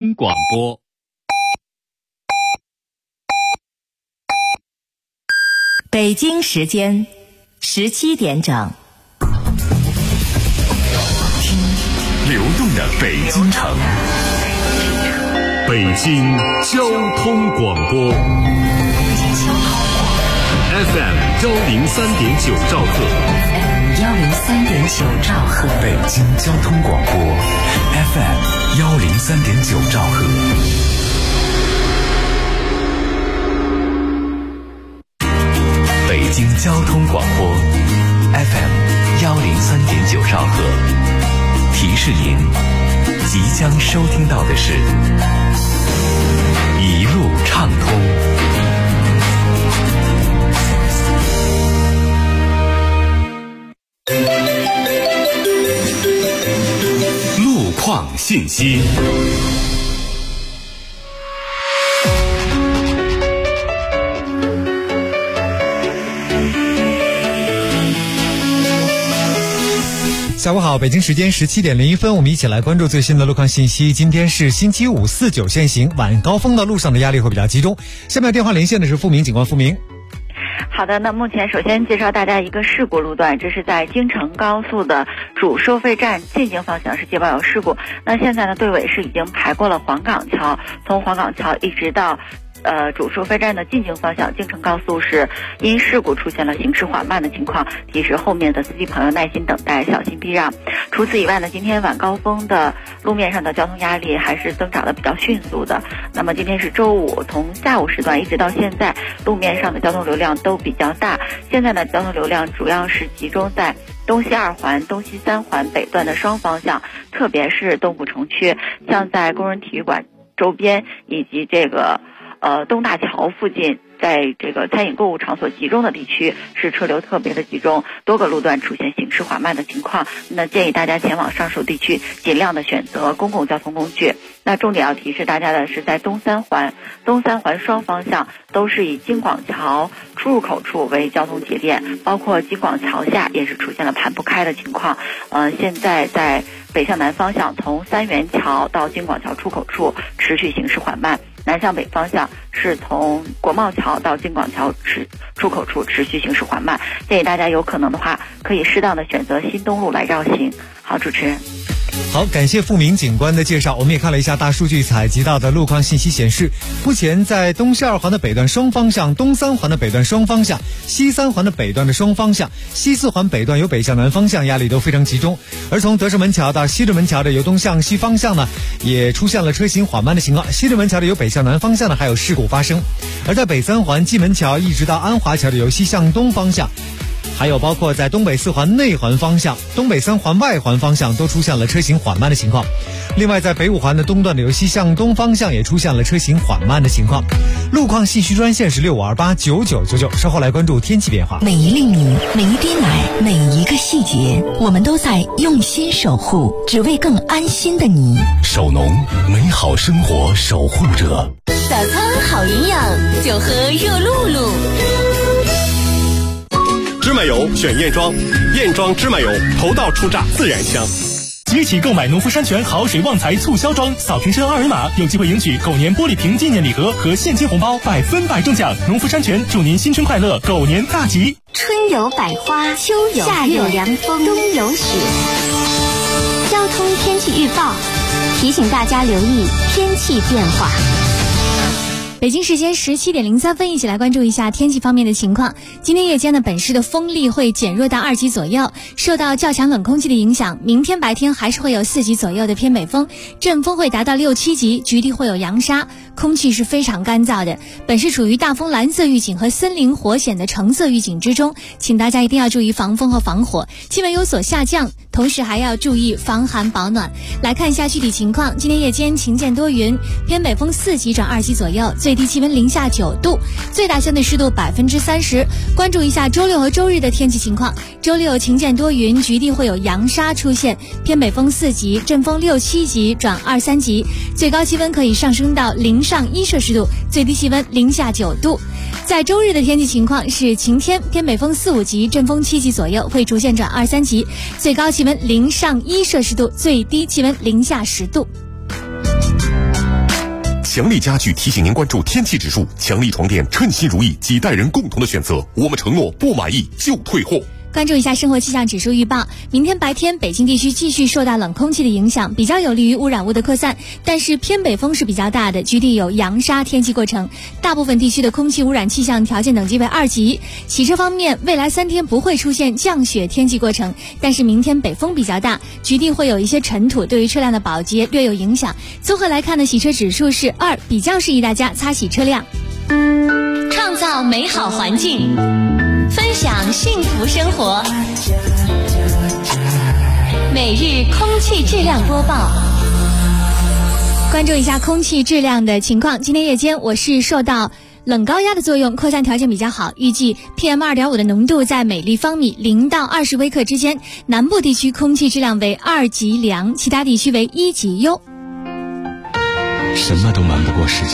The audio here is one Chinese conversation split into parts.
通广播。 北京时间17点整。 听流动的北京城，北京交通广播 FM 103.9兆赫， 103.9兆赫， 北京交通广播 FM 103.9兆赫。北京交通广播 FM 103.9兆赫，提示您即将收听到的是一路畅通。路况信息。 下午好，北京时间17点01分，我们一起来关注最新的路况信息。今天是星期五，49限行，晚高峰的路上的压力会比较集中。下面电话连线的是付明警官，付明。 好的，那目前首先介绍大家一个事故路段，这是在京承高速的主收费站进京方向是接报有事故。那现在呢，队尾是已经排过了黄岗桥，从黄岗桥一直到主收费站的进京方向，京承高速是因事故出现了行驶缓慢的情况，提示后面的司机朋友耐心等待，小心避让。除此以外呢，今天晚高峰的路面上的交通压力还是增长的比较迅速的。那么今天是周五，从下午时段一直到现在，路面上的交通流量都比较大。现在呢，交通流量主要是集中在东西二环、东西三环北段的双方向，特别是东部城区，像在工人体育馆周边以及这个东大桥附近，在这个餐饮购物场所集中的地区是车流特别的集中，多个路段出现行驶缓慢的情况。那建议大家前往上述地区尽量的选择公共交通工具。那重点要提示大家的是，在东三环双方向都是以京广桥出入口处为交通节点，包括京广桥下也是出现了盘不开的情况。现在在北向南方向，从三元桥到京广桥出口处持续行驶缓慢。南向北方向是从国贸桥到京广桥出口处持续行驶缓慢，建议大家有可能的话可以适当的选择新东路来绕行。好，主持人。 好，感谢付明警官的介绍。我们也看了一下大数据采集到的路况信息显示，目前在东西二环的北段双方向、东三环的北段双方向、西三环的北段的双方向、西四环北段由北向南方向压力都非常集中。而从德胜门桥到西直门桥的由东向西方向呢，也出现了车行缓慢的情况。西直门桥的由北向南方向呢，还有事故发生。而在北三环蓟门桥一直到安华桥的由西向东方向，还有包括在东北四环内环方向、东北三环外环方向都出现了车行缓慢的情况。另外在北五环的东段的由西向东方向也出现了车行缓慢的情况。路况信息专线是65289999，稍后来关注天气变化。 每一粒米，每一滴奶，每一个细节，我们都在用心守护，只为更安心的你。 守农，美好生活守护者。 早餐好营养，就喝热露露。 芝麻油选燕庄，燕庄芝麻油头道出榨自然香。 即起购买农夫山泉好水旺财促销装，扫屏车2维码有机会赢取狗年玻璃瓶纪念礼盒和现金红包，100%中奖。农夫山泉祝您新春快乐，狗年大吉。 春有百花，秋有夏有凉风，冬有雪。交通天气预报提醒大家留意天气变化。 北京时间17点03分，一起来关注一下天气方面的情况。今天夜间呢，本市的风力会减弱到2级左右，受到较强冷空气的影响，明天白天还是会有4级左右的偏北风，阵风会达到6、7级，局地会有扬沙，空气是非常干燥的。本市处于大风蓝色预警和森林火险的橙色预警之中，请大家一定要注意防风和防火，气温有所下降，同时还要注意防寒保暖。来看一下具体情况，今天夜间晴间多云，偏北风4级转2级左右，最低气温零下9度，最大相对湿度30%。关注一下周六和周日的天气情况。周六晴间多云，局地会有扬沙出现，偏北风4级，阵风6、7级转2、3级，最高气温可以上升到0上1摄氏度，最低气温零下9度。在周日的天气情况是晴天，偏北风4、5级，阵风7级左右，会逐渐转2、3级，最高气温0上1摄氏度，最低气温零下10度。 强力家具提醒您关注天气指数，强力床垫称心如意，几代人共同的选择，我们承诺不满意就退货。 关注一下生活气象指数预报，明天白天北京地区继续受到冷空气的影响，比较有利于污染物的扩散，但是偏北风是比较大的，局地有扬沙天气过程，大部分地区的空气污染气象条件等级为2级。骑车方面，未来3天不会出现降雪天气过程，但是明天北风比较大，局地会有一些尘土，对于车辆的保洁略有影响。综合来看呢，洗车指数是2，比较适宜大家擦洗车辆。 创造美好环境，分享幸福生活。每日空气质量播报， 关注一下空气质量的情况。今天夜间我是受到冷高压的作用，扩散条件比较好，预计 PM2.5 的浓度在每立方米0到20微克之间，南部地区空气质量为2级良，其他地区为1级优。 什么都瞒不过时间，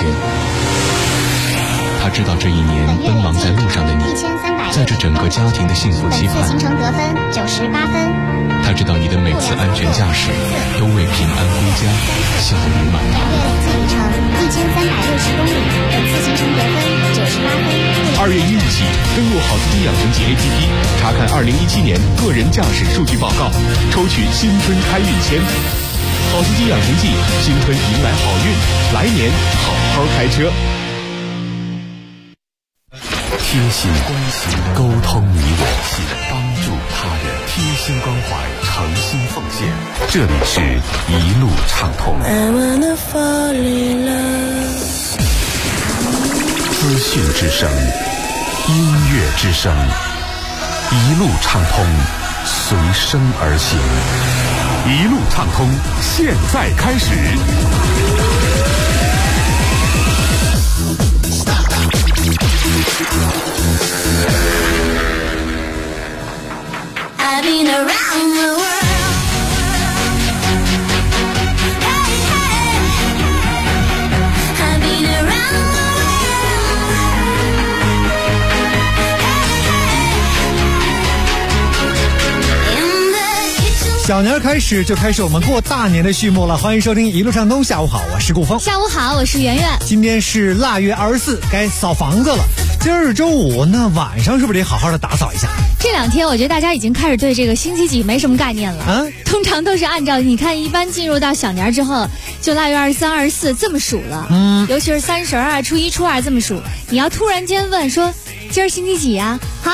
他知道这一年奔忙在路上的你，在这整个家庭的幸福期盼。 本次行程得分98分。 他知道你的每次安全驾驶都为平安归家笑语满堂。 本月累计里程1360公里，本次行程得分98分。 2月1日起，登录好司机养成记 APP， 查看2017年个人驾驶数据报告，抽取新春开运签。好司机养成记，新春迎来好运，来年好好开车。 贴心关心，沟通你我，帮助他人，贴心关怀，诚心奉献。这里是一路畅通。资讯之声，音乐之声，一路畅通，随声而行。一路畅通，现在开始。 I've been around the world. Hey, hey. I've been around the world. Hey, hey. In the kitchen. 小年开始就开始我们过大年的序幕了，欢迎收听一路畅通。下午好，我是顾峰。 下午好，我是圆圆。 今天是腊月24，该扫房子了。今儿周五，那晚上是不是得好好的打扫一下？ 这2天我觉得大家已经开始对这个星期几没什么概念了啊，通常都是按照你看一般进入到小年之后，就腊月23、24这么数了，尤其是30啊、初1、初2这么数。你要突然间问说今儿星期几呀？啊，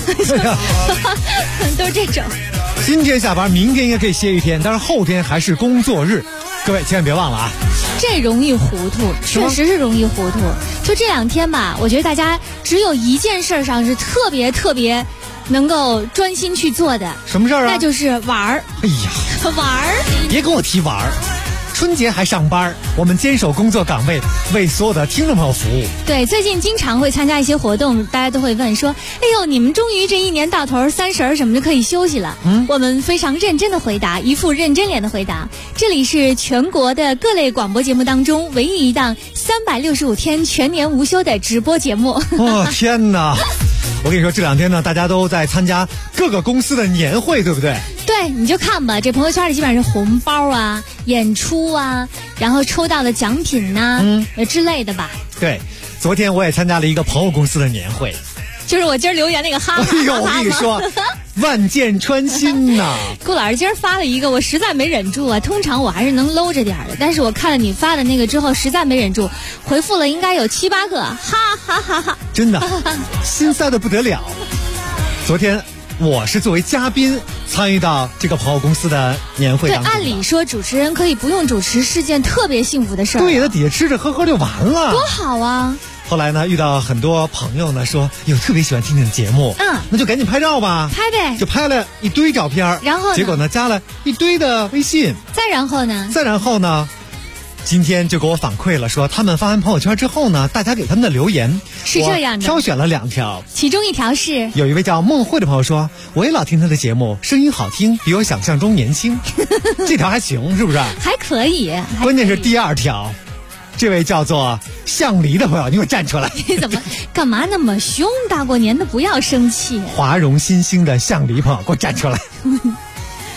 都是这种。 今天下班，明天应该可以歇一天，但是后天还是工作日，各位千万别忘了啊。 这容易糊涂，确实是容易糊涂。就这2天吧，我觉得大家只有一件事上是特别能够专心去做的。 什么事儿啊？ 那就是玩儿。 哎呀， 玩儿！ 别跟我提玩儿。春节还上班，我们坚守工作岗位，为所有的听众朋友服务。 对，最近经常会参加一些活动，大家都会问说：“哎呦，你们终于这一年到头30什么就可以休息了？”我们非常认真的回答，一副认真脸的回答。这里是全国的各类广播节目当中唯一一档365天全年无休的直播节目。 哦天哪！我跟你说，这2天呢，大家都在参加各个公司的年会，对不对？ 对，你就看吧，这朋友圈里基本上是红包啊、演出啊，然后抽到的奖品呐、之类的吧。 对，昨天我也参加了一个朋友公司的年会， 就是我今儿留言那个哈哈。 哎呦，我跟你说，万箭穿心呐！ 顾老师今儿发了一个，我实在没忍住啊。通常我还是能搂着点的，但是我看了你发的那个之后，实在没忍住，回复了应该有7、8个，哈哈哈哈！ 真的，心塞的不得了。昨天我是作为嘉宾参与到这个朋友公司的年会当中。 对，按理说主持人可以不用主持，是件特别幸福的事儿。 对，在底下吃着喝喝就完了， 多好啊！ 后来呢，遇到很多朋友呢，说哟特别喜欢听你的节目，那就赶紧拍照吧， 拍呗， 就拍了一堆照片， 然后呢， 结果呢加了一堆的微信， 再然后呢， 今天就给我反馈了，说他们发完朋友圈之后呢，大家给他们的留言是这样的， 挑选了2条， 其中一条是有一位叫梦慧的朋友说，我也老听他的节目，声音好听，比我想象中年轻。这条还行，是不是？ 还可以。 关键是第2条，这位叫做向黎的朋友，你给我站出来！ 你怎么干嘛那么凶？大过年的不要生气。 华容新兴的向黎朋友，给我站出来！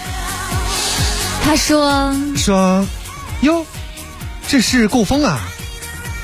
他说， 哟，这是顾峰啊，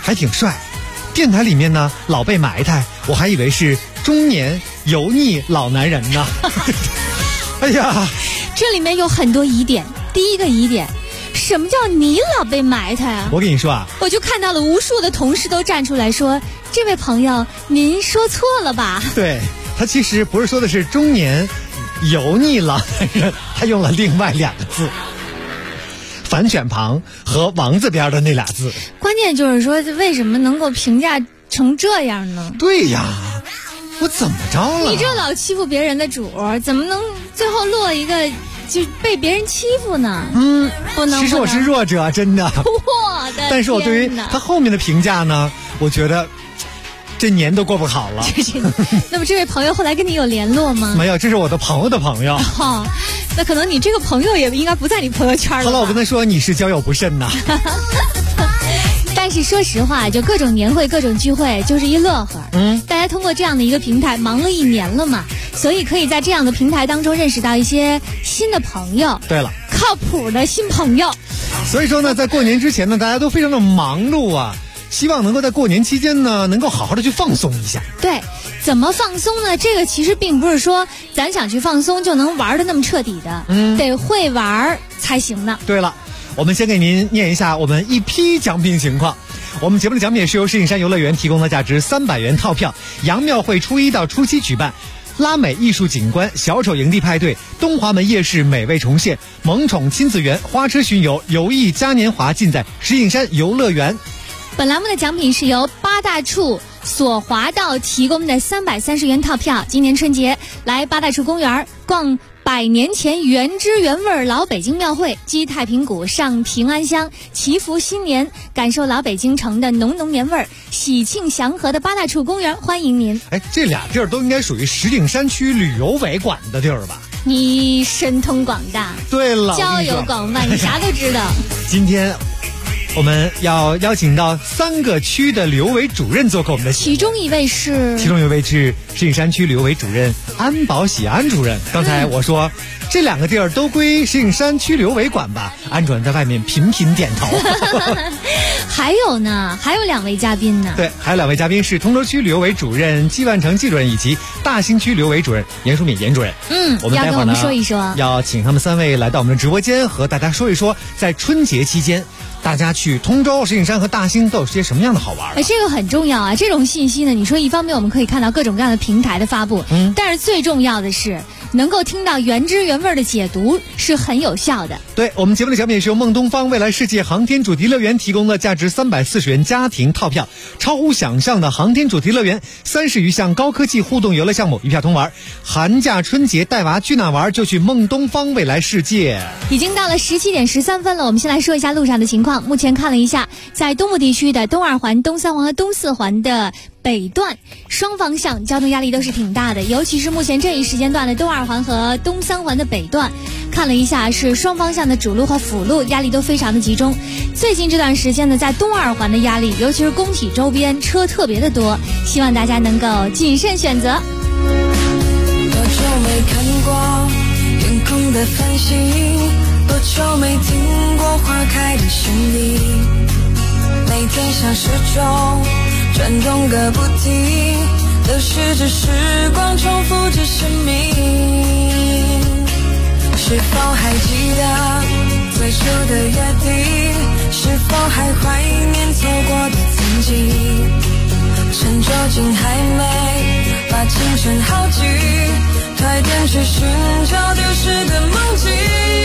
还挺帅。电台里面呢老被埋汰，我还以为是中年油腻老男人呢。哎呀， 这里面有很多疑点。第一个疑点，什么叫你老被埋汰啊？ 我跟你说啊， 我就看到了无数的同事都站出来说，这位朋友您说错了吧？ 对，他其实不是说的是中年油腻老男人，他用了另外2个字，反选旁和王字边的那俩字。 关键就是说，为什么能够评价成这样呢？ 对呀，我怎么着了？ 你这老欺负别人的主，怎么能最后落一个就被别人欺负呢？不能。 其实我是弱者，真的。 我的， 但是我对于他后面的评价呢，我觉得这年都过不好了。 那么这位朋友后来跟你有联络吗？ 没有，这是我的朋友的朋友。 哦，那可能你这个朋友也应该不在你朋友圈了。 好了，我跟他说你是交友不慎呐。 但是说实话，就各种年会、各种聚会，就是一乐呵。大家通过这样的一个平台，忙了1年了嘛，所以可以在这样的平台当中认识到一些新的朋友。 对了， 靠谱的新朋友。 所以说呢，在过年之前呢，大家都非常的忙碌啊，希望能够在过年期间呢，能够好好的去放松一下。 对，怎么放松呢？这个其实并不是说咱想去放松就能玩的那么彻底的，得会玩才行呢。 对了，我们先给您念一下我们一批奖品情况。我们节目的奖品是由石景山游乐园提供的价值300元套票，杨庙会初1到初7举办，拉美艺术景观、小丑营地派对、东华门夜市美味重现、萌宠亲子园、花车巡游、游艺嘉年华尽在石景山游乐园。 本栏目的奖品是由八大处索华道提供的330元套票，今年春节来八大处公园逛100年前原汁原味老北京庙会，击太平鼓，上平安香，祈福新年，感受老北京城的浓浓年味儿，喜庆祥和的八大处公园欢迎您。 这俩地儿都应该属于石景山区旅游委管的地儿吧？ 你神通广大， 对了， 交友广泛，你啥都知道。 今天我们要邀请到3个区的旅游委主任做客我们的节目， 其中一位是石景山区旅游委主任安保喜安主任。刚才我说这2个地儿都归石景山区旅游委管吧，安主任在外面频频点头。 还有呢，还有2位嘉宾呢。 对，还有2位嘉宾是通州区旅游委主任季万成季主任以及大兴区旅游委主任严淑敏严主任。我们待会儿呢要跟我们说一说， 要请他们3位来到我们的直播间，和大家说一说在春节期间大家去通州、石景山和大兴都有些什么样的好玩。 这个很重要啊！这种信息呢，你说一方面我们可以看到各种各样的平台的发布，但是最重要的是能够听到原汁原味的解读，是很有效的。 对，我们节目的奖品是由孟东方未来世界航天主题乐园提供的价值340元家庭套票，超乎想象的航天主题乐园，30余项高科技互动游乐项目一票通玩。寒假春节带娃去哪玩就去孟东方未来世界。 已经到了17点13分了，我们先来说一下路上的情况。目前看了一下，在东部地区的东2环、东3环和东4环的北段双方向交通压力都是挺大的，尤其是目前这一时间段的东2环和东3环的北段，看了一下是双方向的主路和辅路压力都非常的集中。最近这段时间呢，在东2环的压力，尤其是工体周边车特别的多，希望大家能够谨慎选择。 多久没看过天空的繁星，多久没听过花开的声音，每天像时钟转动个不停，流逝着时光，重复着生命。是否还记得最初的约定？是否还怀念走过的曾经？趁酒精还没把青春耗尽，快点去寻找丢失的梦境，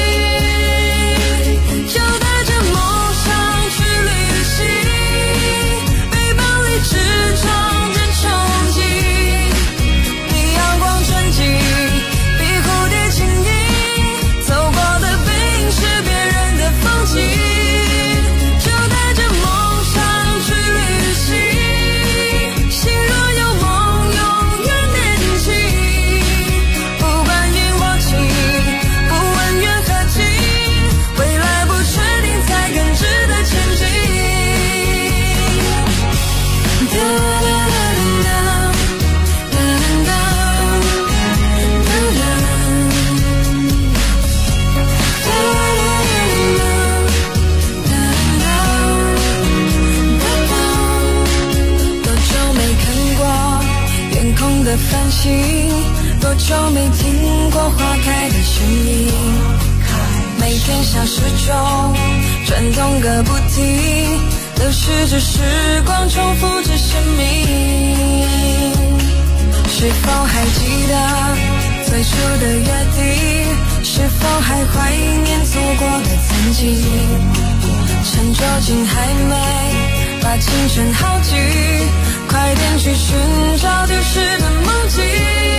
就带着梦想去旅行，背包里只装着憧憬，你阳光纯净，比蝴蝶轻盈，走过的背影是别人的风景，就带着梦想去旅行，心若有梦永远年轻，不管云或晴，不问远繁星，多久没听过花开的声音？每天像时钟转动个不停，流逝着时光，重复着生命。是否还记得最初的约定？是否还怀念错过的曾经？趁酒精还没把青春耗尽，快点去寻找丢失的梦境。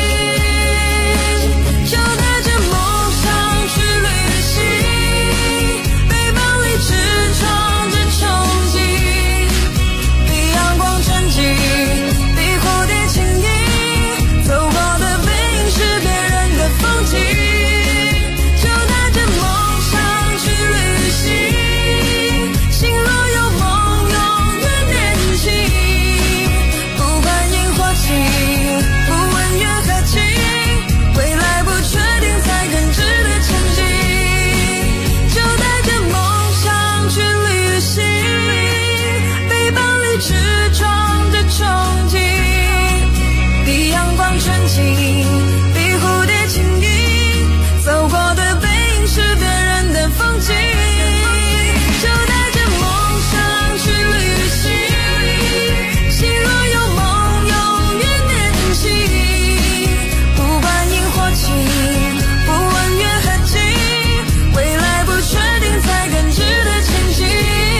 就带着梦想去旅行，背包里只装着憧憬，比阳光纯净，比蝴蝶轻盈，走过的背影是别人的风景。就带着梦想去旅行，心若有梦永远年轻，不管萤火情，不问月和晴，未来不确定才更值得前进。就带着梦想去旅行，背包里只装着憧憬，比阳光纯净，比蝴蝶轻盈，走过的背影是别人的风景。就带着梦想去旅行，心若有梦永远年轻，不管萤火情，不问月和晴，未来不确定才更值得前进。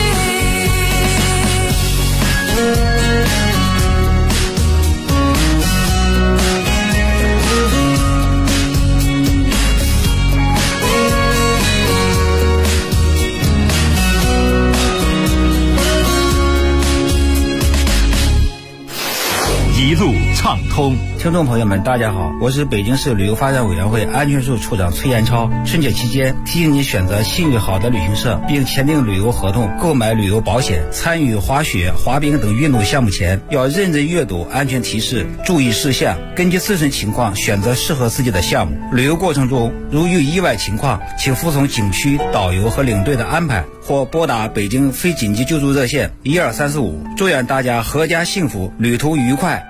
一路畅通。 听众朋友们，大家好，我是北京市旅游发展委员会安全处处长崔延超。春节期间，提醒你选择信誉好的旅行社，并签订旅游合同，购买旅游保险。参与滑雪、滑冰等运动项目前，要认真阅读安全提示，注意事项，根据自身情况选择适合自己的项目。旅游过程中，如遇意外情况，请服从景区导游和领队的安排，或拨打北京非紧急救助热线12345。祝愿大家阖家幸福，旅途愉快。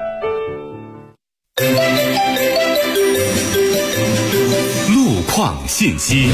路况信息。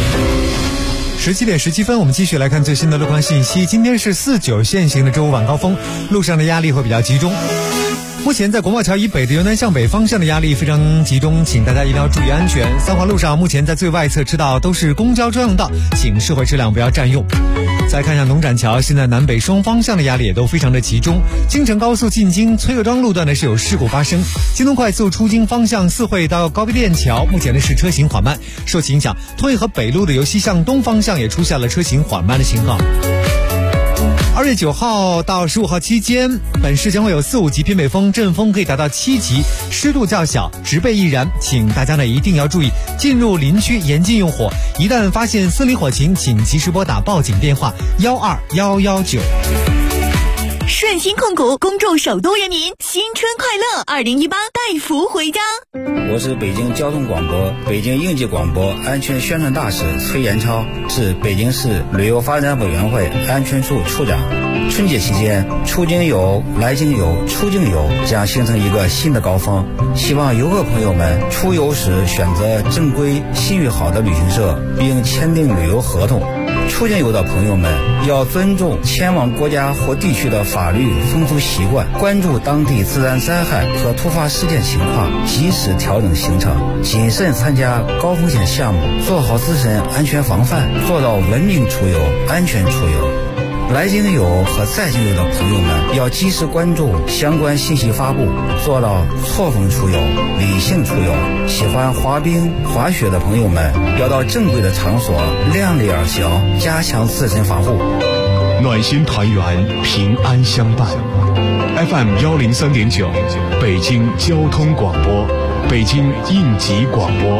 17点17分，我们继续来看最新的路况信息。今天是49限行的周五晚高峰，路上的压力会比较集中。目前在国贸桥以北的由南向北方向的压力非常集中，请大家一定要注意安全。三环路上目前在最外侧车道都是公交专用道，请社会车辆不要占用。再看一下农展桥，现在南北双方向的压力也都非常的集中。京承高速进京崔各庄路段呢是有事故发生，京东快速出京方向四惠到高碑店桥目前呢是车行缓慢，受其影响，通惠河北路的由西向东方向也出现了车行缓慢的情况。2月9号到15号期间，本市将会有4、5级偏北风，阵风可以达到7级，湿度较小，植被易燃，请大家呢一定要注意进入林区严禁用火，一旦发现森林火情，请及时拨打报警电话12119。 顺鑫控股恭祝首都人民新春快乐，2018带福回家。 我是北京交通广播、北京应急广播安全宣传大使崔延超，是北京市旅游发展委员会安全处处长。春节期间，出京游、来京游、出境游将形成一个新的高峰，希望游客朋友们出游时选择正规、信誉好的旅行社，并签订旅游合同。出境游的朋友们要尊重前往国家或地区的法律风俗习惯，关注当地自然灾害和突发事件情况，及时调整行程，谨慎参加高风险项目，做好自身安全防范，做到文明出游、安全出游。来京游和在京游的朋友们要及时关注相关信息发布，做到错峰出游、理性出游。喜欢滑冰、滑雪的朋友们要到正规的场所，量力而行，加强自身防护。 暖心团圆，平安相伴。FM 103.9，北京交通广播，北京应急广播。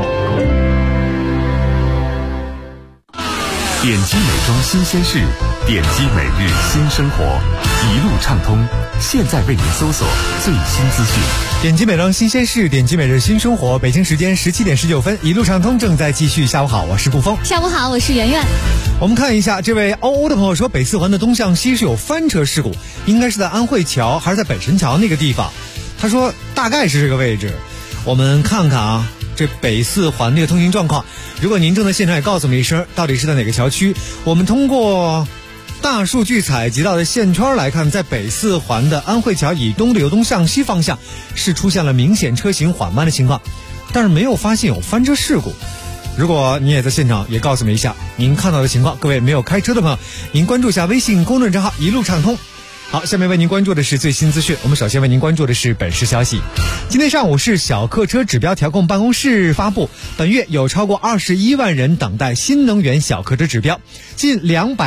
点击美妆新鲜事，点击每日新生活，一路畅通，现在为您搜索最新资讯。 点击美妆新鲜事，点击每日新生活。北京时间17点19分，一路畅通正在继续。下午好，我是顾峰。 下午好，我是圆圆。 我们看一下，这位欧的朋友说，北四环的东向西是有翻车事故，应该是在安慧桥还是在北辰桥那个地方。他说大概是这个位置。 我们看看啊，这北四环的通行状况。如果您正在现场，也告诉我们一声，到底是在哪个桥区？我们通过大数据采集到的线圈来看，在北四环的安慧桥以东的由东向西方向是出现了明显车行缓慢的情况，但是没有发现有翻车事故。如果你也在现场，也告诉我们一下您看到的情况。各位没有开车的朋友，您关注一下微信公众账号一路畅通。好，下面为您关注的是最新资讯。我们首先为您关注的是本市消息。今天上午是小客车指标调控办公室发布，本月有超过21万人等待新能源小客车指标，近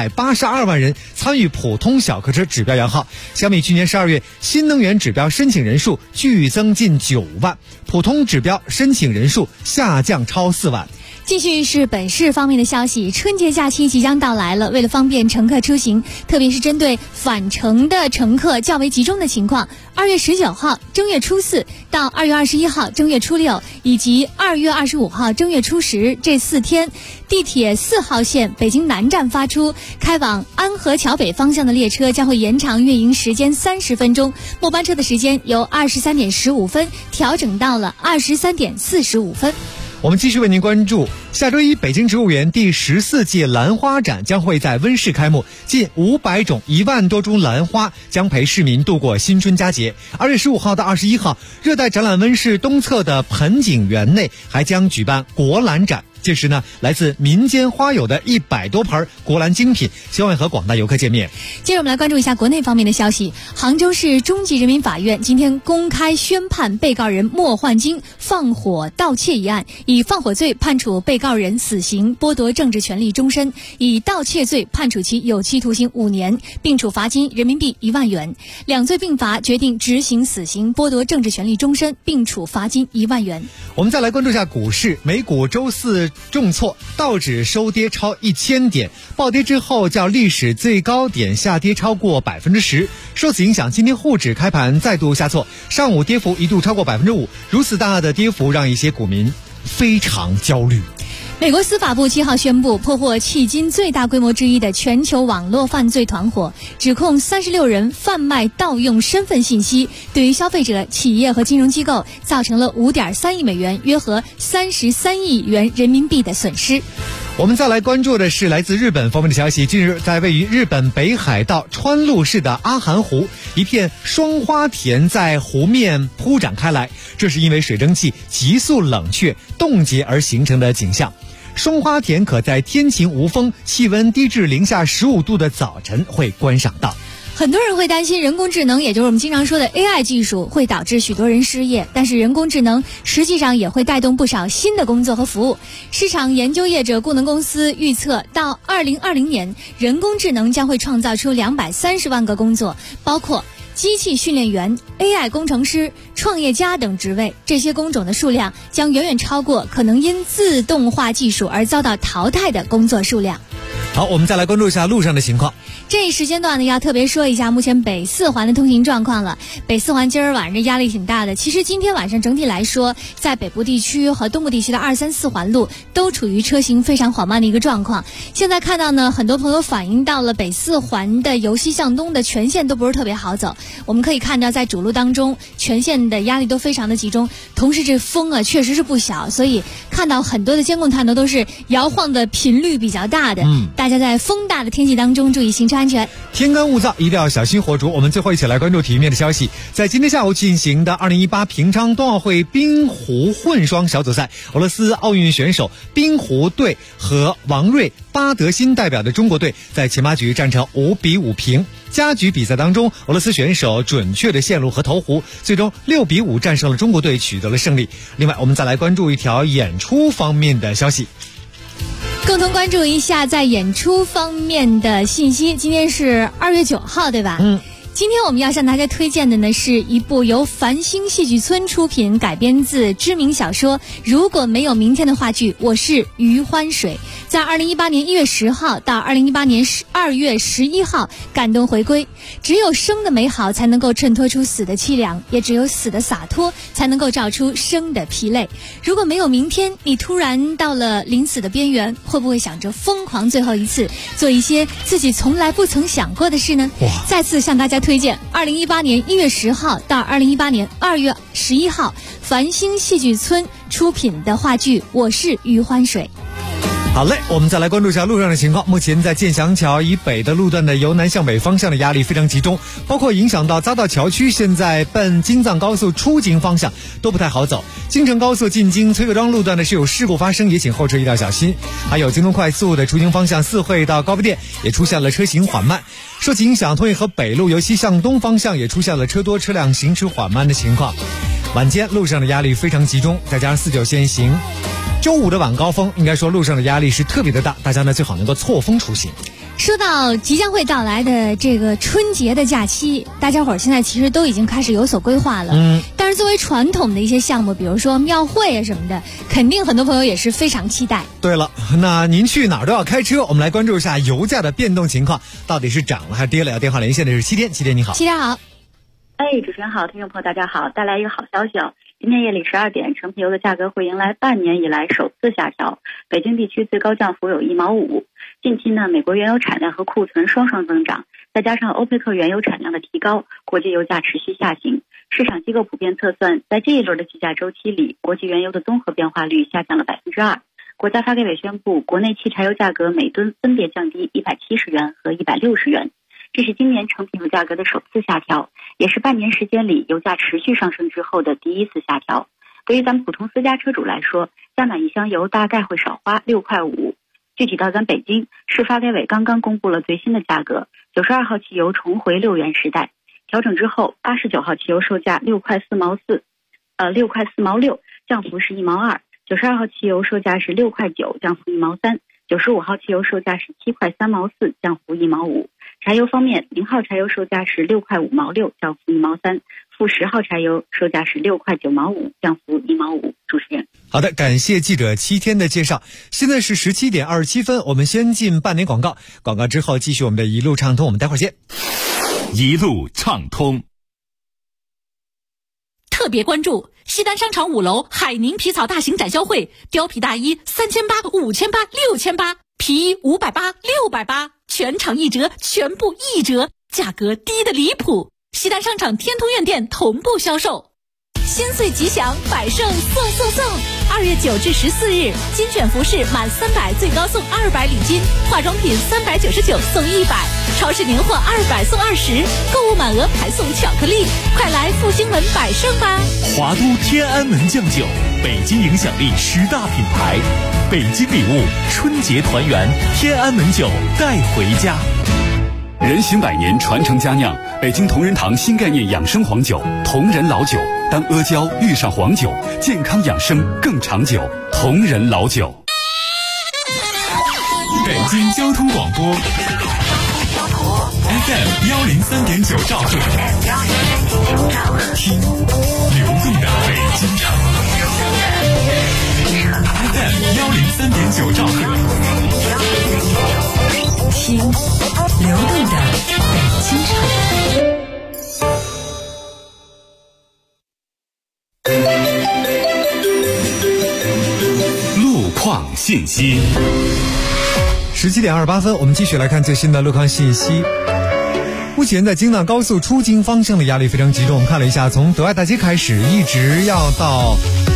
282万人参与普通小客车指标摇号。相比去年12月，新能源指标申请人数剧增近9万，普通指标申请人数下降超4万。 继续是本市方面的消息，春节假期即将到来了，为了方便乘客出行，特别是针对返程的乘客较为集中的情况，2月19号正月初4到2月21号正月初6以及2月25号正月初10这4天，地铁4号线北京南站发出开往安河桥北方向的列车将会延长运营时间30分钟，末班车的时间由23点15分调整到了23点45分。 我们继续为您关注，下周一北京植物园第14届兰花展将会在温室开幕，近500种1万多株兰花将陪市民度过新春佳节。2月15号到21号，热带展览温室东侧的盆景园内还将举办国兰展。届时呢，来自民间花友的100多盆国兰精品希望和广大游客见面。 接着我们来关注一下国内方面的消息。杭州市中级人民法院今天公开宣判被告人莫焕晶放火盗窃一案，以放火罪判处被告人死刑，剥夺政治权利终身；以盗窃罪判处其有期徒刑5年，并处罚金人民币1万元。两罪并罚，决定执行死刑，剥夺政治权利终身，并处罚金1万元。 我们再来关注一下股市，美股周四重挫，道指收跌超1000点，暴跌之后较历史最高点下跌超过10%。受此影响，今天沪指开盘再度下挫，上午跌幅一度超过5%。如此大的跌幅让一些股民非常焦虑。 美国司法部7号宣布破获迄今最大规模之一的全球网络犯罪团伙，指控36人贩卖盗用身份信息，对于消费者、企业和金融机构造成了5.3亿美元，约合33亿元人民币的损失。 我们再来关注的是来自日本方面的消息。近日，在位于日本北海道川路市的阿寒湖，一片双花田在湖面铺展开来，这是因为水蒸气急速冷却冻结而形成的景象。双花田可在天晴无风、气温低至零下15度的早晨会观赏到。 很多人会担心人工智能，也就是我们经常说的 AI 技术会导致许多人失业，但是人工智能实际上也会带动不少新的工作和服务。市场研究业者固能公司预测，到2020年，人工智能将会创造出230万个工作，包括机器训练员、AI 工程师、创业家等职位，这些工种的数量将远远超过可能因自动化技术而遭到淘汰的工作数量。 好，我们再来关注一下路上的情况。 这一时间段呢，要特别说一下目前北四环的通行状况了。北四环今儿晚上这压力挺大的。其实今天晚上整体来说，在北部地区和东部地区的2、3、4环路都处于车行非常缓慢的一个状况。现在看到呢，很多朋友反映到了北四环的由西向东的全线都不是特别好走。我们可以看到，在主路当中，全线的压力都非常的集中，同时这风啊确实是不小，所以看到很多的监控探头都是摇晃的频率比较大的。大家在风大的天气当中注意行车安全。 天干物燥，一定要小心火烛。我们最后一起来关注体育面的消息。在今天下午进行的2018平昌冬奥会冰壶混双小组赛，俄罗斯奥运选手冰壶队和王睿、巴德辛代表的中国队在前8局战成5-5平。加局比赛当中，俄罗斯选手准确的线路和投壶，最终6-5战胜了中国队，取得了胜利。另外，我们再来关注一条演出方面的消息。 共同关注一下在演出方面的信息。今天是2月9号，对吧？今天我们要向大家推荐的呢，是一部由繁星戏剧村出品，改编自知名小说《如果没有明天》的话剧《我是余欢水》，在2018年1月10号到2018年2月11号感动回归。只有生的美好才能够衬托出死的凄凉，也只有死的洒脱才能够照出生的疲累。如果没有明天，你突然到了临死的边缘，会不会想着疯狂最后一次，做一些自己从来不曾想过的事呢？再次向大家再推荐2018年1月10号到2018年2月11号繁星戏剧村出品的话剧《我是余欢水》。 好嘞，我们再来关注一下路上的情况。目前在建祥桥以北的路段的由南向北方向的压力非常集中，包括影响到匝道桥区，现在奔京藏高速出京方向都不太好走。京承高速进京崔各庄路段呢是有事故发生，也请后车一定要小心。还有京东快速的出京方向四惠到高碑店也出现了车行缓慢。受其影响，通运河北路由西向东方向也出现了车多车辆行驶缓慢的情况。晚间路上的压力非常集中，再加上49限行。周五的晚高峰，应该说路上的压力是特别的大，大家呢最好能够错峰出行。 说到即将会到来的这个春节的假期，大家伙儿现在其实都已经开始有所规划了。但是作为传统的一些项目，比如说庙会啊什么的，肯定很多朋友也是非常期待。 对了，那您去哪儿都要开车，我们来关注一下油价的变动情况，到底是涨了还是跌了？电话连线的是7天，7天你好。 7天好。 主持人好，听众朋友大家好，带来一个好消息哦。今天夜里12点，成品油的价格会迎来半年以来首次下调，北京地区最高降幅有1毛5。近期呢，美国原油产量和库存双双增长，再加上欧佩克原油产量的提高，国际油价持续下行。市场机构普遍测算，在这一轮的计价周期里，国际原油的综合变化率下降了2%。国家发改委宣布，国内汽柴油价格每吨分别降低170元和160元。这是今年成品油价格的首次下调，也是半年时间里油价持续上升之后的第一次下调。对于咱们普通私家车主来说，加满一箱油大概会少花6块5。具体到咱北京市发改委刚刚公布了最新的价格，92号汽油重回6元时代，调整之后89号汽油售价6块4毛6，6块4毛6，降幅是1毛2；92号汽油售价是6块9，降幅1毛3；95号汽油售价是7块3毛4，降幅1毛5。柴油方面，0号柴油售价是6块5毛6，降幅1毛3；负10号柴油售价是6块9毛5，降幅1毛5。主持人， 好的，感谢记者7天的介绍。现在是17点27分，我们先进半点广告，广告之后继续我们的一路畅通，我们待会儿见。 一路畅通。 特别关注西单商场5楼海宁皮草大型展销会，貂皮大衣3800、5800、6800，皮衣580、680，全场1折，全部1折，价格低得离谱。西单商场天通苑店同步销售。新岁吉祥，百盛送送送！2月9至14日，精选服饰满300最高送200礼金，化妆品399送100，超市年货200送20，购物满额还送巧克力，快来复兴门百盛吧！ 华都天安门酱酒，北京影响力10大品牌，北京礼物，春节团圆，天安门酒带回家。 人行百年，传承佳酿，北京同仁堂新概念养生黄酒，同仁老酒。当阿胶遇上黄酒，健康养生更长久。同仁老酒。 北京交通广播 FM 103.9兆赫，听流动的北京城。FM 103.9兆赫， 听流动的北京城。 路况信息。 17点28分，我们继续来看最新的路况信息。目前在京藏高速出京方向的压力非常集中，我们看了一下，从德爱大街开始，一直要到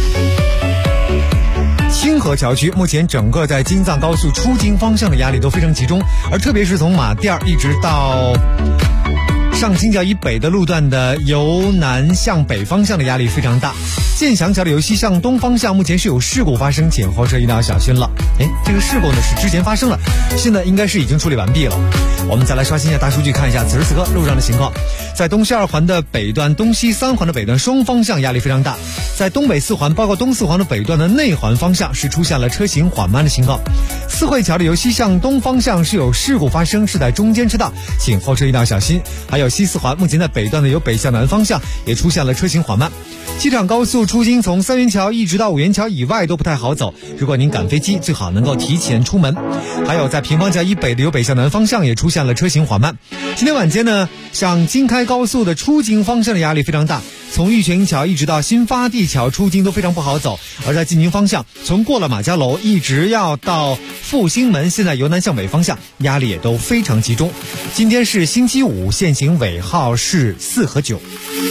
清河桥区，目前整个在京藏高速出京方向的压力都非常集中，而特别是从马甸一直到上清桥以北的路段的由南向北方向的压力非常大。建祥桥的由西向东方向目前是有事故发生，请后车一定要小心了。这个事故呢是之前发生了，现在应该是已经处理完毕了。我们再来刷新一下大数据，看一下此时此刻路上的情况。在东西2环的北段、东西3环的北段双方向压力非常大，在东北4环包括东4环的北段的内环方向是出现了车行缓慢的情况。四惠桥的由西向东方向是有事故发生，是在中间车道，请后车一定要小心。还有西4环目前在北段的由北向南方向也出现了车行缓慢。机场高速出京从三元桥一直到五元桥以外都不太好走，如果您赶飞机最好能够提前出门。还有在平房桥以北的由北向南方向也出现了车行缓慢。今天晚间呢，像京开高速的出京方向的压力非常大， 从玉泉桥一直到新发地桥出京都非常不好走，而在进京方向，从过了马家楼一直要到复兴门，现在由南向北方向压力也都非常集中。今天是星期五，限行尾号是4和9。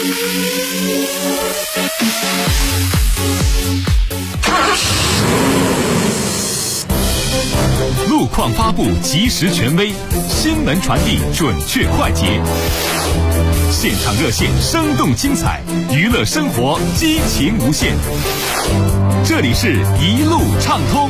路况发布及时权威，新闻传递准确快捷，现场热线生动精彩，娱乐生活激情无限。这里是一路畅通。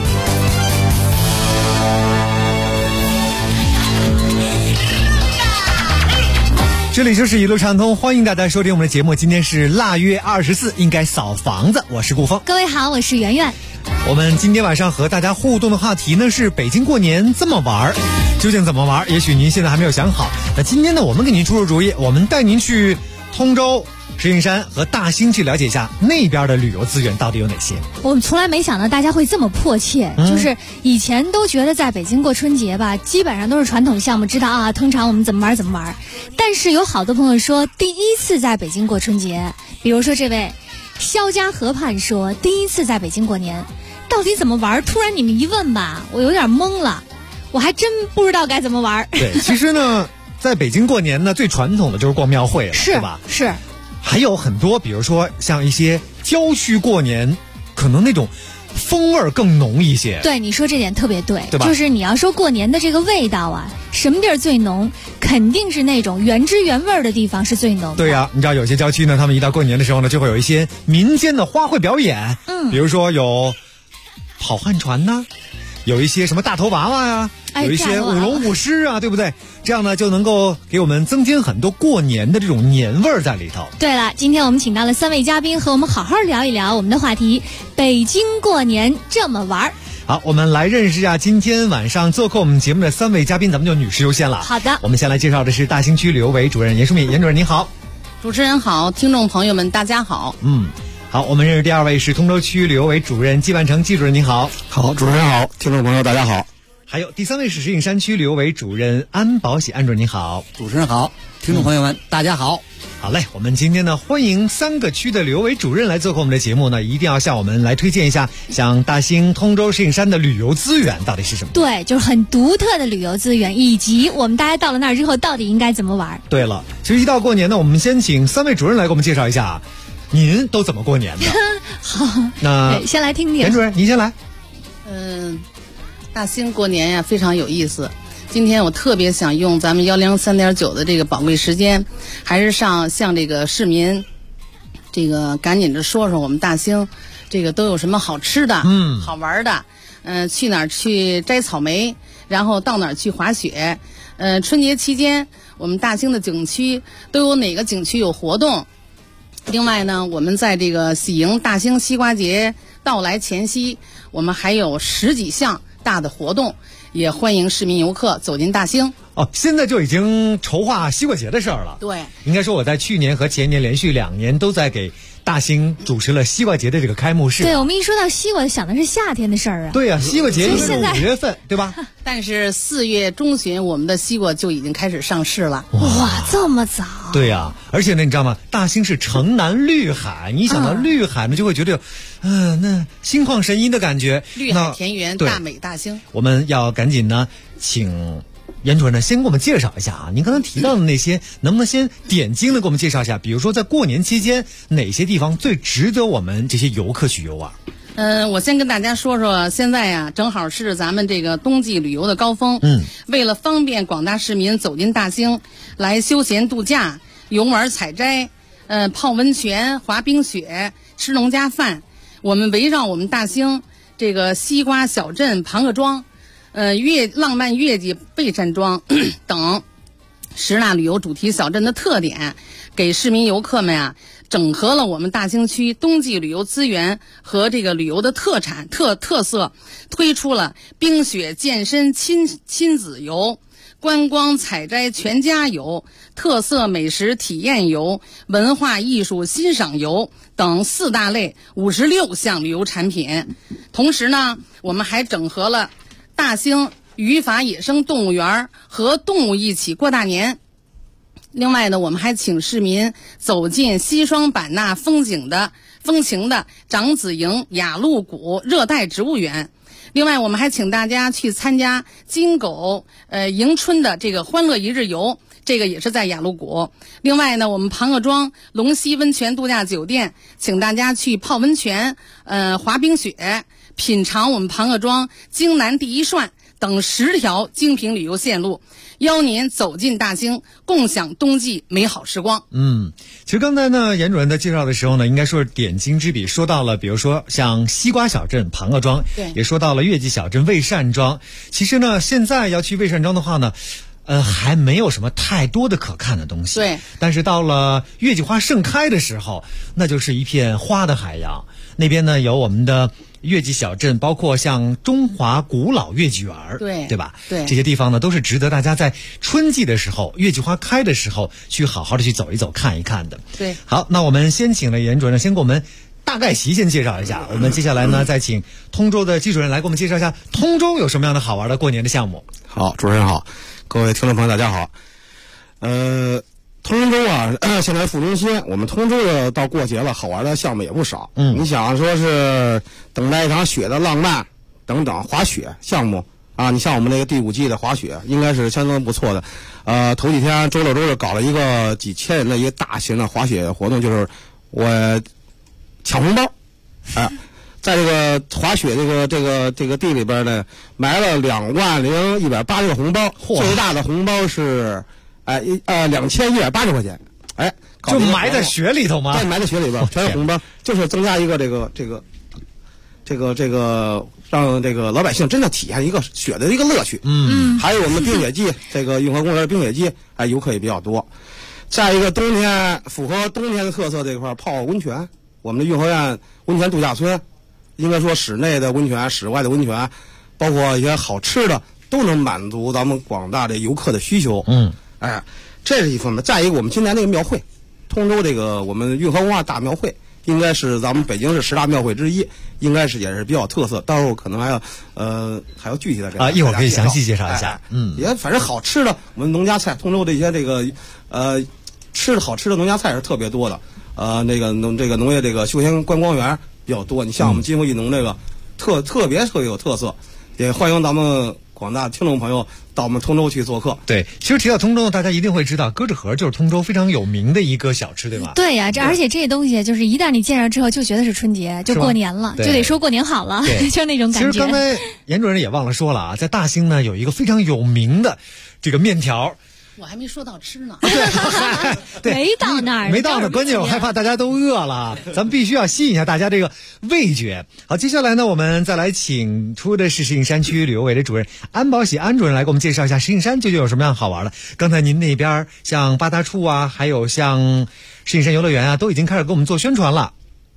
这里就是一路畅通，欢迎大家收听我们的节目。今天是腊月24，应该扫房子。我是顾峰， 各位好，我是圆圆。 我们今天晚上和大家互动的话题呢是北京过年这么玩，究竟怎么玩？也许您现在还没有想好。那今天呢，我们给您出出主意，我们带您去通州、石景山和大兴去了解一下那边的旅游资源到底有哪些。 我们从来没想到大家会这么迫切，就是以前都觉得在北京过春节吧，基本上都是传统项目，知道啊，通常我们怎么玩怎么玩。但是有好多朋友说，第一次在北京过春节，比如说这位肖家河畔说，第一次在北京过年，到底怎么玩？突然你们一问吧，我有点懵了，我还真不知道该怎么玩。 对，其实呢，在北京过年呢，最传统的就是逛庙会了， 是吧？ 是。 还有很多，比如说像一些郊区过年，可能那种风味更浓一些。 对，你说这点特别对， 对吧？ 就是你要说过年的这个味道啊，什么地儿最浓？肯定是那种原汁原味的地方是最浓的。 对呀，你知道有些郊区呢，他们一到过年的时候呢，就会有一些民间的花卉表演，比如说有跑旱船呐，有一些什么大头娃娃呀，有一些舞龙舞狮啊，对不对？这样呢就能够给我们增添很多过年的这种年味儿在里头。 对了，今天我们请到了3位嘉宾，和我们好好聊一聊我们的话题：北京过年这么玩。 好，我们来认识一下今天晚上做客我们节目的3位嘉宾，咱们就女士优先了。 好的， 我们先来介绍的是大兴区旅游委主任严淑敏，严主任您好。 主持人好，听众朋友们大家好。 好，我们认识第2位是通州区旅游委主任季万成，季主任您好。 好，主持人好，听众朋友大家好。 还有第3位是石景山区旅游委主任安保喜，安主任您好。 主持人好，听众朋友们大家好。 好嘞，我们今天呢欢迎3个区的旅游委主任来做客我们的节目呢，一定要向我们来推荐一下像大兴、通州、石景山的旅游资源到底是什么。 对，就是很独特的旅游资源，以及我们大家到了那儿之后到底应该怎么玩。 对了，其实一到过年呢，我们先请3位主任来给我们介绍一下您都怎么过年的。 好， 那先来听听。 严主任您先来。 大兴过年呀非常有意思。今天我特别想用咱们103.9的这个宝贵时间，还是向这个市民，这个赶紧的说说我们大兴这个都有什么好吃的，好玩的，去哪儿去摘草莓，然后到哪儿去滑雪，春节期间我们大兴的景区都有哪个景区有活动。另外呢，我们在这个喜迎大兴西瓜节到来前夕，我们还有10几项大的活动，也欢迎市民游客走进大兴。 现在就已经筹划西瓜节的事儿了。 对， 应该说我在去年和前年连续2年都在给大兴主持了西瓜节的这个开幕式。 对，我们一说到西瓜，想的是夏天的事儿啊。 对呀，西瓜节应该是5月份，对吧？ 但是4月中旬，我们的西瓜就已经开始上市了。 哇，这么早？ 对呀，而且呢，你知道吗？大兴是城南绿海，你想到绿海呢，就会觉得，那心旷神怡的感觉。 绿海田园，大美大兴。 我们要赶紧呢，请严主任呢先给我们介绍一下啊，您刚才提到的那些，能不能先点睛的给我们介绍一下？比如说在过年期间，哪些地方最值得我们这些游客去游玩？ 我先跟大家说说，现在呀，正好是咱们这个冬季旅游的高峰。为了方便广大市民走进大兴，来休闲度假、游玩采摘、泡温泉、滑冰雪、吃农家饭，我们围绕我们大兴这个西瓜小镇庞各庄、浪漫月季贝山庄等10大旅游主题小镇的特点，给市民游客们啊整合了我们大兴区冬季旅游资源和这个旅游的特产特色，推出了冰雪健身亲子游、观光采摘全家游、特色美食体验游、文化艺术欣赏游等4大类56项旅游产品。同时呢，我们还整合了大兴语法野生动物园和动物一起过大年， 另外呢，我们还请市民走进西双版纳风情的长子营雅鹿谷热带植物园。另外，我们还请大家去参加金狗迎春的这个欢乐一日游，这个也是在雅鹿谷。另外呢，我们庞各庄龙溪温泉度假酒店请大家去泡温泉、滑冰雪，品尝我们庞各庄京南第一涮等10条精品旅游线路，邀您走进大兴，共享冬季美好时光。 其实刚才呢，严主任在介绍的时候呢，应该说是点睛之笔，说到了比如说像西瓜小镇庞各庄， 对， 也说到了月季小镇魏善庄。其实呢，现在要去魏善庄的话呢，还没有什么太多的可看的东西。 对， 但是到了月季花盛开的时候，那就是一片花的海洋。那边呢有我们的月季小镇，包括像中华古老月季园，对吧？ 对， 这些地方呢都是值得大家在春季的时候，月季花开的时候去好好的去走一走、看一看的。 对， 好，那我们先请了严主任先给我们大概其先介绍一下，我们接下来呢再请通州的季主任来给我们介绍一下通州有什么样的好玩的过年的项目。 好，主持人好，各位听众朋友大家好。通州啊，现在副中心，我们通州的到过节了，好玩的项目也不少。你想说是等待一场雪的浪漫等等滑雪项目啊，你像我们那个第5季的滑雪，应该是相当不错的。头几天周六日搞了一个几千人的一个大型的滑雪活动，就是我抢红包，在这个滑雪这个地里边呢，买了20180个红包，最大的红包是2180块钱， 就埋在雪里头吗？ 对，埋在雪里边，全是红包，就是增加一个这个让这个老百姓真的体验一个雪的一个乐趣。还有我们冰雪季，这个运河公园冰雪季，游客也比较多。再一个冬天符合冬天的特色这一块，泡温泉，我们的运河苑温泉度假村，应该说室内的温泉、室外的温泉，包括一些好吃的，都能满足咱们广大的游客的需求。这是一方面。再一个，我们今年这个庙会，通州这个我们运河文化大庙会，应该是咱们北京市10大庙会之一，应该是也是比较特色。到时候可能还要具体的一会儿可以详细介绍一下。 也反正好吃的，我们农家菜，通州这些这个好吃的农家菜是特别多的。这个农业这个休闲观光园比较多。你像我们金福一农这个特别有特色，也欢迎咱们广大听众朋友到我们通州去做客。 对，其实提到通州，大家一定会知道鸽子盒就是通州非常有名的一个小吃，对吧？ 对呀，而且这些东西就是一旦你见着之后，就觉得是春节，就过年了，就得说过年好了，就那种感觉。 其实刚才严主任也忘了说了啊，在大兴呢有一个非常有名的这个面条。 我还没说到吃呢， 对， 没到那儿， 没到那儿，关键我害怕大家都饿了，咱们必须要吸引一下大家这个味觉。好，接下来呢，我们再来请出的是石景山区旅游委的主任安保喜安主任来给我们介绍一下石景山究竟有什么样好玩的。刚才您那边像八大处啊，还有像石景山游乐园啊，都已经开始给我们做宣传了。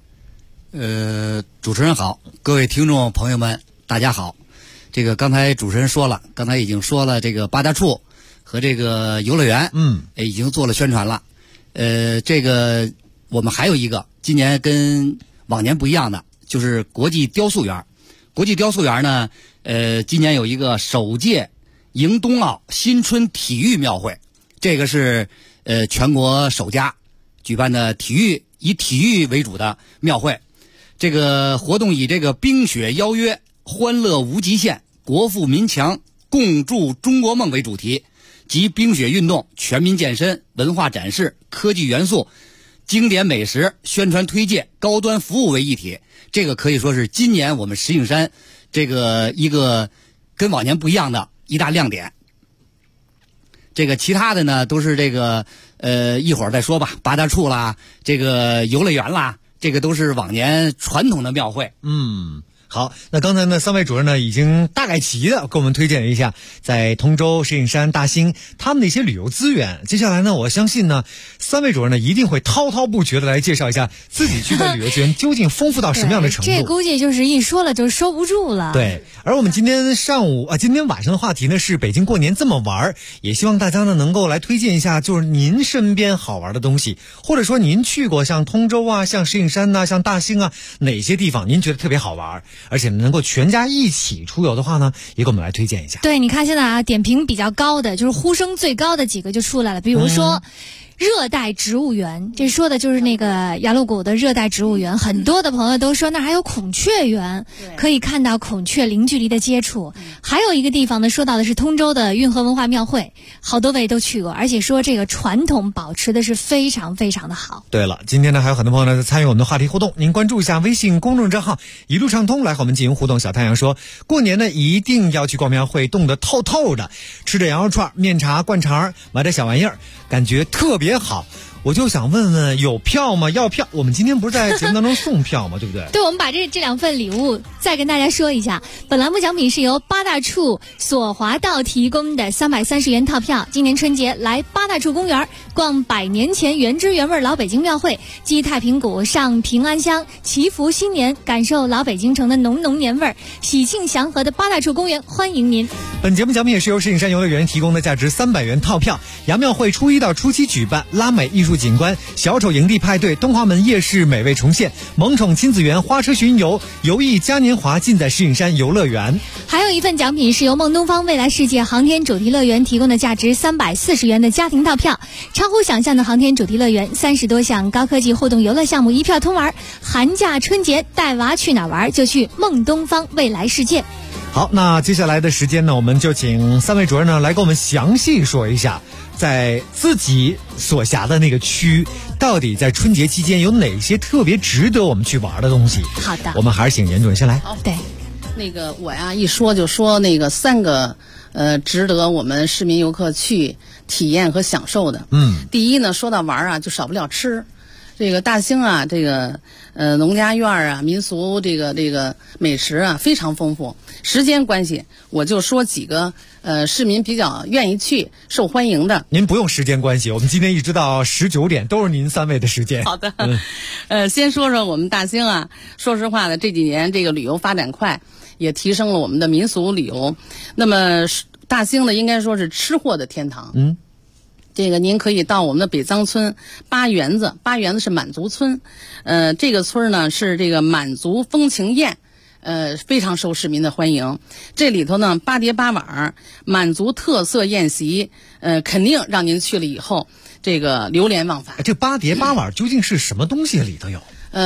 主持人好，各位听众朋友们，大家好。这个刚才主持人说了，刚才已经说了这个八大处和这个游乐园，已经做了宣传了。这个我们还有一个今年跟往年不一样的，就是国际雕塑园。国际雕塑园呢，今年有一个首届迎冬奥新春体育庙会，这个是全国首家举办的以体育为主的庙会。这个活动以这个冰雪邀约、欢乐无极限、国富民强、共筑中国梦为主题，集冰雪运动、全民健身、文化展示、科技元素、经典美食、宣传推介、高端服务为一体。这个可以说是今年我们石景山这个一个跟往年不一样的一大亮点。这个其他的呢都是这个一会儿再说吧，八大处啦，这个游乐园啦，这个都是往年传统的庙会。 好，那刚才呢3位主任呢已经大概齐的给我们推荐了一下在通州、石景山、大兴他们的一些旅游资源。接下来呢，我相信呢3位主任呢一定会滔滔不绝的来介绍一下自己去的旅游资源究竟丰富到什么样的程度。 这估计就是一说了就收不住了。 对，而我们今天晚上的话题呢是北京过年这么玩，也希望大家呢能够来推荐一下就是您身边好玩的东西，或者说您去过像通州啊、像石景山啊、像大兴啊哪些地方您觉得特别好玩。 而且能够全家一起出游的话呢，也给我们来推荐一下。 对，你看现在啊，点评比较高的就是呼声最高的几个就出来了，比如说。热带植物园，这说的就是那个雅鲁谷的热带植物园，很多的朋友都说那还有孔雀园，可以看到孔雀零距离的接触。还有一个地方呢，说到的是通州的运河文化庙会，好多位都去过，而且说这个传统保持的是非常非常的好。 对了，今天呢还有很多朋友呢在参与我们的话题互动，您关注一下微信公众账号一路畅通，来和我们进行互动。小太阳说，过年呢一定要去逛庙会，冻得透透的，吃着羊肉串、面茶、灌肠，买点小玩意儿，感觉特别好。我就想问问，有票吗？要票？我们今天不是在节目当中送票吗？对不对？ 对，我们把这两份礼物再跟大家说一下。本栏目奖品是由八大处索华道提供的330元套票，今年春节来八大处公园逛100年前原汁原味老北京庙会，祭太平谷、上平安香，祈福新年，感受老北京城的浓浓年味儿，喜庆祥和的八大处公园欢迎您。 本节目奖品也是由石景山游乐园提供的价值300元套票。杨庙会初1到初7举办，拉美艺术景观、小丑营地派对、东华门夜市美味重现、萌宠亲子园、花车巡游、游艺嘉年华，尽在石景山游乐园。 还有一份奖品是由梦东方未来世界航天主题乐园提供的价值340元的家庭套票，超乎想象的航天主题乐园，30多项高科技互动游乐项目一票通玩。寒假春节带娃去哪玩就去梦东方未来世界。 好，那接下来的时间呢，我们就请3位主任呢来给我们详细说一下，在自己所辖的那个区，到底在春节期间有哪些特别值得我们去玩的东西。 好的， 我们还是请严主任先来。 好， 对， 那个我呀一说就说那个3个值得我们市民游客去体验和享受的。第一呢，说到玩啊，就少不了吃。这个大兴啊，这个农家院啊，民俗这个美食啊非常丰富。时间关系，我就说几个市民比较愿意去、受欢迎的。 您不用时间关系，我们今天一直到19点都是您3位的时间。 好的，先说说我们大兴啊。说实话呢，这几年这个旅游发展快，也提升了我们的民俗旅游。那么大兴呢，应该说是吃货的天堂。这个您可以到我们的北藏村八园子是满族村，这个村呢是这个满族风情宴，非常受市民的欢迎。这里头呢8碟8碗满族特色宴席，肯定让您去了以后这个流连忘返。 这8碟8碗究竟是什么东西里头有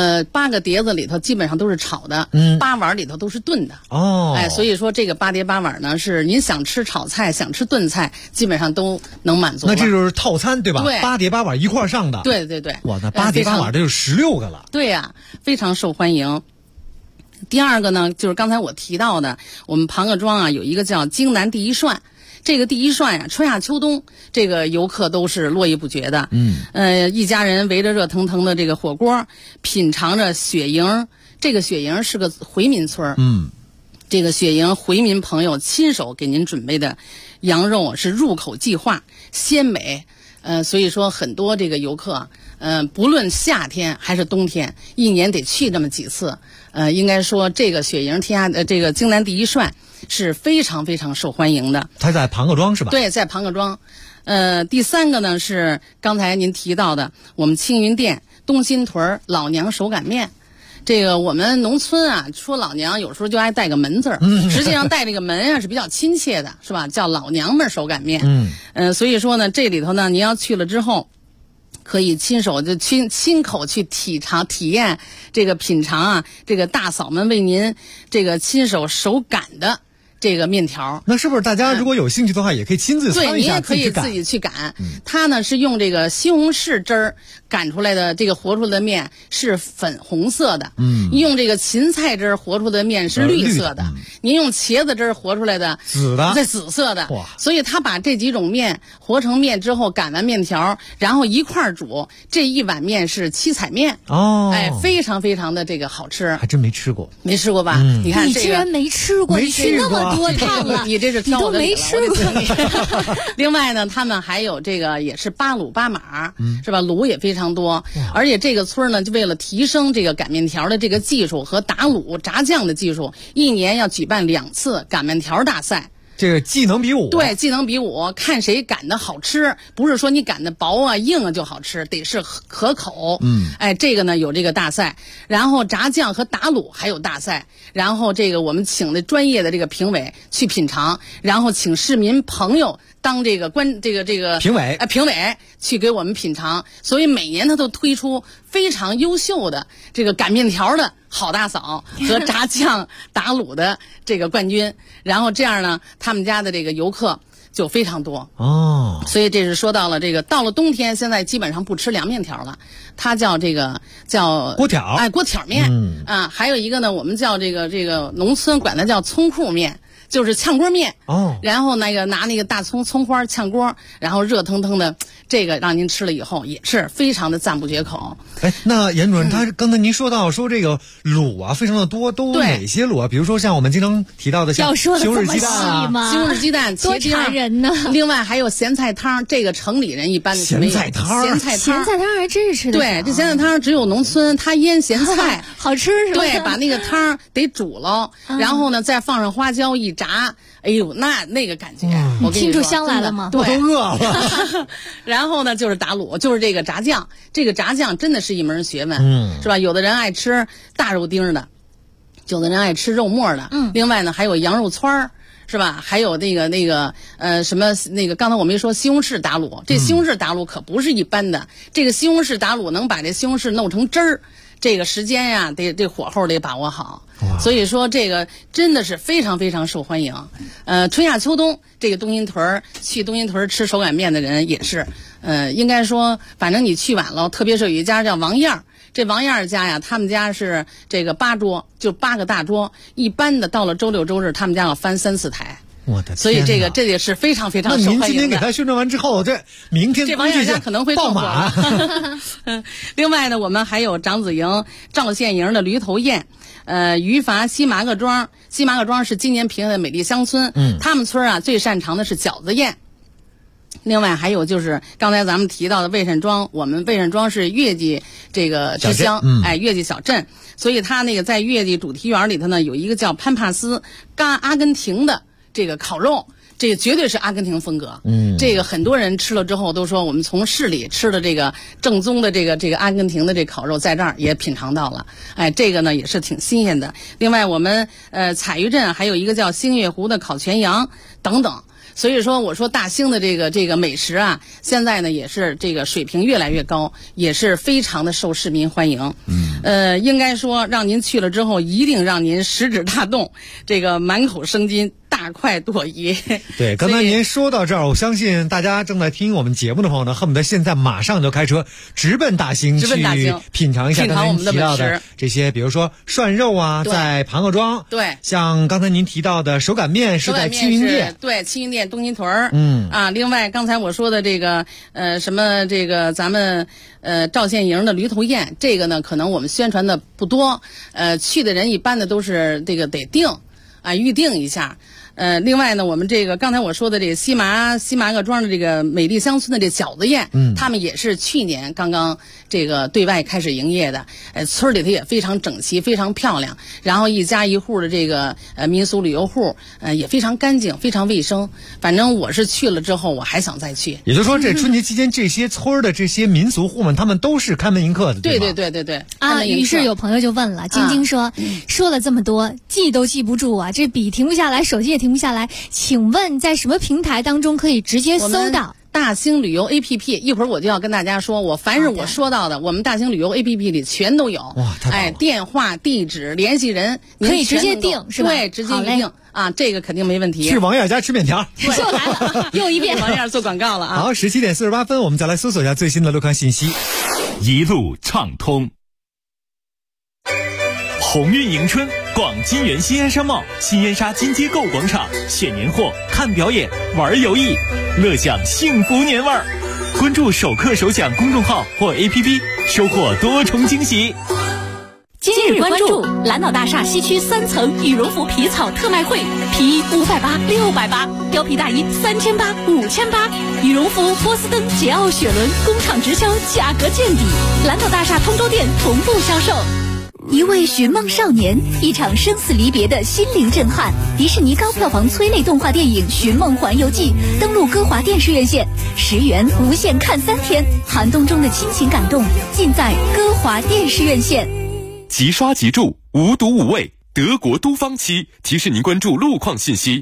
？8个碟子里头基本上都是炒的，8碗里头都是炖的。所以说这个8碟8碗呢，是您想吃炒菜、想吃炖菜，基本上都能满足了。 那这就是套餐对吧？ 对 ，8碟8碗一块上的。 对对对。 哇，那8碟8碗这就16个了。 对呀，非常受欢迎。第二个呢，就是刚才我提到的，我们庞各庄啊有一个叫京南第一涮。这个第一涮呀，春夏秋冬，这个游客都是络绎不绝的。一家人围着热腾腾的这个火锅，品尝着雪营。这个雪营是个回民村。这个雪营回民朋友亲手给您准备的羊肉是入口即化，鲜美。所以说很多这个游客，不论夏天还是冬天，一年得去这么几次。应该说这个雪营这个京南第一涮是非常非常受欢迎的。 它在庞各庄是吧？ 对，在庞各庄。第3个呢是刚才您提到的我们青云店东新屯老娘手擀面。这个我们农村啊，说老娘有时候就爱带个门字儿，实际上带这个门啊是比较亲切的，是吧？叫老娘们手擀面。所以说呢，这里头呢，您要去了之后，可以亲手就亲口去体验这个品尝啊，这个大嫂们为您这个亲手手擀的这个面条。 那是不是大家如果有兴趣的话，也可以亲自参与一下， 对，你也可以自己去擀。它呢是用这个西红柿汁儿擀出来的，这个和出来的面是粉红色的。用这个芹菜汁儿和出来的面是绿色的。您用茄子汁儿和出来的紫色的。哇！所以他把这几种面和成面之后，擀完面条，然后一块儿煮。这一碗面是七彩面。非常非常的这个好吃。 还真没吃过。 没吃过吧？你看你居然没吃过，你去那么多趟了， 你这是挑我的理了。 你都没吃过。 另外呢，他们还有这个也是8卤8码，是吧？卤也非常多。而且这个村呢，就为了提升这个擀面条的这个技术和打卤炸酱的技术，一年要举办2次擀面条大赛。 这个技能比武。 对，技能比武，看谁擀的好吃，不是说你擀的薄啊硬啊就好吃，得是可口。这个呢有这个大赛，然后炸酱和打卤还有大赛，然后这个我们请的专业的这个评委去品尝，然后请市民朋友当这个评委评委去给我们品尝，所以每年他都推出非常优秀的这个擀面条的好大嫂和炸酱打卤的这个冠军，然后这样呢，他们家的这个游客就非常多哦。 所以这是说到了这个，到了冬天，现在基本上不吃凉面条了，它叫锅条，锅条面。还有一个呢，我们叫这个农村管它叫葱裤面。就是炝锅面然后拿那个大葱花炝锅，然后热腾腾的，这个让您吃了以后也是非常的赞不绝口。 那严主任，他刚才您说到说这个卤啊非常的多，都哪些卤啊？比如说像我们经常提到的像西红柿鸡蛋西红柿鸡蛋多馋人呢。 另外还有咸菜汤，这个城里人一般的咸菜汤还真是吃的少。 对，这咸菜汤只有农村，它腌咸菜好吃是吧？ 对，把那个汤得煮了，然后呢再放上花椒一炸，哎呦，那个感觉，我跟你说， 听出香来了吗？ 对， 我都饿了。 然后呢，就是打卤，就是这个炸酱，这个炸酱真的是一门学问，是吧？有的人爱吃大肉丁的，有的人爱吃肉末的，另外呢还有羊肉串儿。是吧？还有那个什么那个，刚才我没说西红柿打卤，这西红柿打卤可不是一般的，这个西红柿打卤能把这西红柿弄成汁儿，这个时间呀，这火候得把握好。所以说这个真的是非常非常受欢迎。春夏秋冬，这个去东辛屯吃手擀面的人也是，应该说，反正你去晚了，特别是有一家叫王燕儿。这王燕儿家呀，他们家是这个8桌，就8个大桌，一般的到了周六周日，他们家要翻3、4台。 我的天！ 所以这也是非常非常受欢迎的。 那您今天给他宣传完之后，明天这王燕儿家可能会爆满。 另外呢，我们还有长子营、赵县营的驴头宴，余阀西麻各庄是今年评的美丽乡村，他们村啊最擅长的是饺子宴。另外还有就是刚才咱们提到的魏善庄，我们魏善庄是月季这个之乡，月季小镇，所以它那个在月季主题园里头呢，有一个叫潘帕斯阿根廷的这个烤肉，这个绝对是阿根廷风格。这个很多人吃了之后都说，我们从市里吃的这个正宗的这个阿根廷的这烤肉，在这儿也品尝到了。这个呢也是挺新鲜的。另外我们彩鱼镇还有一个叫星月湖的烤全羊等等。所以说，我说大兴的这个美食啊，现在呢也是这个水平越来越高，也是非常的受市民欢迎。应该说让您去了之后，一定让您食指大动，这个满口生津，大快朵颐。 对，刚才您说到这儿，我相信大家正在听我们节目的朋友呢，恨不得现在马上就开车直奔大兴去品尝一下刚才您提到的这些，比如说涮肉啊，在庞各庄， 对， 像刚才您提到的手擀面是在青云店， 对，青云店东辛屯另外刚才我说的这个什么这个咱们赵县营的驴头宴，这个呢可能我们宣传的不多，去的人一般的都是这个得预定一下。另外呢，我们这个刚才我说的这个西麻各庄的这个美丽乡村的这饺子宴，他们也是去年刚刚这个对外开始营业的。村里头也非常整齐，非常漂亮。然后一家一户的这个民俗旅游户，也非常干净，非常卫生。反正我是去了之后，我还想再去。 也就是说，这春节期间这些村的这些民俗户们，他们都是开门迎客的， 对吧？ 对。 于是有朋友就问了，晶晶说，说了这么多，记都记不住啊，这笔停不下来，手机也停不下来，请问在什么平台当中可以直接搜到？ 大兴旅游 APP， 一会儿我就要跟大家说，凡是我说到的，我们大兴旅游 APP 里全都有。 哇，太棒了！ 电话、地址、联系人， 可以直接定，是吧？ 对，直接预定啊，这个肯定没问题。 去王燕家吃面条， 又来了，又一遍。 王燕做广告了啊！ 好，17点48分，我们再来搜索一下最新的路况信息。 一路畅通。鸿运迎春，逛金源新安商贸新燕莎金街购广场，选年货，看表演，玩游艺，乐享幸福年味儿。关注首客首奖公众号或 APP， 收获多重惊喜。 今日关注蓝岛大厦西区3层羽绒服皮草特卖会，皮衣580、680，貂皮大衣3800、5800，羽绒服、波司登、桀骜、雪伦工厂直销，价格见底。蓝岛大厦通州店同步销售。 一位寻梦少年，一场生死离别的心灵震撼。迪士尼高票房催泪动画电影《寻梦环游记》登陆歌华电视院线，10元无限看3天，寒冬中的亲情感动尽在歌华电视院线。 即刷即住，无毒无味，德国都芳漆提示您关注路况信息。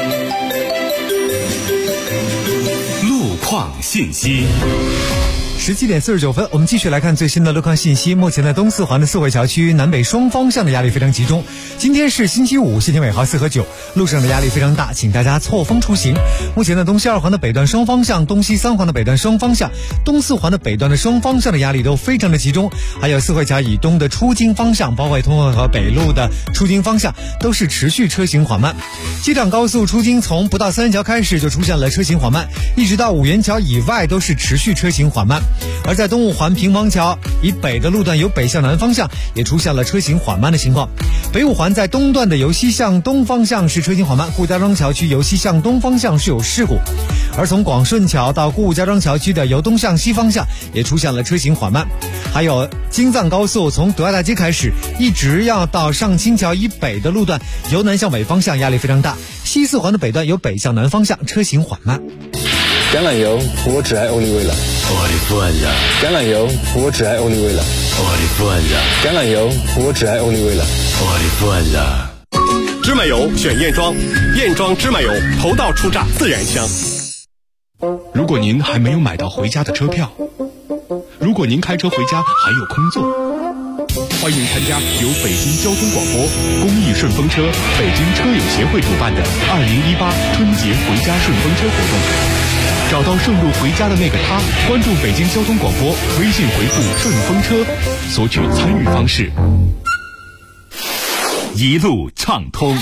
路况信息。 17点49分，我们继续来看最新的路况信息。目前在东四环的四惠桥区南北双方向的压力非常集中。今天是星期五，谢天尾号4和9，路上的压力非常大，请大家错峰出行。目前在东西2环的北段双方向、东西3环的北段双方向、东4环的北段的双方向的压力都非常的集中。还有四惠桥以东的出京方向，包括通惠河北路的出京方向，都是持续车行缓慢。机场高速出京从不到三元桥开始就出现了车行缓慢，一直到5元桥以外都是持续车行缓慢。而在东五环平房桥以北的路段由北向南方向也出现了车行缓慢的情况。北五环在东段的由西向东方向是车行缓慢，顾家庄桥区由西向东方向是有事故。而从广顺桥到顾家庄桥区的由东向西方向也出现了车行缓慢。还有京藏高速从德化大街开始一直要到上清桥以北的路段由南向北方向压力非常大，西四环的北段由北向南方向车行缓慢。 橄榄油，我只爱欧丽味了。我的父呀！橄榄油，我只爱欧丽味了。我的父呀！橄榄油，我只爱欧丽味了。我的父呀！ 芝麻油选燕庄，燕庄芝麻油头道出榨，自然香。 如果您还没有买到回家的车票，如果您开车回家还有空座，欢迎参加由北京交通广播、公益顺风车、北京车友协会主办的2018春节回家顺风车活动。找到顺路回家的那个他，关注北京交通广播，微信回复顺风车索取参与方式。 一路畅通。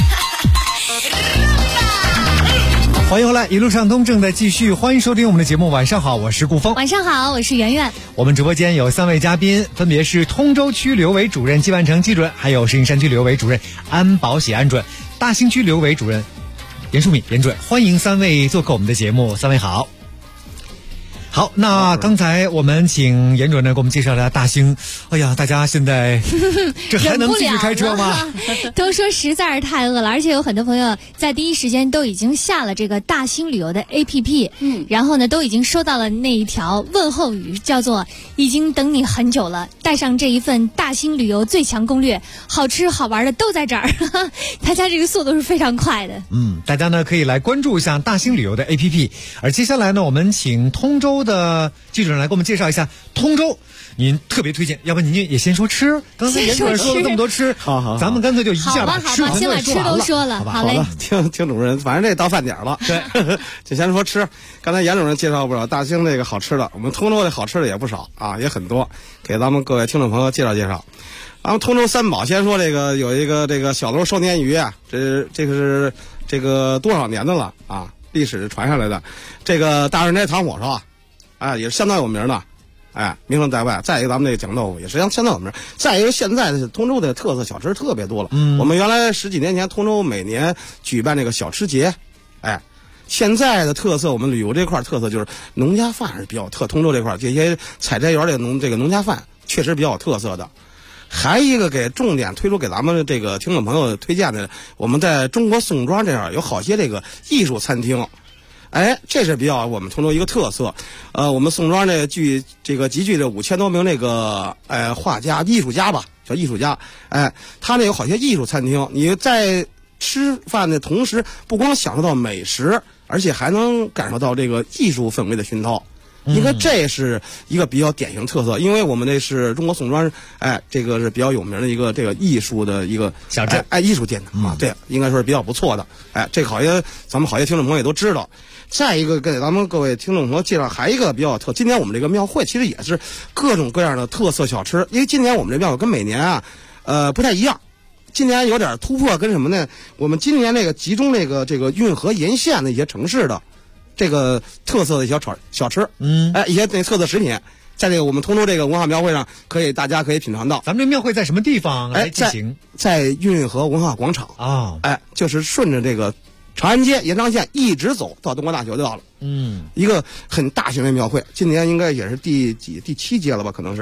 欢迎回来，一路畅通正在继续，欢迎收听我们的节目。晚上好，我是顾峰。 晚上好，我是圆圆。 我们直播间有3位嘉宾，分别是通州区旅游委主任季万成季主任，还有石景山区旅游委主任安保喜安主任，大兴区旅游委主任严淑敏严主任。欢迎3位做客我们的节目，3位好。好，那刚才我们请严主任呢给我们介绍一下大兴。哎呀，大家现在这还能继续开车吗？ 都说实在是太饿了，而且有很多朋友在第一时间都已经下了这个大兴旅游的 APP，然后呢都已经收到了那一条问候语，叫做已经等你很久了，带上这一份大兴旅游最强攻略，好吃好玩的都在这儿。大家这个速度是非常快的。 大家呢可以来关注一下大兴旅游的 APP。而接下来呢，我们请通州的记者来给我们介绍一下通州您特别推荐，要不您也先说吃。刚才严主任说了这么多吃， 好， 咱们干脆就一下把吃先把吃都说了。 好了，听主任，反正这到饭点了， 对， 就先说吃。刚才严主任介绍不少大兴这个好吃的，我们通州的好吃的也不少啊，也很多，给咱们各位听众朋友介绍介绍。然后通州三宝，先说这个有一个这个小楼收鲶鱼啊，这个是这个多少年的了啊，历史传下来的。这个大润斋糖火烧啊，也是相当有名的。名声在外。再一个，咱们这个酱豆腐也是相当有名。再一个，现在的通州的特色小吃特别多了。我们原来10几年前，通州每年举办这个小吃节，现在的特色，我们旅游这块特色就是农家饭是比较通州这块这些采摘园的农家饭确实比较有特色的。还一个给重点推出给咱们这个听众朋友推荐的，我们在中国宋庄这样有好些这个艺术餐厅。这是比较我们通州一个特色。我们宋庄这集聚这5000多名那个画家艺术家吧，叫艺术家。他那有好些艺术餐厅，你在吃饭的同时，不光享受到美食，而且还能感受到这个艺术氛围的熏陶。你看，这是一个比较典型特色，因为我们这是中国宋庄，这个是比较有名的一个这个艺术的一个小镇， 艺术殿堂啊，这应该说是比较不错的。这个好些咱们好些听众朋友也都知道。再一个，给咱们各位听众朋友介绍还一个比较今年我们这个庙会其实也是各种各样的特色小吃，因为今年我们这庙会跟每年不太一样。今年有点突破，跟什么呢？我们今年那个集中这个运河沿线的一些城市的这个特色的小吃，一些那特色食品，在这个我们通州这个文化庙会上，大家可以品尝到。 咱们这庙会在什么地方来进行？ 在运河文化广场啊，就是顺着这个长安街延长线一直走到东关大学就到了。一个很大型的庙会，今年应该也是第7届了吧？可能是。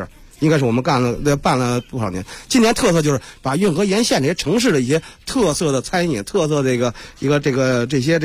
应该是我们办了多少年？今年特色就是把运河沿线这些城市的一些特色的餐饮、特色这个这些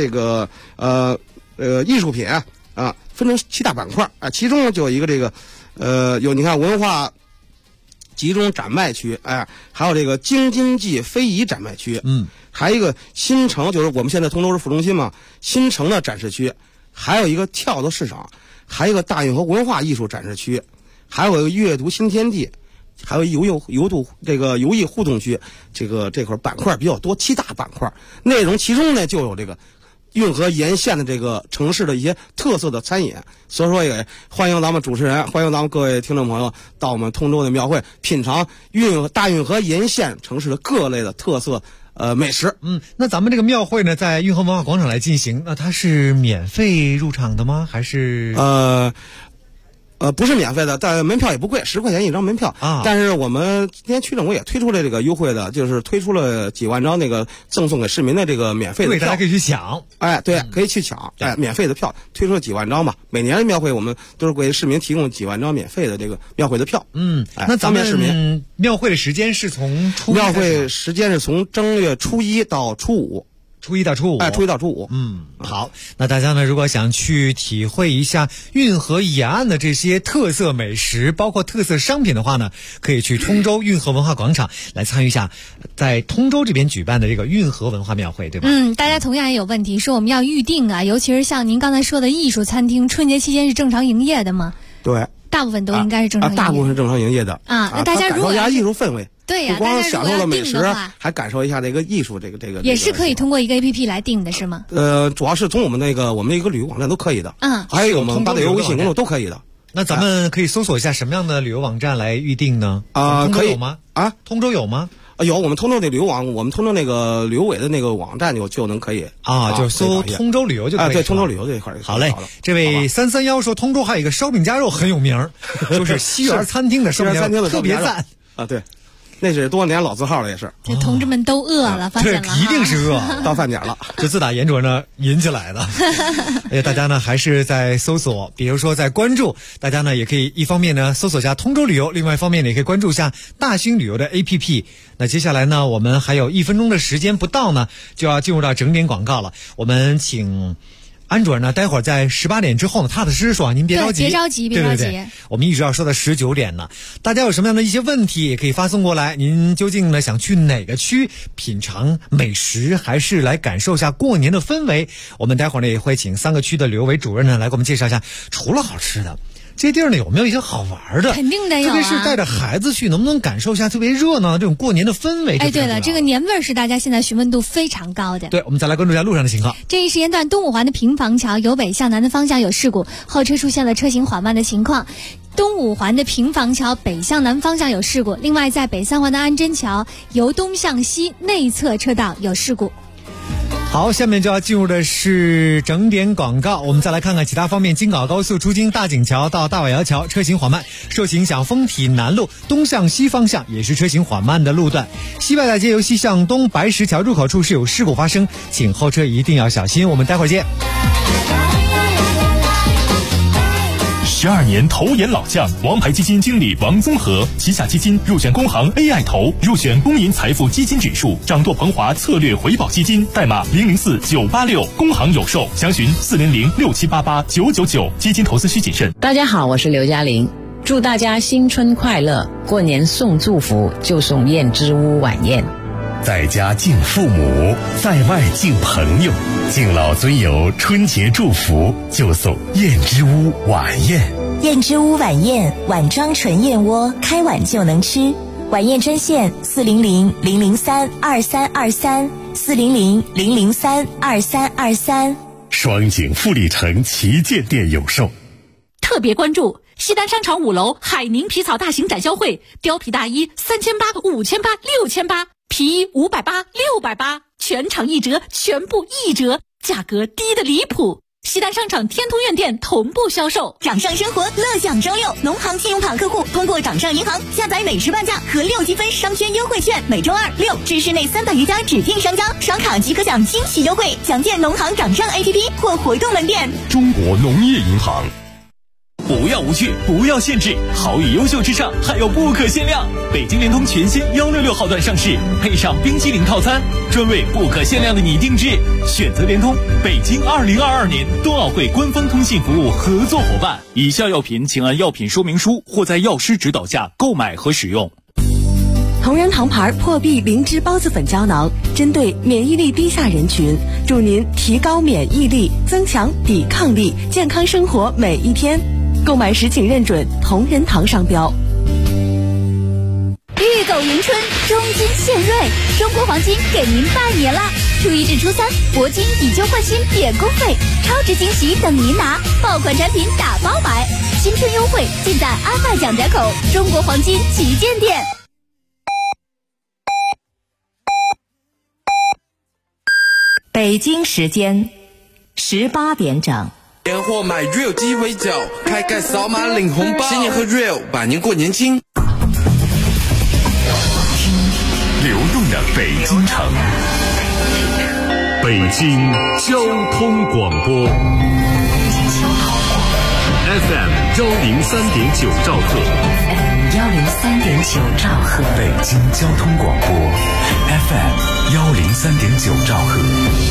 艺术品啊，分成7大板块啊，其中就有一个有你看文化集中展卖区，还有这个京津冀非遗展卖区，还有一个新城，就是我们现在通州是副中心嘛，新城的展示区，还有一个跳蚤市场，还有一个大运河文化艺术展示区，还有一个阅读新天地，还有游艺互动区，这块板块比较多，7大板块，内容其中呢就有这个运河沿线的这个城市的一些特色的餐饮，所以说也欢迎咱们主持人，欢迎咱们各位听众朋友到我们通州的庙会品尝大运河沿线城市的各类的特色美食。 那咱们这个庙会呢，在运河文化广场来进行，那它是免费入场的吗？还是不是免费的，但门票也不贵，10块钱一张门票啊。但是我们今天区政府也推出了这个优惠的，就是推出了几万张那个赠送给市民的这个免费的票， 对，大家可以去抢。 对，可以去抢。免费的票推出了几万张吧。每年的庙会我们都是给市民提供几万张免费的这个庙会的票。 那咱们市民庙会的时间是从庙会时间是从正月初1到初5。 初一到初五， 初一到初五。 好，那大家呢，如果想去体会一下运河沿岸的这些特色美食，包括特色商品的话呢，可以去通州运河文化广场来参与一下在通州这边举办的这个运河文化庙会，对吧？ 大家同样也有问题，说我们要预定啊，尤其是像您刚才说的艺术餐厅，春节期间是正常营业的吗？ 对， 大部分都应该是正常营业， 大部分是正常营业的那大家如果感受一下艺术氛围。 对呀， 不光享受了美食，还感受一下这个艺术，这个也是可以通过一个 APP 来订的，是吗？ 主要是从我们一个旅游网站都可以的，还有我们八大游微信公众都可以的。 那咱们可以搜索一下什么样的旅游网站来预定呢？ 可以有吗？通州有吗？ 有，我们通州的旅游网，我们通州那个旅游委的那个网站就能可以就搜通州旅游就可以。 对，通州旅游这一块。 好嘞，这位331说通州还有一个烧饼夹肉很有名，就是西园餐厅的烧饼夹肉特别赞对。那是多年老字号了，也是。 这同志们都饿了，发现了， 一定是饿， 到饭点了， 就自打严主任呢引起来的。大家呢还是在搜索，比如说在关注，大家呢也可以一方面呢搜索一下通州旅游，另外一方面呢也可以关注一下大兴旅游的 APP。那接下来呢，我们还有1分钟的时间不到呢，就要进入到整点广告了。我们请安主任呢，待会儿在18点之后呢，踏踏实实说，您别着急， 别着急，别着急。 对，我们一直要说到19点呢。大家有什么样的一些问题，也可以发送过来。您究竟呢想去哪个区品尝美食，还是来感受一下过年的氛围？我们待会儿呢也会请3个区的旅游委主任呢来给我们介绍一下，除了好吃的，这些地儿呢有没有一些好玩的？ 肯定得有， 特别是带着孩子去，能不能感受一下特别热闹的这种过年的氛围？ 对了，这个年味儿是大家现在询问度非常高的。 对，我们再来关注一下路上的情况。 这一时间段，东五环的平房桥由北向南的方向有事故，后车出现了车行缓慢的情况。东五环的平房桥北向南方向有事故，另外在北3环的安贞桥由东向西内侧车道有事故。 好，下面就要进入的是整点广告。我们再来看看其他方面。京港高速出京大井桥到大瓦窑桥车行缓慢，受影响丰体南路东向西方向也是车行缓慢的路段。西外大街由西向东白石桥入口处是有事故发生，请后车一定要小心。我们待会儿见。 12年投研老将，王牌基金经理王宗和，旗下基金入选工行 AI 投，入选公银财富基金指数，掌舵鹏华策略回报基金，代码004986，工行有售，详询40067889999，基金投资需谨慎。 大家好，我是刘嘉玲，祝大家新春快乐，过年送祝福就送燕之屋晚宴。 在家敬父母，在外敬朋友，敬老尊友，春节祝福就送燕之屋晚宴。 燕之屋晚宴，碗装纯燕窝，开碗就能吃。晚宴专线400-003-2323，400-003-2323。 双井富力城旗舰店有售。 特别关注西单商场5楼海宁皮草大型展销会，貂皮大衣3800、5800、6800，皮衣580、680，全场1折，全部1折，价格低得离谱。西单商场天通苑店同步销售。 掌上生活乐享周6，农行信用卡客户通过掌上银行下载美食半价和6积分商圈优惠券，每周2、6至市内300余家指定商家刷卡即可享惊喜优惠，详见农行掌上 APP 或活动门店。 中国农业银行。 不要无趣，不要限制，好与优秀之上还有不可限量。北京联通全新166号段上市，配上冰淇淋套餐，专为不可限量的你定制。选择联通，北京2022年冬奥会官方通信服务合作伙伴。以下药品请按药品说明书或在药师指导下购买和使用。 同仁堂牌破壁灵芝孢子粉胶囊，针对免疫力低下人群，助您提高免疫力，增强抵抗力，健康生活每一天。购买时请认准同仁堂商标。 玉狗迎春，中金献瑞，中国黄金给您拜年啦！初一至初三，铂金以旧换新免工费，超值惊喜等您拿，爆款产品打包买，新春优惠尽在安迈蒋家口中国黄金旗舰店。 北京时间18点整。 年货买 Real 鸡尾酒，开盖扫码领红包，新年和 Real 百年过年轻。 流动的北京城，北京交通广播 FM 103.9兆赫 103.9兆赫， 北京交通广播 FM 103.9兆赫。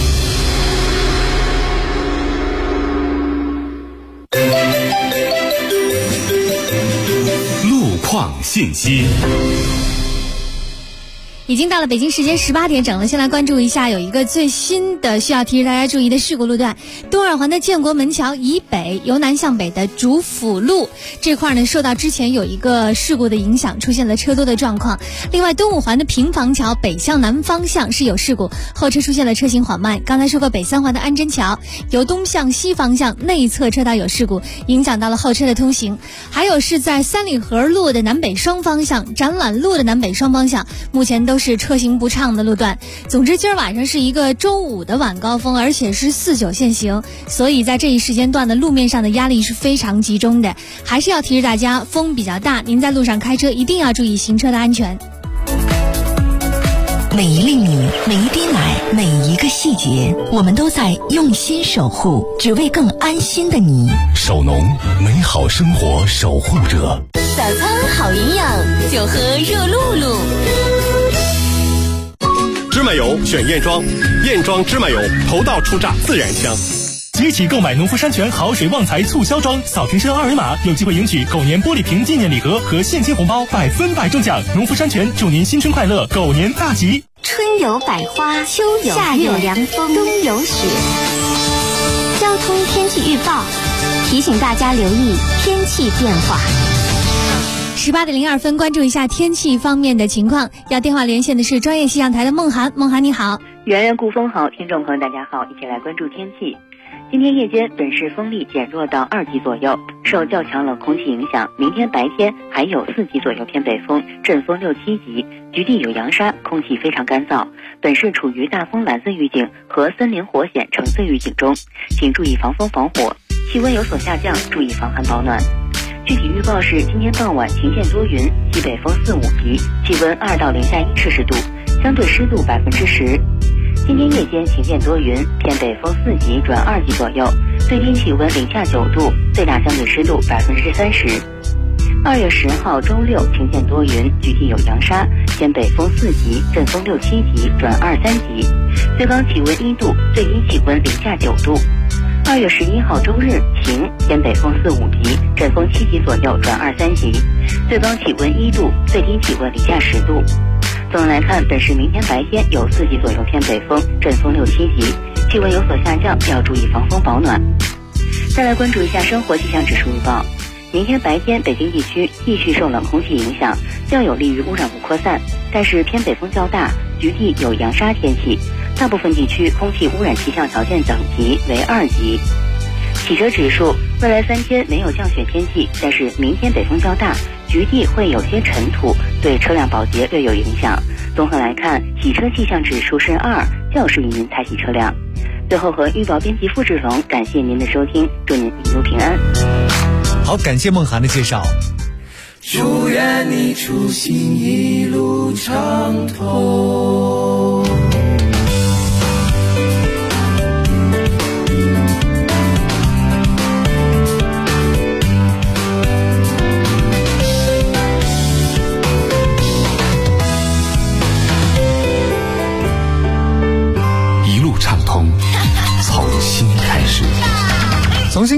路况信息。 已经到了北京时间18点整了，先来关注一下有一个最新的需要提示大家注意的事故路段，东二环的建国门桥以北由南向北的主辅路这块呢，受到之前有一个事故的影响，出现了车多的状况。另外东五环的平房桥北向南方向是有事故，后车出现了车行缓慢。刚才说过北三环的安贞桥由东向西方向内侧车道有事故，影响到了后车的通行。还有是在三里河路的南北双方向、展览路的南北双方向，目前都是车行不畅的路段。总之今儿晚上是一个周五的晚高峰，而且是4-9限行，所以在这一时间段的路面上的压力是非常集中的，还是要提示大家风比较大，您在路上开车一定要注意行车的安全。 每一粒米，每一滴奶，每一个细节，我们都在用心守护，只为更安心的你。 首农，美好生活守护者。 早餐好营养，就喝热露露。 芝麻油选燕庄，燕庄芝麻油头道初榨自然香。 即起购买农夫山泉好水旺财促销装，扫瓶身2维码有机会赢取狗年玻璃瓶纪念礼盒和现金红包，100%中奖。农夫山泉祝您新春快乐，狗年大吉。 春有百花，秋有夏有凉风，冬有雪。交通天气预报提醒大家留意天气变化。 18点02分，关注一下天气方面的情况。要电话连线的是专业气象台的孟涵，孟涵你好。 圆圆顾风好，听众朋友大家好，一起来关注天气。今天夜间本市风力减弱到2级左右，受较强冷空气影响，明天白天还有4级左右偏北风，阵风6、7级，局地有扬沙，空气非常干燥。本市处于大风蓝色预警和森林火险橙色预警中，请注意防风防火，气温有所下降，注意防寒保暖。具体预报是今天傍晚晴见多云，西北风4、5级，气温2到零下1摄氏度，相对湿度10%。今天夜间晴见多云，偏北风4级转2级左右，最低气温零下9度，最大相对湿度30%。2月10号周六晴见多云，局地有扬沙，偏北风4级，阵风6、7级转2、3级，最高气温1度，最低气温零下9度。2月11号周日晴，偏北风4、5级，阵风7级左右转2、3级，最高气温1度，最低气温零下10度。总的来看，本市明天白天有4级左右偏北风，阵风6、7级，气温有所下降，要注意防风保暖。再来关注一下生活气象指数预报。明天白天北京地区继续受冷空气影响，较有利于污染物扩散，但是偏北风较大，局地有扬沙天气，大部分地区空气污染气象条件等级为2级。汽车指数未来3天没有降雪天气，但是明天北风较大，局地会有些尘土，对车辆保洁略有影响。综合来看，洗车气象指数是2，较适于您采洗车辆。最后和预报编辑付志龙感谢您的收听，祝您一路平安。 好，感谢孟涵的介绍。 祝愿你出行一路畅通。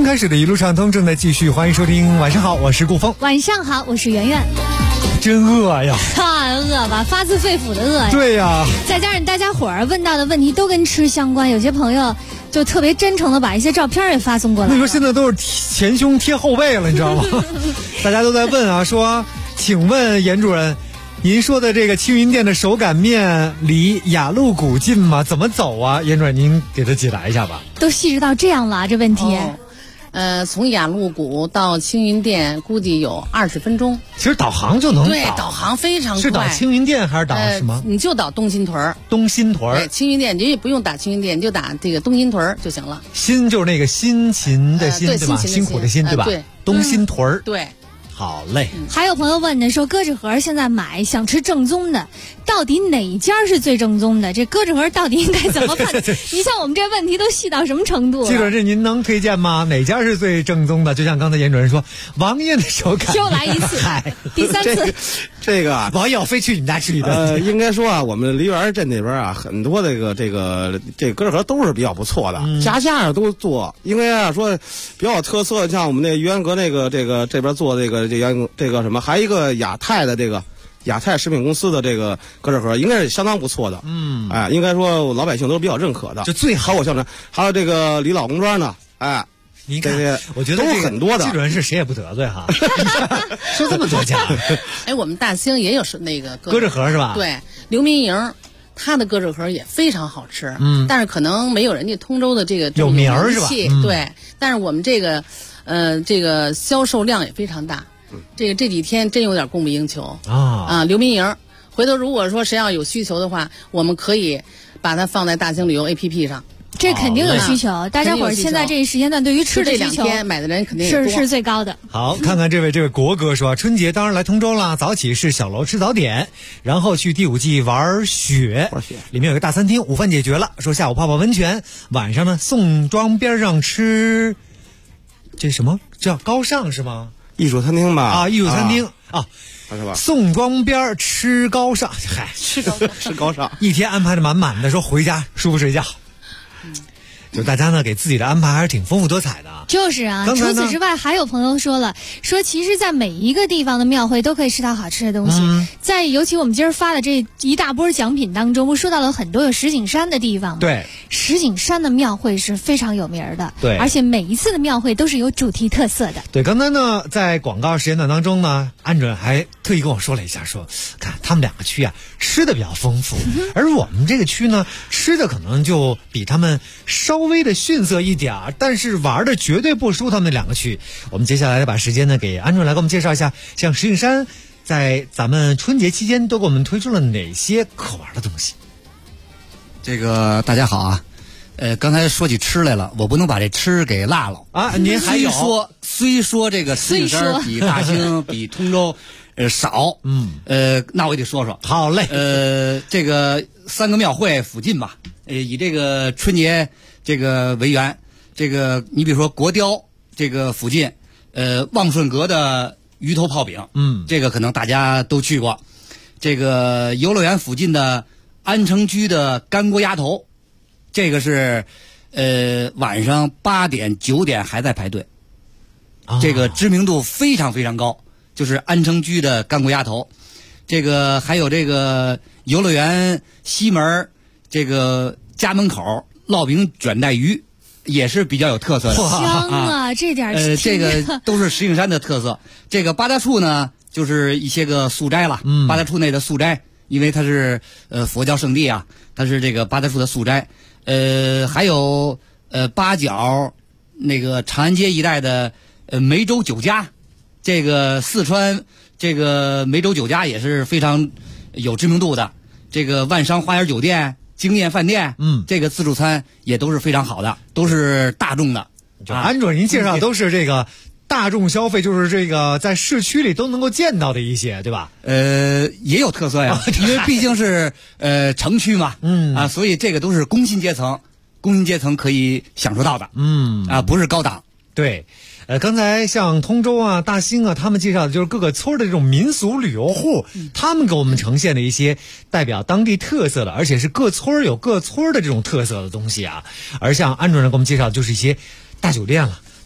开始的一路畅通正在继续，欢迎收听。晚上好，我是顾峰。 晚上好，我是圆圆。 真饿呀！ 太饿吧，发自肺腑的饿呀！ 对呀， 再加上大家伙儿问到的问题都跟吃相关，有些朋友就特别真诚的把一些照片也发送过来。 你说现在都是前胸贴后背了，你知道吗？大家都在问啊，说，请问严主任，您说的这个青云店的手擀面离雅鹿谷近吗？怎么走啊？严主任，您给他解答一下吧。 都细致到这样了，这问题。 从雅鹿谷到青云店估计有20分钟。 其实导航就能对，导航非常快。 是导青云店还是导什么？ 你就导东新屯。 东新屯。 对，青云店你也不用打青云店，你就打这个东新屯就行了。 辛就是那个辛勤的辛，对吧？辛苦的辛，对吧？ 对， 东新屯。 对。 好嘞。 还有朋友问呢，说鸽子盒现在买想吃正宗的，到底哪家是最正宗的？这鸽子盒到底应该怎么判？你像我们这问题都细到什么程度？ 记者，这您能推荐吗？哪家是最正宗的？就像刚才严主任说，王爷的手擀又来一次，第3次。 这个啊， 王爷要非去你们家吃一顿。 应该说啊，我们梨园镇那边啊，很多这个鸽子盒都是比较不错的，家家都做。因为啊，说比较有特色，像我们那元阁这边做这个什么，还有一个亚太的亚太食品公司的这个鸽子盒，应该是相当不错的。应该说老百姓都是比较认可的， 就最好我相信。还有这个李老公庄呢， 你看，我觉得都很多的。 记者人是谁也不得罪哈，说这么多家。 我们大兴也有那个鸽子盒是吧？ 对，刘民营。他的鸽子盒也非常好吃，但是可能没有人家通州的这个有名儿是吧？ 对，但是我们这个销售量也非常大，这几天真有点供不应求啊！刘民营，回头如果说谁要有需求的话，我们可以把它放在大兴旅游 APP 上。 这肯定有需求，大家伙儿现在这时间段对于吃的需求， 这2天买的人肯定是最高的。 好，看看这位国哥说，春节当然来通州了，早起是小楼吃早点，然后去第5季玩雪，里面有个大餐厅，午饭解决了，说下午泡泡温泉，晚上呢宋庄边上吃，这什么叫高尚是吗？ 艺术餐厅吧？ 啊，艺术餐厅啊。 是吧？ 宋庄边吃高尚， 吃高尚， 一天安排的满满的，说回家舒服睡觉。就大家呢给自己的安排还是挺丰富多彩的。 就是啊，除此之外还有朋友说了，说其实在每一个地方的庙会都可以吃到好吃的东西。在尤其我们今儿发的这一大波奖品当中，我说到了很多有石景山的地方。 对， 石景山的庙会是非常有名的。 对， 而且每一次的庙会都是有主题特色的。 对，刚才呢在广告时间段当中呢，安主任还特意跟我说了一下，说看他们2个区啊吃的比较丰富，而我们这个区呢吃的可能就比他们稍微的逊色一点，但是玩的绝对不输他们2个区。我们接下来把时间呢给安主任来给我们介绍一下，像石景山在咱们春节期间都给我们推出了哪些可玩的东西。 这个大家好啊，刚才说起吃来了，我不能把这吃给落了啊。您还有虽说这个石景山比大兴比通州少，那我也得说说。 好嘞， 这个3个庙会附近吧，以这个春节这个为源，这个你比如说国雕这个附近，望顺阁的鱼头泡饼，这个可能大家都去过。这个游乐园附近的安城居的干锅鸭头，这个是晚上8点9点还在排队，这个知名度非常非常高，就是安城居的干锅鸭头。这个还有这个游乐园西门这个家门口烙饼卷带鱼，也是比较有特色的。 香啊，这点这个都是石景山的特色。这个八大处呢，就是一些个素斋了。八大处内的素斋，因为它是佛教圣地啊，它是这个八大处的素斋。还有八角那个长安街一带的梅州酒家，这个四川这个梅州酒家也是非常有知名度的。这个万商花园酒店、经验饭店，这个自助餐也都是非常好的，都是大众的。 安主任您介绍都是这个大众消费，就是这个在市区里都能够见到的一些，对吧？ 也有特色呀，因为毕竟是城区嘛，所以这个都是工薪阶层可以享受到的，不是高档。 对，刚才像通州啊、大兴啊，他们介绍的就是各个村的这种民俗旅游户，他们给我们呈现的一些代表当地特色的，而且是各村有各村的这种特色的东西啊。而像安主任给我们介绍的就是一些大酒店了。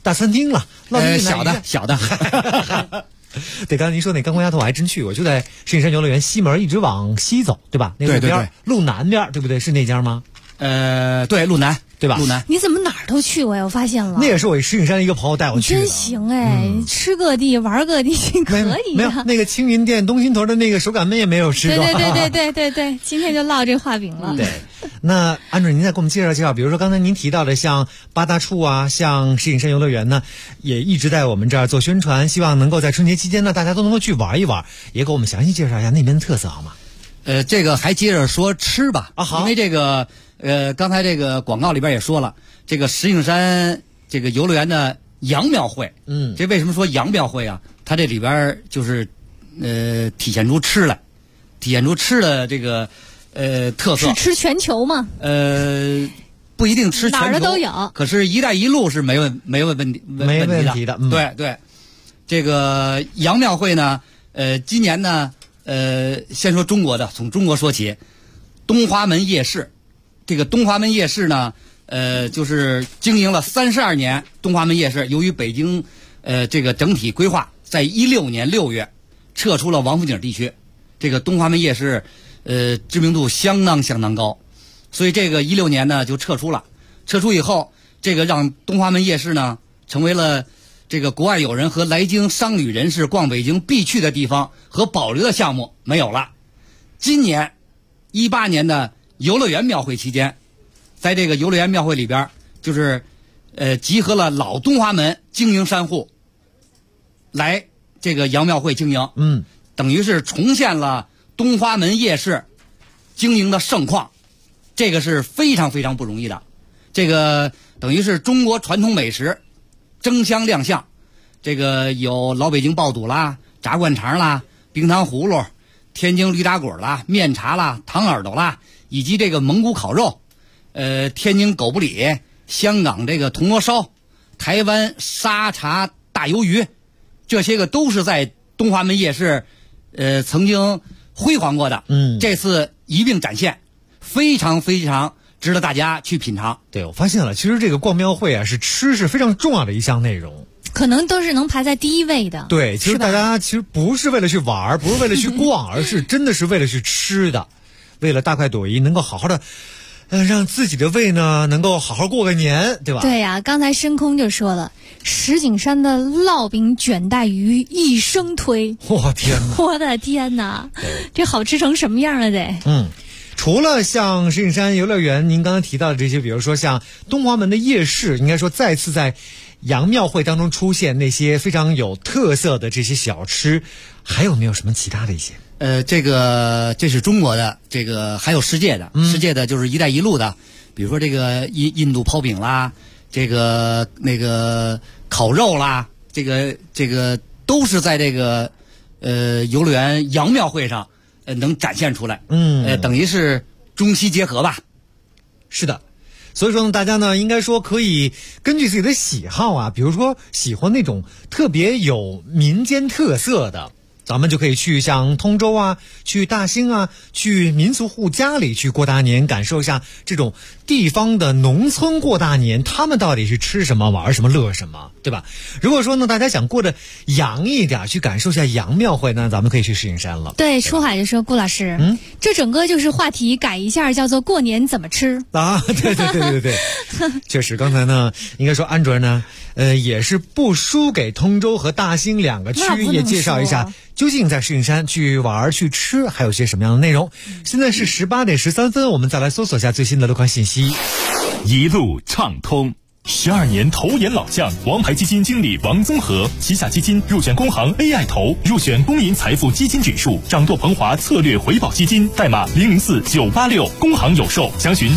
大餐厅了， 小的。 对，刚才您说那钢管鸭头我还真去过，就在石景山游乐园西门一直往西走，对吧？那路边路南边，对不对？是那家吗？ 对，路南，对吧？路南。 你怎么哪儿都去过呀？我发现了。 那也是我石景山一个朋友带我去的。 真行哎，吃各地玩各地可以。 没有那个青云店东心头的那个手擀面也没有吃过。 对，今天就烙这画饼了。 对，那安主任您再给我们介绍，比如说刚才您提到的像八大处啊，像石景山游乐园呢，也一直在我们这儿做宣传，希望能够在春节期间呢，大家都能够去玩一玩，也给我们详细介绍一下那边的特色好吗？ 这个还接着说吃吧啊，好， 因为这个刚才这个广告里边也说了，这个石景山这个游乐园的洋庙会，这为什么说洋庙会啊？它这里边就是体现出吃来，体现出吃的这个特色。 是吃全球吗？ 不一定吃全球， 哪儿的都有。 可是“一带一路”是没问题的。对，这个洋庙会呢，今年呢。先说中国的，从中国说起，东华门夜市。这个东华门夜市呢，就是经营了32年。东华门夜市由于北京这个整体规划，在16年6月撤出了王府井地区。这个东华门夜市知名度相当高，所以这个16年呢就撤出了。撤出以后，这个让东华门夜市呢成为了这个国外友人和来京商旅人士逛北京必去的地方和保留的项目没有了。今年18年的游乐园庙会期间，在这个游乐园庙会里边，就是集合了老东华门经营商户来这个洋庙会经营，等于是重现了东华门夜市经营的盛况，这个是非常不容易的。这个等于是中国传统美食争相亮相，这个有老北京爆肚啦、炸灌肠啦、冰糖葫芦、天津驴打滚啦、面茶啦、糖耳朵啦，以及这个蒙古烤肉，天津狗不理、香港这个铜锣烧、台湾沙茶大鱿鱼，这些个都是在东华门夜市曾经辉煌过的。这次一并展现，非常值得大家去品尝。 对，我发现了，其实这个逛庙会啊，吃是非常重要的一项内容， 可能都是能排在第一位的。 对，其实大家其实不是为了去玩，不是为了去逛，而是真的是为了去吃的，为了大快朵颐，能够好好的让自己的胃呢能够好好过个年，对吧？ 对呀，刚才深空就说了，石景山的烙饼卷带鱼一生推。 我的天哪， 这好吃成什么样了得？ 除了像石景山游乐园您刚才提到的这些，比如说像东华门的夜市，应该说再次在洋庙会当中出现那些非常有特色的这些小吃，还有没有什么其他的一些？ 这是中国的，这个还有世界的，世界的就是一带一路的，比如说这个印度泡饼啦，这个那个烤肉啦，这个都是在这个游乐园洋庙会上能展现出来。等于是中西结合吧。 是的。所以说呢，大家呢应该说可以根据自己的喜好啊，比如说喜欢那种特别有民间特色的，咱们就可以去像通州啊，去大兴啊，去民俗户家里去过大年，感受一下这种地方的农村过大年，他们到底是吃什么玩什么乐什么，对吧？如果说呢大家想过得洋一点，去感受一下洋庙会呢，咱们可以去石景山了。 对，出海的时候顾老师，这整个就是话题改一下，叫做过年怎么吃啊？对确实刚才呢应该说安主任呢也是不输给通州和大兴两个区，也介绍一下究竟在石景山去玩去吃还有些什么样的内容。现在是18点13分，我们再来搜索一下最新的路况信息。 一路畅通。12年投研老将，王牌基金经理王宗和，旗下基金入选工行 AI 投，入选公银财富基金指数，掌舵鹏华策略回保基金，代码004986，工行有售，详询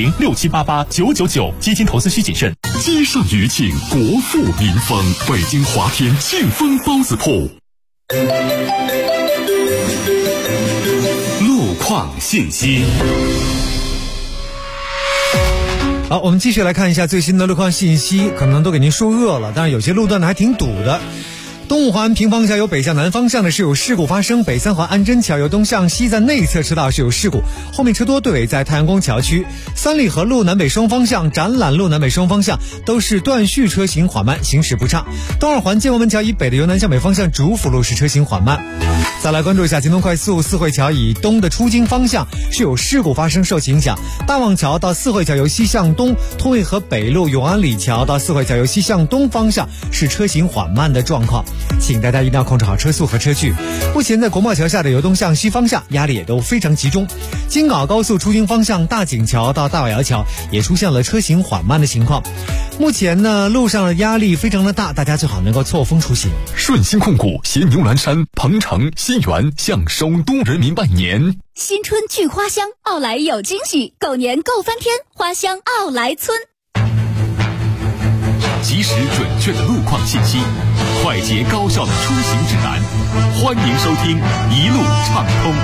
40067889999。基金投资需谨慎。 街上余庆，国富民丰，北京华天庆丰包子铺。路况信息。 好，我们继续来看一下最新的路况信息，可能都给您说饿了，但是有些路段呢还挺堵的。 东5环平方桥由北向南方向的是有事故发生，北3环安贞桥由东向西在内侧车道是有事故，后面车多，队尾在太阳宫桥区。三里河路南北双方向、展览路南北双方向都是断续车行缓慢，行驶不畅。东2环建国门桥以北的由南向北方向主辅路是车行缓慢。再来关注一下京东快速四惠桥以东的出京方向是有事故发生，受其影响，大望桥到四惠桥由西向东，通渭河北路永安里桥到四惠桥由西向东方向是车行缓慢的状况，请大家一定要控制好车速和车距。目前在国贸桥下的由东向西方向压力也都非常集中，京港高速出京方向大井桥到大瓦窑桥也出现了车行缓慢的情况。目前呢，路上的压力非常的大，大家最好能够错峰出行。 顺鑫控股携牛栏山、鹏城、新源向首都人民拜年。 新春聚花香，奥莱有惊喜，狗年够翻天，花香奥莱村。 及时准确的路况信息，快捷高效的出行指南，欢迎收听一路畅通。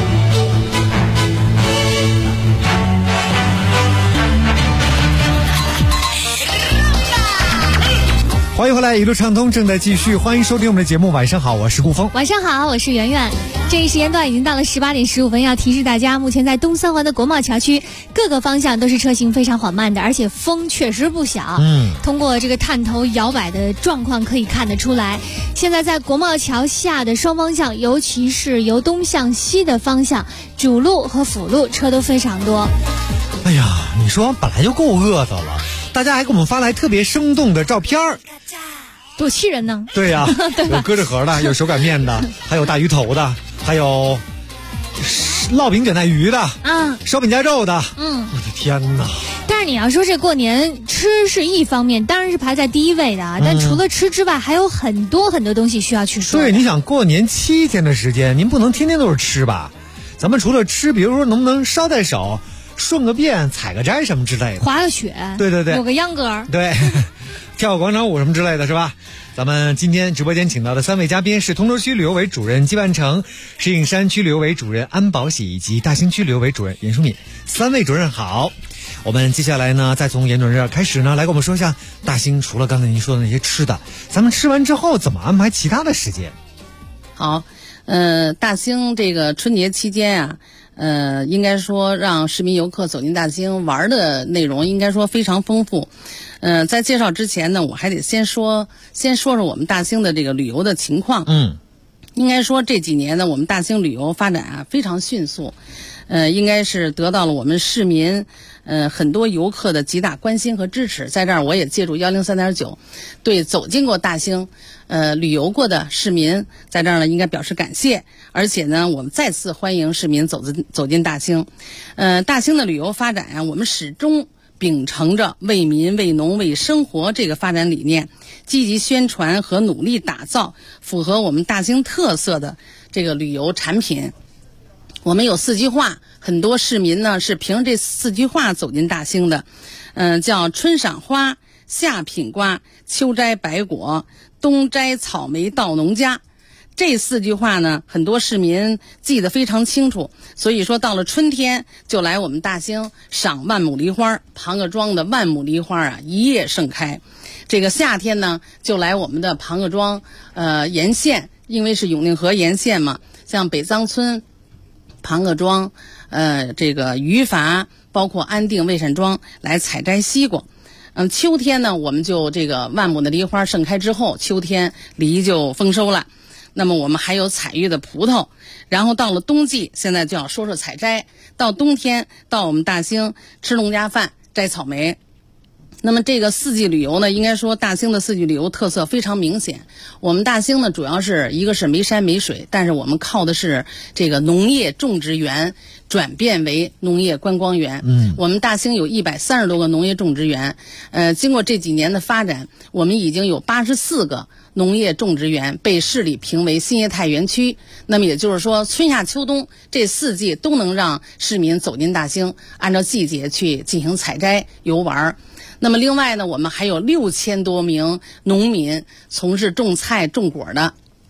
欢迎回来，一路畅通正在继续，欢迎收听我们的节目。晚上好，我是顾峰。 晚上好，我是圆圆。这一时间段已经到了18点15分，要提示大家，目前在东3环的国贸桥区各个方向都是车行非常缓慢的，而且风确实不小。通过这个探头摇摆的状况可以看得出来，现在在国贸桥下的双方向，尤其是由东向西的方向，主路和辅路车都非常多。 哎呀，你说本来就够饿的了，大家还给我们发来特别生动的照片儿， 多气人呢！ 对呀、有鸽子盒的，有手擀面的，还有大鱼头的，还有烙饼卷带鱼的，烧饼夹肉的。我的天哪！ 但是你要说这过年吃是一方面，当然是排在第一位的啊。但除了吃之外，还有很多很多东西需要去说。 对，你想过年7天的时间，您不能天天都是吃吧？咱们除了吃，比如说能不能捎带手顺个便、采个摘什么之类的， 滑个雪， 对对对， 有个秧歌， 对，跳个广场舞什么之类的，是吧？咱们今天直播间请到的3位嘉宾是通州区旅游委主任季万成、石景山区旅游委主任安宝喜以及大兴区旅游委主任严淑敏。3位主任好。我们接下来呢，再从严主任这儿开始呢，来给我们说一下大兴除了刚才您说的那些吃的，咱们吃完之后怎么安排其他的时间？ 好，大兴这个春节期间啊，应该说让市民游客走进大兴玩的内容应该说非常丰富。在介绍之前呢，我还得先说我们大兴的这个旅游的情况。应该说这几年呢，我们大兴旅游发展非常迅速，应该是得到了我们市民很多游客的极大关心和支持。在这儿我也借助103.9，对走进过大兴旅游过的市民，在这儿呢应该表示感谢。而且呢，我们再次欢迎市民走进大兴。大兴的旅游发展啊，我们始终秉承着为民为农为生活这个发展理念，积极宣传和努力打造符合我们大兴特色的这个旅游产品。我们有4句话，很多市民呢是凭这4句话走进大兴的，叫春赏花，夏品瓜，秋摘白果，冬摘草莓到农家。这4句话呢，很多市民记得非常清楚，所以说到了春天就来我们大兴赏万亩梨花，庞各庄的万亩梨花啊一夜盛开。这个夏天呢，就来我们的庞各庄沿线，因为是永定河沿线嘛，像北藏村、庞各庄、这个余伐，包括安定、魏善庄来采摘西瓜。秋天呢，我们就这个万亩的梨花盛开之后，秋天梨就丰收了。那么我们还有采育的葡萄，然后到了冬季，现在就要说说采摘。到冬天，到我们大兴吃农家饭，摘草莓。那么这个4季旅游呢，应该说大兴的4季旅游特色非常明显。我们大兴呢，主要是一个是没山没水，但是我们靠的是这个农业种植园转变为农业观光园。我们大兴有130多个农业种植园，经过这几年的发展，我们已经有84个农业种植园被市里评为新业态园区。那么也就是说，春夏秋冬这4季都能让市民走进大兴，按照季节去进行采摘游玩。那么另外呢，我们还有6000多名农民从事种菜种果的，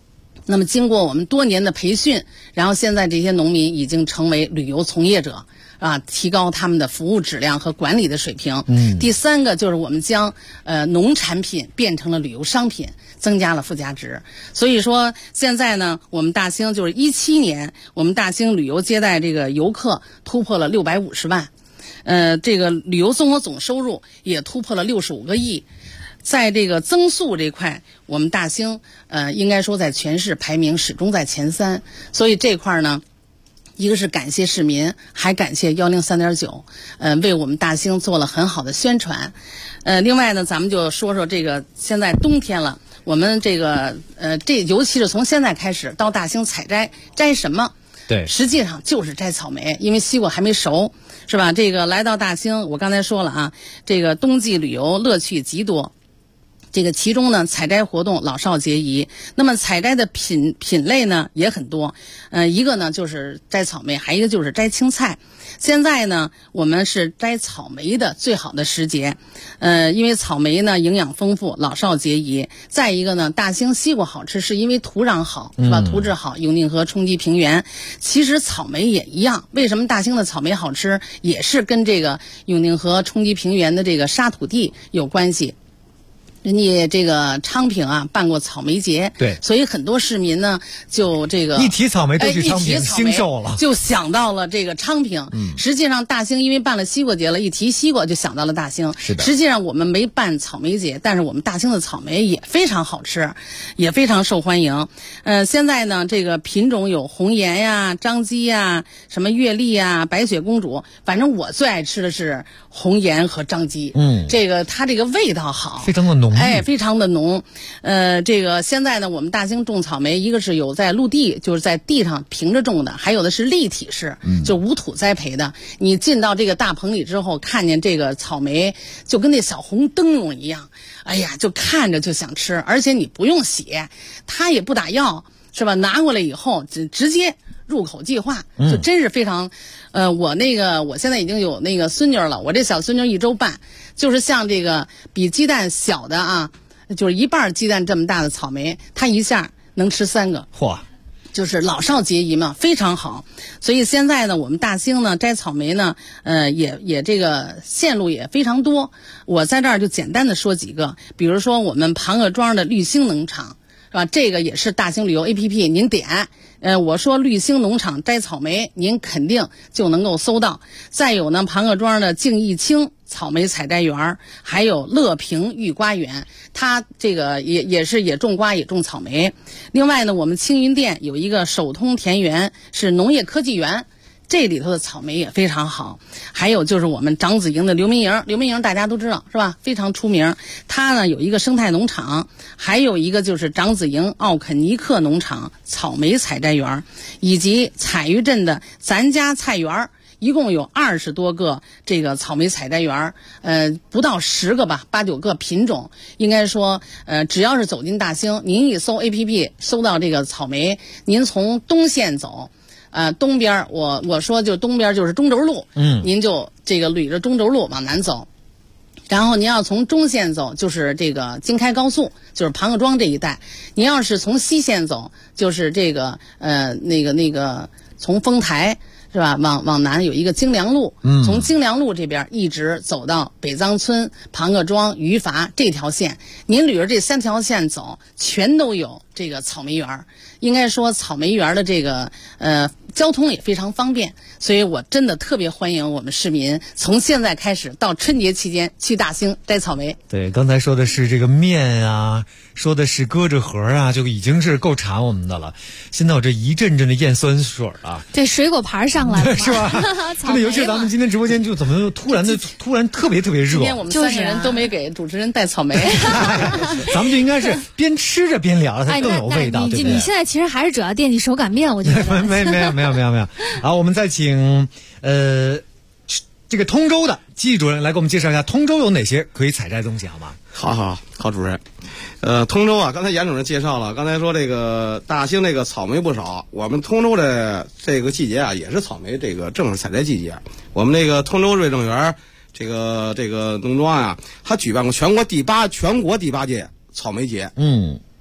那么经过我们多年的培训，然后现在这些农民已经成为旅游从业者啊，提高他们的服务质量和管理的水平。第三个就是我们将农产品变成了旅游商品，增加了附加值。所以说现在呢，我们大兴就是17年，我们大兴旅游接待这个游客突破了650万，这个旅游综合总收入也突破了65个亿。在这个增速这块，我们大兴应该说在全市排名始终在前3，所以这块呢，一个是感谢市民，还感谢103.9，为我们大兴做了很好的宣传。另外呢，咱们就说说这个现在冬天了，我们这个尤其是从现在开始到大兴采摘，摘什么？ 对， 实际上就是摘草莓，因为西瓜还没熟，是吧？这个来到大兴，我刚才说了啊，这个冬季旅游乐趣极多。这个其中呢，采摘活动老少皆宜。那么采摘的品类呢也很多，一个呢就是摘草莓，还一个就是摘青菜。现在呢，我们是摘草莓的最好的时节，因为草莓呢营养丰富，老少皆宜。再一个呢，大兴西瓜好吃，是因为土壤好，是吧？土质好，永定河冲积平原。其实草莓也一样，为什么大兴的草莓好吃，也是跟这个永定河冲积平原的这个沙土地有关系。人家这个昌平啊办过草莓节， 对， 所以很多市民呢就这个一提草莓都去昌平兴寿了， 就想到了这个昌平。实际上大兴因为办了西瓜节了，一提西瓜就想到了大兴。 是的， 实际上我们没办草莓节，但是我们大兴的草莓也非常好吃，也非常受欢迎。现在呢，这个品种有红岩呀、张姬呀、什么月丽呀、白雪公主，反正我最爱吃的是红岩和张姬。这个它这个味道好， 非常的浓。 非常的浓。这个现在呢，我们大兴种草莓，一个是有在陆地，就是在地上平着种的，还有的是立体式，就无土栽培的。你进到这个大棚里之后，看见这个草莓就跟那小红灯笼一样，哎呀，就看着就想吃，而且你不用洗，它也不打药，是吧？拿过来以后直接入口即化，就真是非常。我现在已经有那个孙女了，我这小孙女1周半，就是像这个比鸡蛋小的啊，就是1半鸡蛋这么大的草莓，她一下能吃3个。 嚯！ 就是老少皆宜嘛，非常好。所以现在呢，我们大兴呢摘草莓呢，也这个线路也非常多。我在这儿就简单的说几个，比如说我们庞各庄的绿星农场，是吧？这个也是大兴旅游 APP， 您点。我说绿星农场摘草莓，您肯定就能够搜到。再有呢，庞各庄的敬义清草莓采摘园，还有乐平玉瓜园，它这个也是也种瓜也种草莓。另外呢，我们青云店有一个手通田园，是农业科技园。这里头的草莓也非常好。还有就是我们长子营的刘明营大家都知道是吧？非常出名。它呢有一个生态农场，还有一个就是长子营奥肯尼克农场草莓采摘园，以及彩玉镇的咱家菜园，一共有20多个这个草莓采摘园，不到10个吧，8、9个品种。应该说，只要是走进大兴，您一搜 APP 搜到这个草莓，您从东线走。东边我说就东边就是中轴路，您就这个捋着中轴路往南走，然后您要从中线走就是这个京开高速，就是庞各庄这一带。您要是从西线走，就是这个那个从丰台是吧，往南有一个京良路，从京良路这边一直走到北藏村、庞各庄、余阀这条线，您捋着这3条线走，全都有这个草莓园。应该说草莓园的这个交通也非常方便，所以我真的特别欢迎我们市民从现在开始到春节期间去大兴摘草莓。 对，刚才说的是这个面啊，说的是搁着盒啊，就已经是够馋我们的了。现在我这一阵阵的咽酸水啊， 对，水果盘上来了是吧？真的，尤其是咱们今天直播间就怎么突然特别热。 今天我们3个人都没给主持人带草莓， 咱们就应该是边吃着边聊，才更有味道，对不对？ 你现在其实还是主要惦记手擀面，我觉得。 没有。好，我们再请这个通州的季主任来给我们介绍一下通州有哪些可以采摘的东西，好吗？ 好，主任。通州啊，刚才严主任介绍了，刚才说这个大兴这个草莓不少，我们通州的这个季节啊，也是草莓这个正式采摘季节。我们这个通州瑞正园这个农庄啊，他举办过全国第8届草莓节。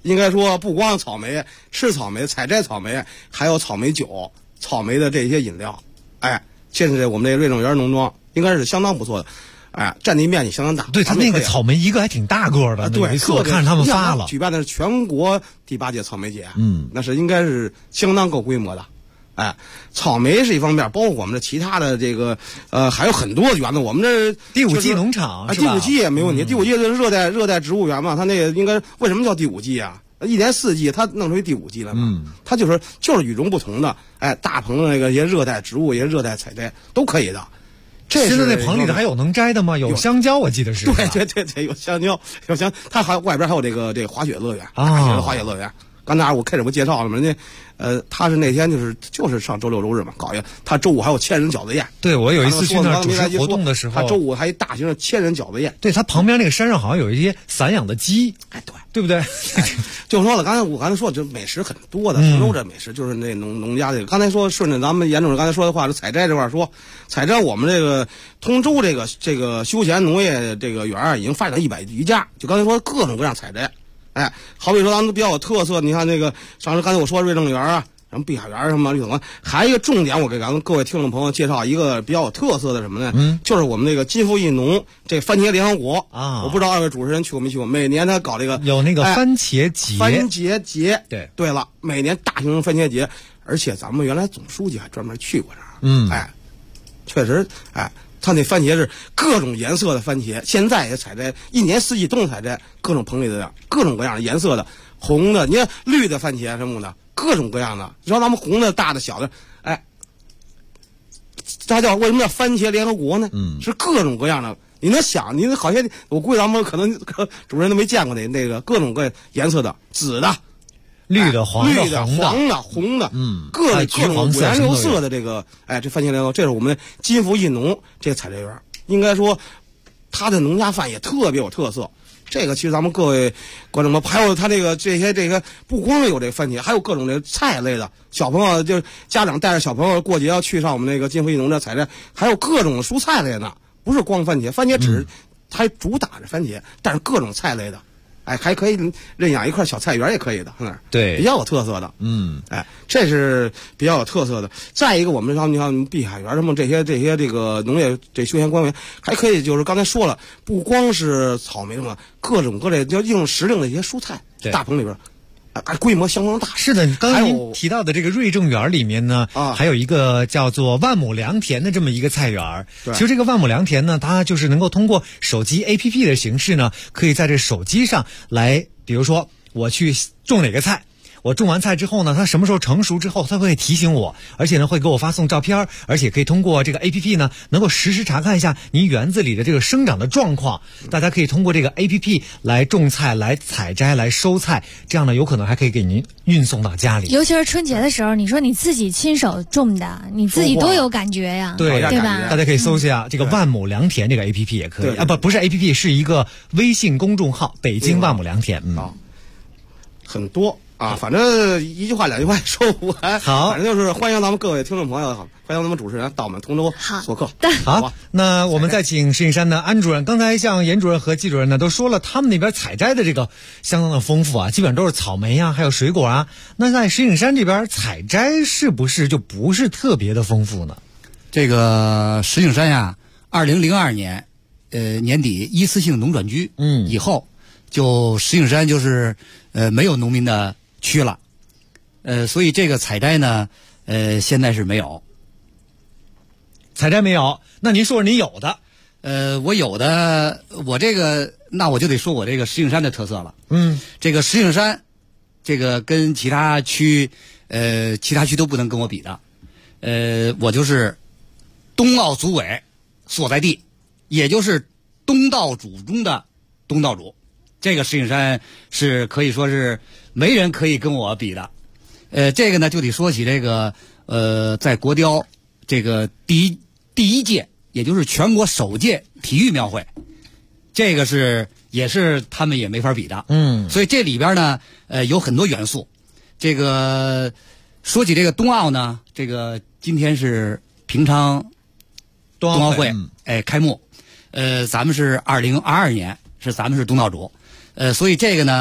应该说不光草莓，吃草莓、采摘草莓，还有草莓酒、草莓的这些饮料。哎，现在我们这个瑞正园农庄应该是相当不错的。哎，占地面积相当大。 对，他那个草莓一个还挺大个的。 对， 没错，我看着他们发了。 举办的是全国第8届草莓节。那是应该是相当够规模的。哎，草莓是一方面，包括我们的其他的这个还有很多园子。我们这第5季农场第5季也没问题。第5季是热带植物园嘛，它那个应该为什么叫第5季啊？一年4季，它弄出第5季了嘛。它就是与众不同的。哎，大棚的那个一些热带植物、一些热带采摘都可以的。 现在那棚里头还有能摘的吗？有香蕉，我记得是。 对，有香蕉，它还外边还有这个滑雪乐园啊，滑雪乐园。刚才我开始不介绍了吗？人家他是那天就是上周6周日嘛，搞一个。他周5还有千人饺子宴。对，我有一次去那儿主持活动的时候，他周5还一大型的千人饺子宴。 对，他旁边那个山上好像有一些散养的鸡。 哎， 对不对？ 就说了，我刚才说，这美食很多的，通州这美食就是那农家这个。刚才说顺着咱们严主任刚才说的话，是采摘这块说，采摘我们这个通州这个休闲农业这个园已经发展100余家，就刚才说各种各样采摘。哎，好比说咱们比较有特色，你看那个上次刚才我说瑞正园啊，什么碧海园什么绿草湾，还有一个重点，我给咱们各位听众朋友介绍一个比较有特色的什么呢？就是我们那个金富一农这番茄联合国啊，我不知道2位主持人去过没去过？每年他搞这个有那个番茄节， 番茄节。 对了，每年大型番茄节，而且咱们原来总书记还专门去过这儿。哎，确实，哎。他那番茄是各种颜色的番茄，现在也采摘，一年4季都能采摘，各种棚里的各种各样的颜色的，红的，你看绿的番茄什么的，各种各样的。你说咱们红的、大的、小的，哎，它为什么叫番茄联合国呢？是各种各样的。你能想，你好些我估计咱们可能主任都没见过那个各种各颜色的，紫的。 绿的、黄的、 红的，各种五颜六色的这个，哎，这番茄联合，这是我们金福一农这个采摘园。应该说，它的农家饭也特别有特色。这个其实咱们各位观众们，还有他这个，不光有这个番茄，还有各种这菜类的。小朋友就家长带着小朋友过节要去上我们那个金福一农这采摘，还有各种蔬菜类的，不是光番茄，番茄只还主打着番茄，但是各种菜类的。哎，还可以认养一块小菜园也可以的， 对， 比较有特色的，哎，这是比较有特色的。再一个，我们像你看碧海园什么这些这个农业这休闲公园，还可以就是刚才说了，不光是草莓嘛，各种各类要应时令的一些蔬菜，大棚里边。规模相当大。 是的，刚才您提到的这个瑞正园里面呢，还有一个叫做万亩良田的这么一个菜园。其实这个万亩良田呢，它就是能够通过手机 APP 的形式呢，可以在这手机上来，比如说我去种哪个菜。我种完菜之后呢，它什么时候成熟之后，它会提醒我，而且呢会给我发送照片，而且可以通过这个 APP 呢，能够实时查看一下您园子里的这个生长的状况。大家可以通过这个 APP 来种菜、来采摘、来收菜，这样呢有可能还可以给您运送到家里。 尤其是春节的时候，你说你自己亲手种的，你自己多有感觉呀，对吧？ 大家可以搜一下这个万亩良田这个 APP 也可以啊，不是 APP， 是一个微信公众号，北京万亩良田。 很多。反正一句话两句话说不完。 好， 反正就是欢迎咱们各位听众朋友，欢迎咱们主持人到我们通州做客。 好，那我们再请石景山的安主任。刚才像严主任和季主任呢都说了，他们那边采摘的这个相当的丰富啊，基本上都是草莓啊，还有水果啊。那在石景山这边采摘是不是就不是特别的丰富呢？ 这个石景山呀，2002年年底一次性农转居，以后就石景山就是没有农民的区了，所以这个采摘呢，现在是没有。 采摘没有？那您说说您有的？ 我有的，我这个那我就得说我这个石景山的特色了。这个石景山，这个跟其他区都不能跟我比的。我就是东奥组委所在地，也就是东道主中的东道主。这个石景山是可以说是没人可以跟我比的。这个呢就得说起这个在国雕这个第一届，也就是全国首届体育庙会，这个也是他们也没法比的。所以这里边呢有很多元素。这个说起这个冬奥呢，这个今天是平昌冬奥会开幕。咱们是2022年，咱们是东道主。所以这个呢，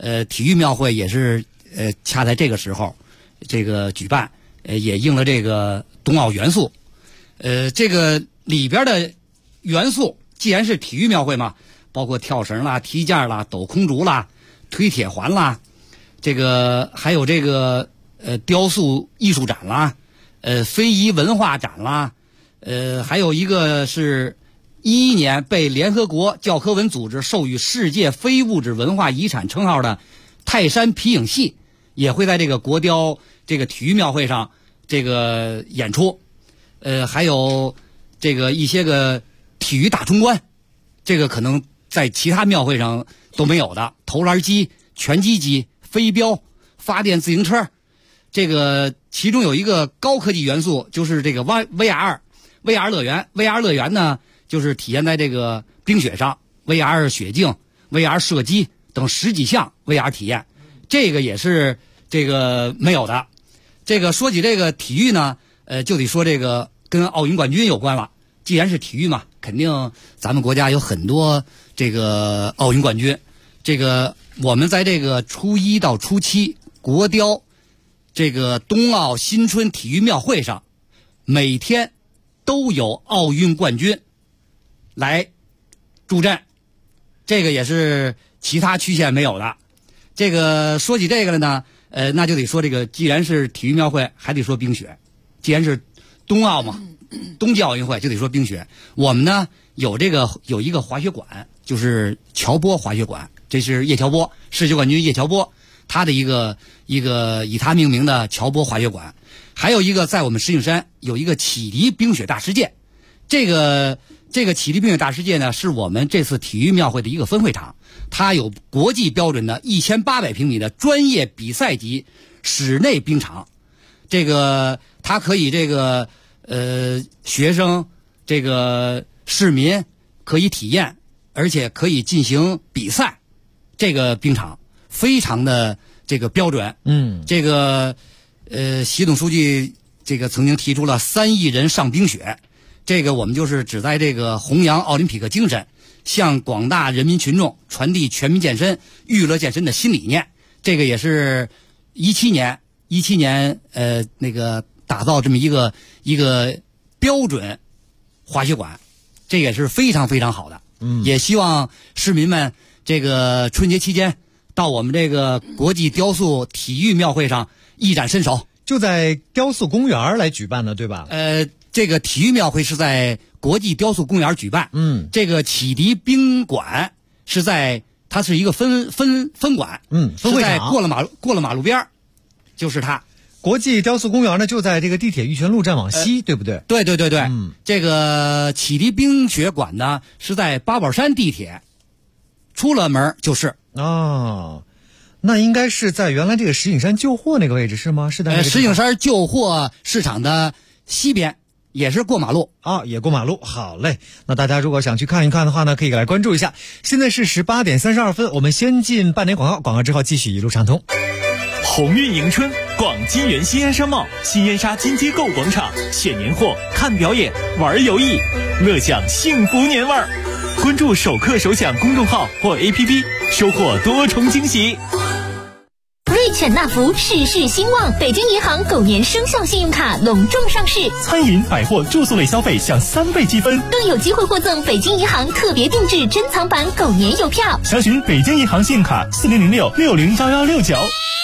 体育庙会也是恰在这个时候这个举办，也应了这个冬奥元素。这个里边的元素既然是体育庙会嘛，包括跳绳啦、踢毽啦、抖空竹啦、推铁环啦，这个还有这个雕塑艺术展啦，非遗文化展啦，还有一个是2011年被联合国教科文组织授予世界非物质文化遗产称号的泰山皮影戏，也会在这个国雕这个体育庙会上这个演出。还有这个一些个体育大冲关，这个可能在其他庙会上都没有的，投篮机、拳击机、飞镖、发电自行车，这个其中有一个高科技元素，就是这个 VR 乐园。VR 乐园呢，就是体现在这个冰雪上 ，VR 雪镜、VR 射击等10几项 VR 体验，这个也是这个没有的。这个说起这个体育呢，就得说这个跟奥运冠军有关了。既然是体育嘛，肯定咱们国家有很多这个奥运冠军。这个我们在这个初1到初7国雕这个冬奥新春体育庙会上，每天都有奥运冠军来助阵，这个也是其他区县没有的。这个说起这个了呢，那就得说这个，既然是体育庙会，还得说冰雪。既然是冬奥嘛，冬季奥运会就得说冰雪。我们呢有一个滑雪馆，就是乔波滑雪馆，这是叶乔波世界冠军叶乔波，他的一个以他命名的乔波滑雪馆。还有一个在我们石景山有一个启迪冰雪大世界，这个启迪冰雪大世界呢是我们这次体育庙会的一个分会场，它有国际标准的1800平米的专业比赛级室内冰场。这个它可以这个学生这个市民可以体验，而且可以进行比赛。这个冰场非常的这个标准。这个习总书记这个曾经提出了3亿人上冰雪，这个我们就是旨在这个弘扬奥林匹克精神，向广大人民群众传递全民健身、娱乐健身的新理念。这个也是17年那个打造这么一个标准滑雪馆，这也是非常非常好的。也希望市民们这个春节期间到我们这个国际雕塑体育庙会上一展身手。 就在雕塑公园来举办的，对吧？ 这个体育庙会是在国际雕塑公园举办。这个启迪宾馆是在，它是一个分馆。 分会场是在过了马路边，就是它。 国际雕塑公园呢，就在这个地铁玉泉路站往西，对不对？ 对。这个启迪冰雪馆呢是在八宝山地铁出了门就是。 那应该是在原来这个石景山旧货那个位置是吗？是在石景山旧货市场的西边，也是过马路啊，也过马路。好嘞，那大家如果想去看一看的话呢，可以来关注一下。现在是18点32分，我们先进半点广告，广告之后继续一路畅通。 鸿运迎春，逛金源西安商贸、新烟沙金街购物广场，选年货、看表演、玩游艺，乐享幸福年味儿。关注首客首享公众号或 APP， 收获多重惊喜。 瑞犬纳福事事兴旺，北京银行狗年生肖信用卡隆重上市， 餐饮、百货、住宿类消费享3倍积分， 更有机会获赠北京银行特别定制珍藏版狗年邮票。 详询北京银行信用卡4006-601169。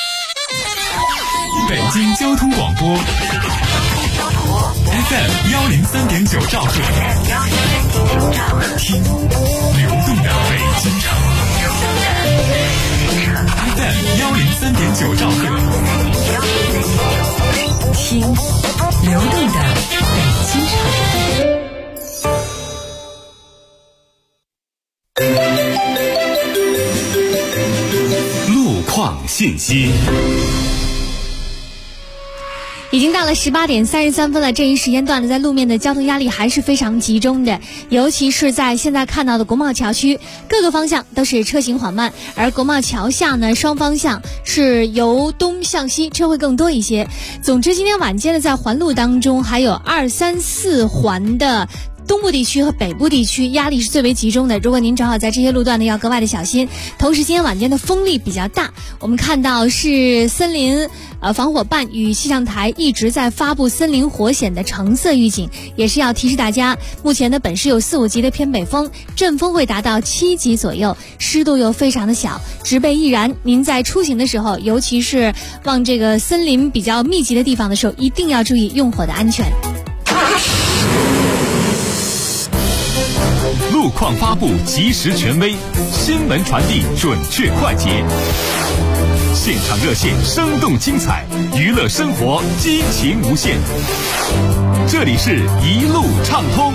北京交通广播 FM103.9兆赫，听流动的北京城。FM103.9兆赫， 听流动的北京城。路况信息。 已经到了18点33分了，这一时间段呢，在路面的交通压力还是非常集中的，尤其是在现在看到的国贸桥区，各个方向都是车行缓慢，而国贸桥下呢，双方向是由东向西车会更多一些。总之，今天晚间呢，在环路当中，还有2、3、4环的东部地区和北部地区压力是最为集中的。如果您正好在这些路段呢，要格外的小心。同时，今天晚间的风力比较大，我们看到是森林防火办与气象台一直在发布森林火险的橙色预警，也是要提示大家，目前的本市有4、5级的偏北风，阵风会达到7级左右，湿度又非常的小，植被易燃。您在出行的时候，尤其是往这个森林比较密集的地方的时候，一定要注意用火的安全。 路况发布及时权威，新闻传递准确快捷，现场热线生动精彩，娱乐生活激情无限。这里是一路畅通。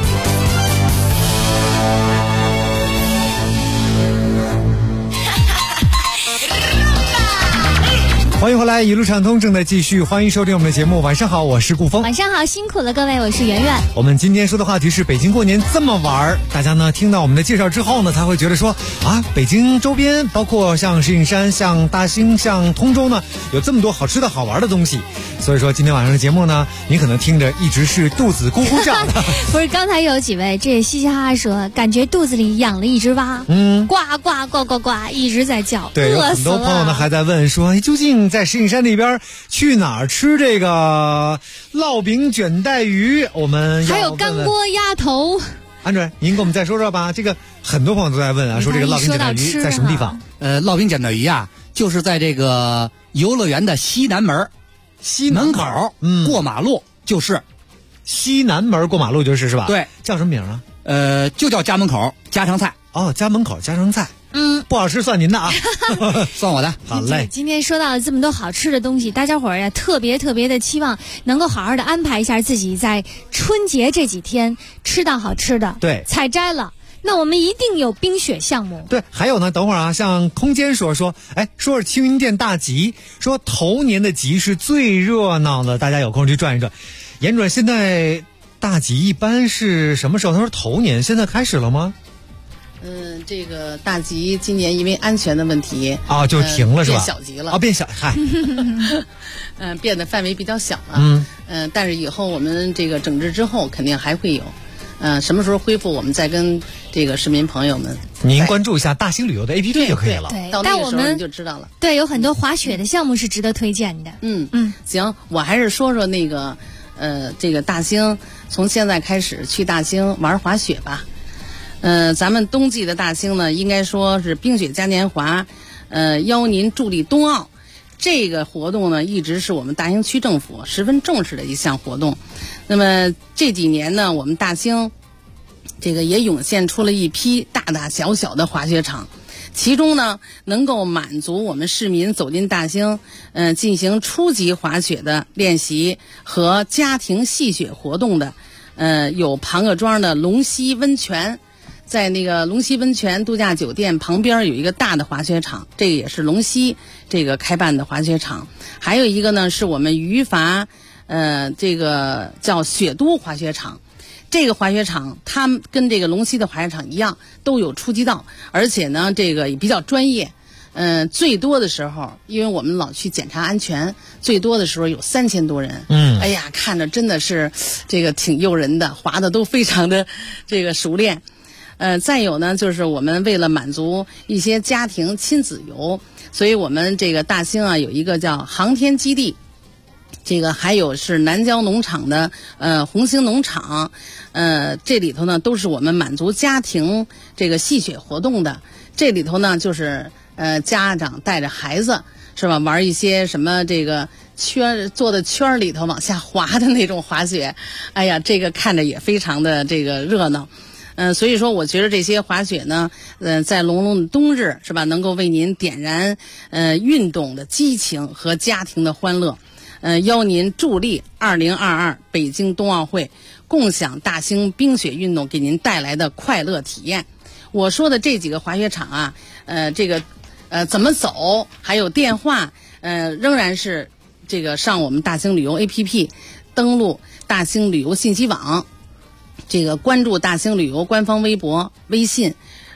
欢迎回来，一路畅通正在继续，欢迎收听我们的节目。晚上好，我是顾峰。 晚上好，辛苦了各位，我是圆圆。 我们今天说的话题是北京过年这么玩，大家呢听到我们的介绍之后呢，才会觉得说啊，北京周边包括像石景山、像大兴、像通州呢，有这么多好吃的好玩的东西。所以说今天晚上的节目呢，您可能听着一直是肚子咕咕叫的。 不是，刚才有几位这嘻嘻哈哈说，感觉肚子里养了一只蛙，呱呱呱呱呱一直在叫。 对，有很多朋友呢还在问说，究竟在石景山那边去哪儿吃这个烙饼卷带鱼？我们还有干锅鸭头。 安准，您给我们再说说吧。这个很多朋友都在问啊，说这个烙饼卷带鱼在什么地方？ 烙饼卷带鱼啊，就是在这个游乐园的西南门。西门口，过马路就是西南门过马路就是吧？ 对， 叫什么名啊？ 就叫家门口家常菜。 哦，家门口家常菜。不好吃算您的啊， 算我的。 好嘞。 今天说到了这么多好吃的东西，大家伙儿呀特别的期望能够好好的安排一下自己在春节这几天吃到好吃的。 对， 采摘了。那我们一定有冰雪项目。 对，还有呢，等会儿啊，像空间说是青云殿大集，说头年的集是最热闹的，大家有空去转一转。严准，现在大集一般是什么时候？他说头年，现在开始了吗？ 这个大集今年因为安全的问题啊，就停了是吧？ 变小集了啊，变小，嗨， 变得范围比较小了。但是以后我们这个整治之后，肯定还会有。什么时候恢复，我们再跟这个市民朋友们。 您关注一下大兴旅游的 APP 就可以了。 对， 到那个时候你就知道了。 对，有很多滑雪的项目是值得推荐的。 行，我还是说说那个这个大兴，从现在开始去大兴玩滑雪吧。咱们冬季的大兴呢，应该说是冰雪嘉年华，邀您助力冬奥。这个活动呢，一直是我们大兴区政府十分重视的一项活动。那么这几年呢，我们大兴这个也涌现出了一批大大小小的滑雪场，其中呢，能够满足我们市民走进大兴，进行初级滑雪的练习和家庭戏雪活动的，有庞各庄的龙溪温泉。在那个龙溪温泉度假酒店旁边有一个大的滑雪场，这个也是龙溪这个开办的滑雪场。还有一个呢，是我们榆筏这个叫雪都滑雪场。这个滑雪场它跟这个龙溪的滑雪场一样，都有初级道，而且呢这个也比较专业。最多的时候，因为我们老去检查安全，最多的时候有3000多人。哎呀，看着真的是这个挺诱人的，滑的都非常的这个熟练。再有呢，就是我们为了满足一些家庭亲子游，所以我们这个大兴啊有一个叫航天基地，这个还有是南郊农场的红星农场，这里头呢都是我们满足家庭这个戏雪活动的。这里头呢就是家长带着孩子是吧，玩一些什么这个坐的圈里头往下滑的那种滑雪，哎呀，这个看着也非常的这个热闹。所以说我觉得这些滑雪呢，在隆隆的冬日是吧，能够为您点燃运动的激情和家庭的欢乐，邀您助力2022北京冬奥会，共享大兴冰雪运动给您带来的快乐体验。我说的这几个滑雪场啊，这个怎么走，还有电话，仍然是这个上我们大兴旅游 APP， 登录大兴旅游信息网。这个关注大兴旅游官方微博、微信，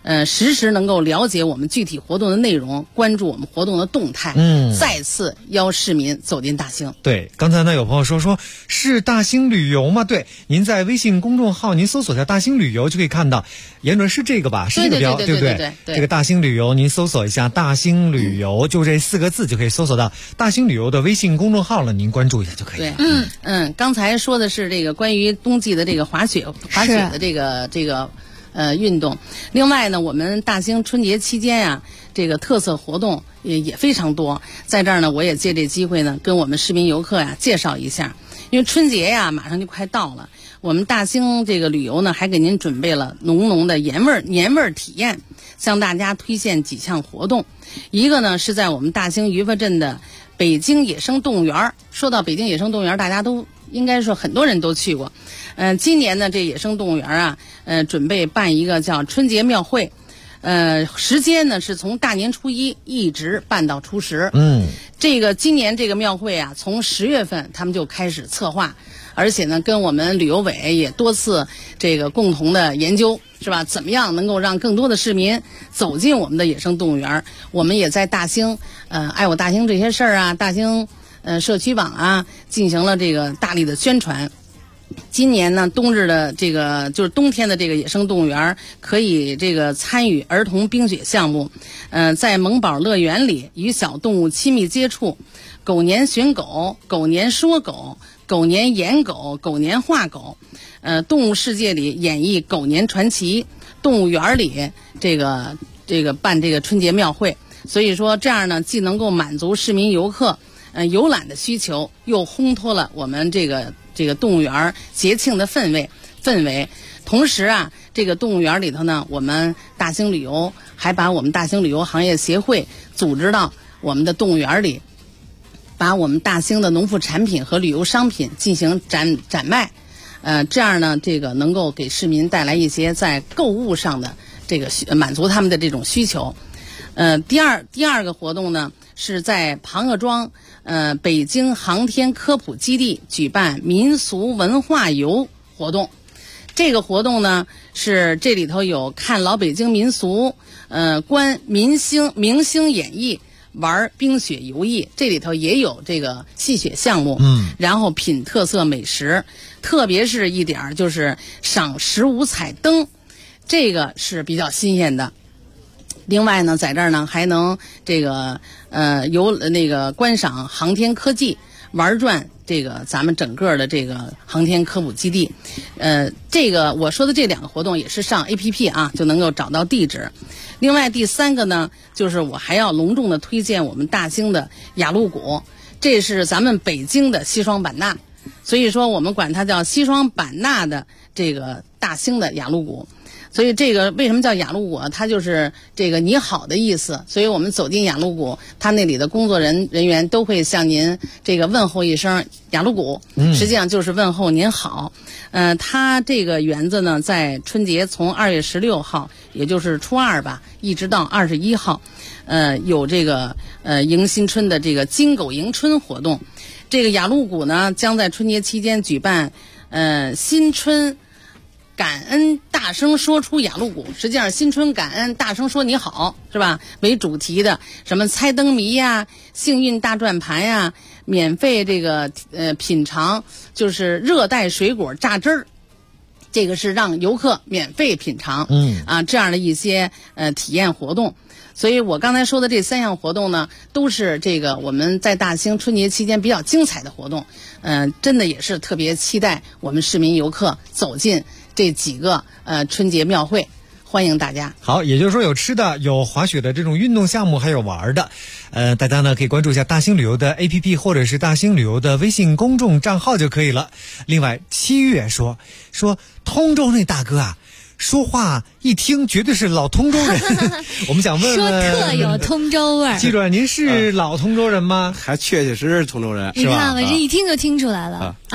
实时能够了解我们具体活动的内容，关注我们活动的动态。再次邀市民走进大兴。 对，刚才呢有朋友说是大兴旅游吗？对，您在微信公众号您搜索一下大兴旅游就可以看到，严准是这个吧？是这个标，对不对？这个大兴旅游，您搜索一下大兴旅游，就这4个字就可以搜索到大兴旅游的微信公众号了，您关注一下就可以了。 对，刚才说的是这个关于冬季的这个滑雪的这个运动。另外呢，我们大兴春节期间啊，这个特色活动也非常多。在这儿呢，我也借这机会呢，跟我们市民游客呀介绍一下。因为春节呀马上就快到了，我们大兴这个旅游呢，还给您准备了浓浓的年味儿体验，向大家推荐几项活动。一个呢是在我们大兴渔夫镇的北京野生动物园。说到北京野生动物园，大家都应该说很多人都去过。今年呢，这野生动物园啊，准备办一个叫春节庙会。时间呢是从大年初一一直办到初10。这个今年这个庙会啊，从10月份他们就开始策划，而且呢，跟我们旅游委也多次这个共同的研究，是吧？怎么样能够让更多的市民走进我们的野生动物园？我们也在大兴，爱我大兴这些事儿啊，大兴社区网啊，进行了这个大力的宣传。今年呢，冬日的这个就是冬天的这个野生动物园可以这个参与儿童冰雪项目，在萌宝乐园里与小动物亲密接触，狗年寻狗，狗年说狗，狗年演狗，狗年画狗，动物世界里演绎狗年传奇，动物园里这个办这个春节庙会。所以说这样呢，既能够满足市民游客游览的需求，又烘托了我们这个动物园节庆的氛围。同时啊，这个动物园里头呢，我们大兴旅游还把我们大兴旅游行业协会组织到我们的动物园里，把我们大兴的农副产品和旅游商品进行展卖。这样呢，这个能够给市民带来一些在购物上的这个满足他们的这种需求。第二个活动呢，是在庞各庄北京航天科普基地举办民俗文化游活动。这个活动呢，是这里头有看老北京民俗，观明星演绎，玩冰雪游艺，这里头也有这个戏雪项目，然后品特色美食，特别是一点就是赏15彩灯，这个是比较新鲜的。另外呢，在这儿呢还能这个观赏航天科技，玩转这个咱们整个的这个航天科普基地。这个我说的这2个活动也是上 APP 啊就能够找到地址。另外第3个呢，就是我还要隆重的推荐我们大兴的雅鹿谷，这是咱们北京的西双版纳，所以说我们管它叫西双版纳的这个大兴的雅鹿谷。所以这个为什么叫雅鹿谷？它就是这个你好的意思。所以我们走进雅鹿谷，它那里的工作人员都会向您这个问候一声雅鹿谷，实际上就是问候您好。它这个园子呢，在春节从2月16号，也就是初2吧，一直到21号，有这个迎新春的这个金狗迎春活动。这个雅鹿谷呢，将在春节期间举办新春感恩大声说出雅鹿谷，实际上新春感恩大声说你好，是吧？为主题的，什么猜灯谜呀、幸运大转盘呀、免费这个品尝就是热带水果榨汁儿，这个是让游客免费品尝，这样的一些体验活动。所以我刚才说的这3项活动呢，都是这个我们在大兴春节期间比较精彩的活动。真的也是特别期待我们市民游客走进这几个春节庙会，欢迎大家。 好，也就是说有吃的，有滑雪的这种运动项目，还有玩的。大家呢可以关注一下大兴旅游的 APP 或者是大兴旅游的微信公众账号就可以了。另外7月说通州那大哥啊，说话一听绝对是老通州人。我们想问问， 说特有通州味儿。 记者，您是老通州人吗？ 还确实是通州人， 你看我这一听就听出来了啊。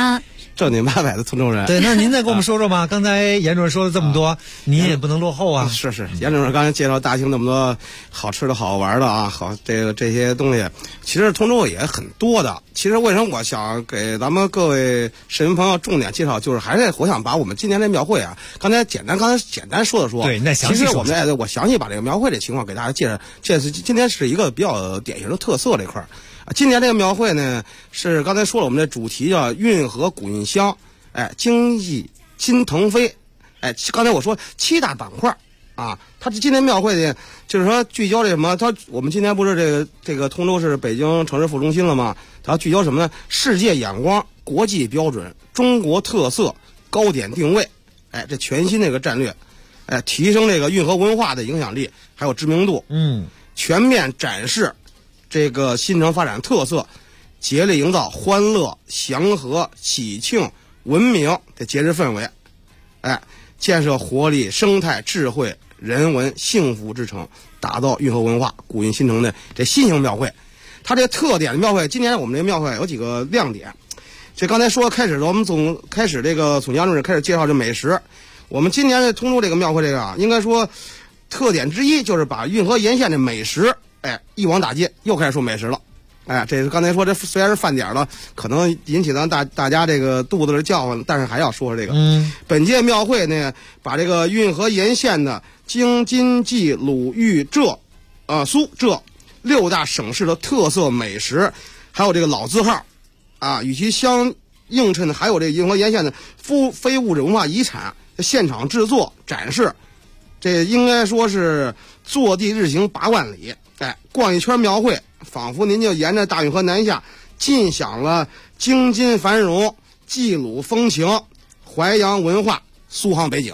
正经八百的通州人。 对，那您再跟我们说说吧。刚才严主任说了这么多，你也不能落后啊。 是，严主任刚才介绍大兴那么多好吃的好玩的啊，好这些东西，其实通州也很多的。其实为什么我想给咱们各位市民朋友重点介绍，就是还是我想把我们今年这庙会啊，刚才简单说了说。 对，那详细说。 其实我详细把这个庙会的情况给大家介绍。今天是一个比较典型的特色这块儿。今年这个庙会呢，是刚才说了，我们的主题叫运河古韵香，经济金腾飞，刚才我说7大板块啊，它今年庙会呢，就是说聚焦这什么？我们今年不是这个通州是北京城市副中心了吗？它聚焦什么呢？世界眼光、国际标准、中国特色、高点定位，这全新这个战略，提升这个运河文化的影响力还有知名度，全面展示这个新城发展特色，竭力营造欢乐、祥和、喜庆、文明的节日氛围，建设活力、生态、智慧、人文、幸福之城，打造运河文化古韵新城的这新型庙会。它这个特点的庙会，今年我们这庙会有几个亮点。这刚才说开始，我们从杨主任开始介绍这美食。我们今年的通州这个庙会这个应该说特点之一就是把运河沿线的美食，一网打尽，又开始说美食了。这是刚才说这虽然是饭点了，可能引起咱大家这个肚子的叫唤，但是还要说这个。本届庙会呢，把这个运河沿线的京津冀鲁豫浙苏浙6大省市的特色美食，还有这个老字号与其相映衬的还有这个运河沿线的非物质文化遗产现场制作展示。这应该说是坐地日行8万里，逛一圈庙会，仿佛您就沿着大运河南下，尽享了京津繁荣、冀鲁风情、淮扬文化、苏杭北景。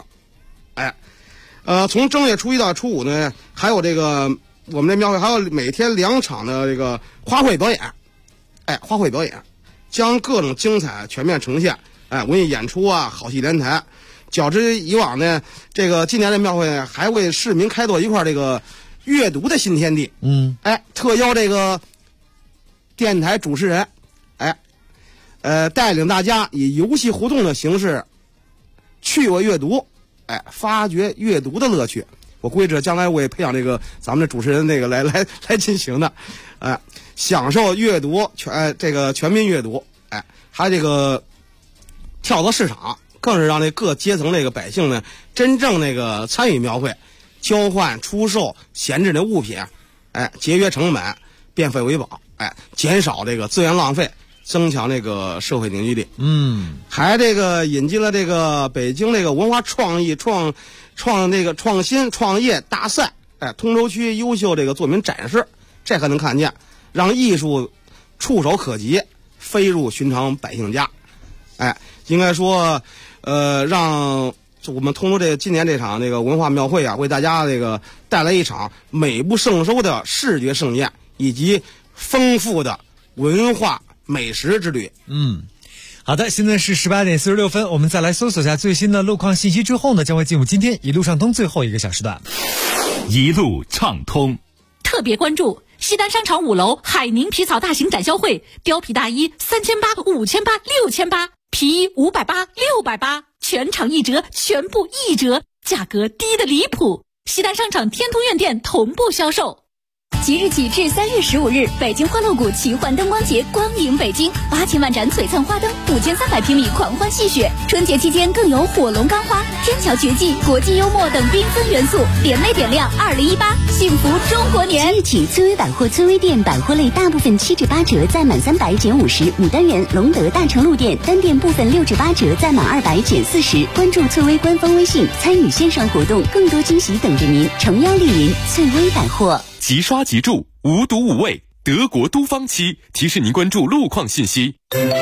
从正月初1到初5呢，还有这个我们这庙会还有每天2场的这个花卉表演，花卉表演将各种精彩全面呈现，文艺演出啊，好戏连台。较之以往呢，这个今年的庙会还为市民开拓一块这个阅读的新天地。特邀这个电台主持人，带领大家以游戏互动的形式趣味阅读，发掘阅读的乐趣。我估计这将来我也培养这个咱们的主持人那个来进行的，享受阅读全民阅读，还有这个跳蚤市场。更是让这各阶层这个百姓呢，真正那个参与庙会，交换出售闲置的物品，节约成本，变废为宝，减少这个资源浪费，增强这个社会凝聚力。还这个引进了这个北京这个文化创意创新创业大赛，通州区优秀这个作品展示，这还能看见，让艺术触手可及，飞入寻常百姓家。应该说让我们通州今年这场这个文化庙会啊，为大家这个带来一场美不胜收的视觉盛宴，以及丰富的文化美食之旅。 好的，现在是18点46分，我们再来搜索一下最新的路况信息之后呢，将会进入今天一路畅通最后1个小时段。 一路畅通， 特别关注西单商场5楼海宁皮草大型展销会，貂皮大衣3800、5800、6800，皮衣580、680，全场1折，全部1折，价格低得离谱。西单商场天通苑店同步销售。 即日起至3月15日，北京欢乐谷奇幻灯光节光影北京，8000万盏璀璨花灯，5300平米狂欢戏谑。春节期间更有火龙钢花、天桥绝技、国际幽默等缤纷元素，点魅点亮2018，幸福中国年。 即日起，翠微百货翠微店百货类大部分7至8折，再满300减50；牡丹园、隆德大成路店单店部分6至8折，再满200减40。关注翠微官方微信，参与线上活动，更多惊喜等着您。诚邀莅临翠微百货。 即刷即住，无毒无味，德国都芳漆提示您关注路况信息。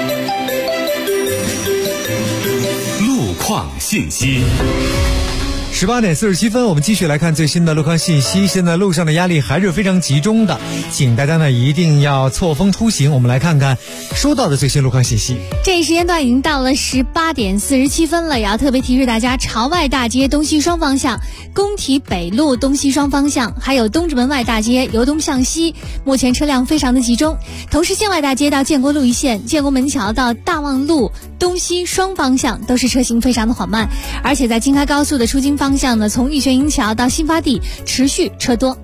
路况信息。 18点47分，我们继续来看最新的路况信息。现在路上的压力还是非常集中的，请大家呢一定要错峰出行。我们来看看收到的最新路况信息。 这一时间段已经到了18点47分了，也要特别提示大家，朝外大街东西双方向、工体北路东西双方向，还有东直门外大街由东向西，目前车辆非常的集中。同时，县外大街到建国路一线、建国门桥到大望路东西双方向都是车行非常的缓慢，而且在京开高速的出京方向呢，从玉泉营桥到新发地持续车多。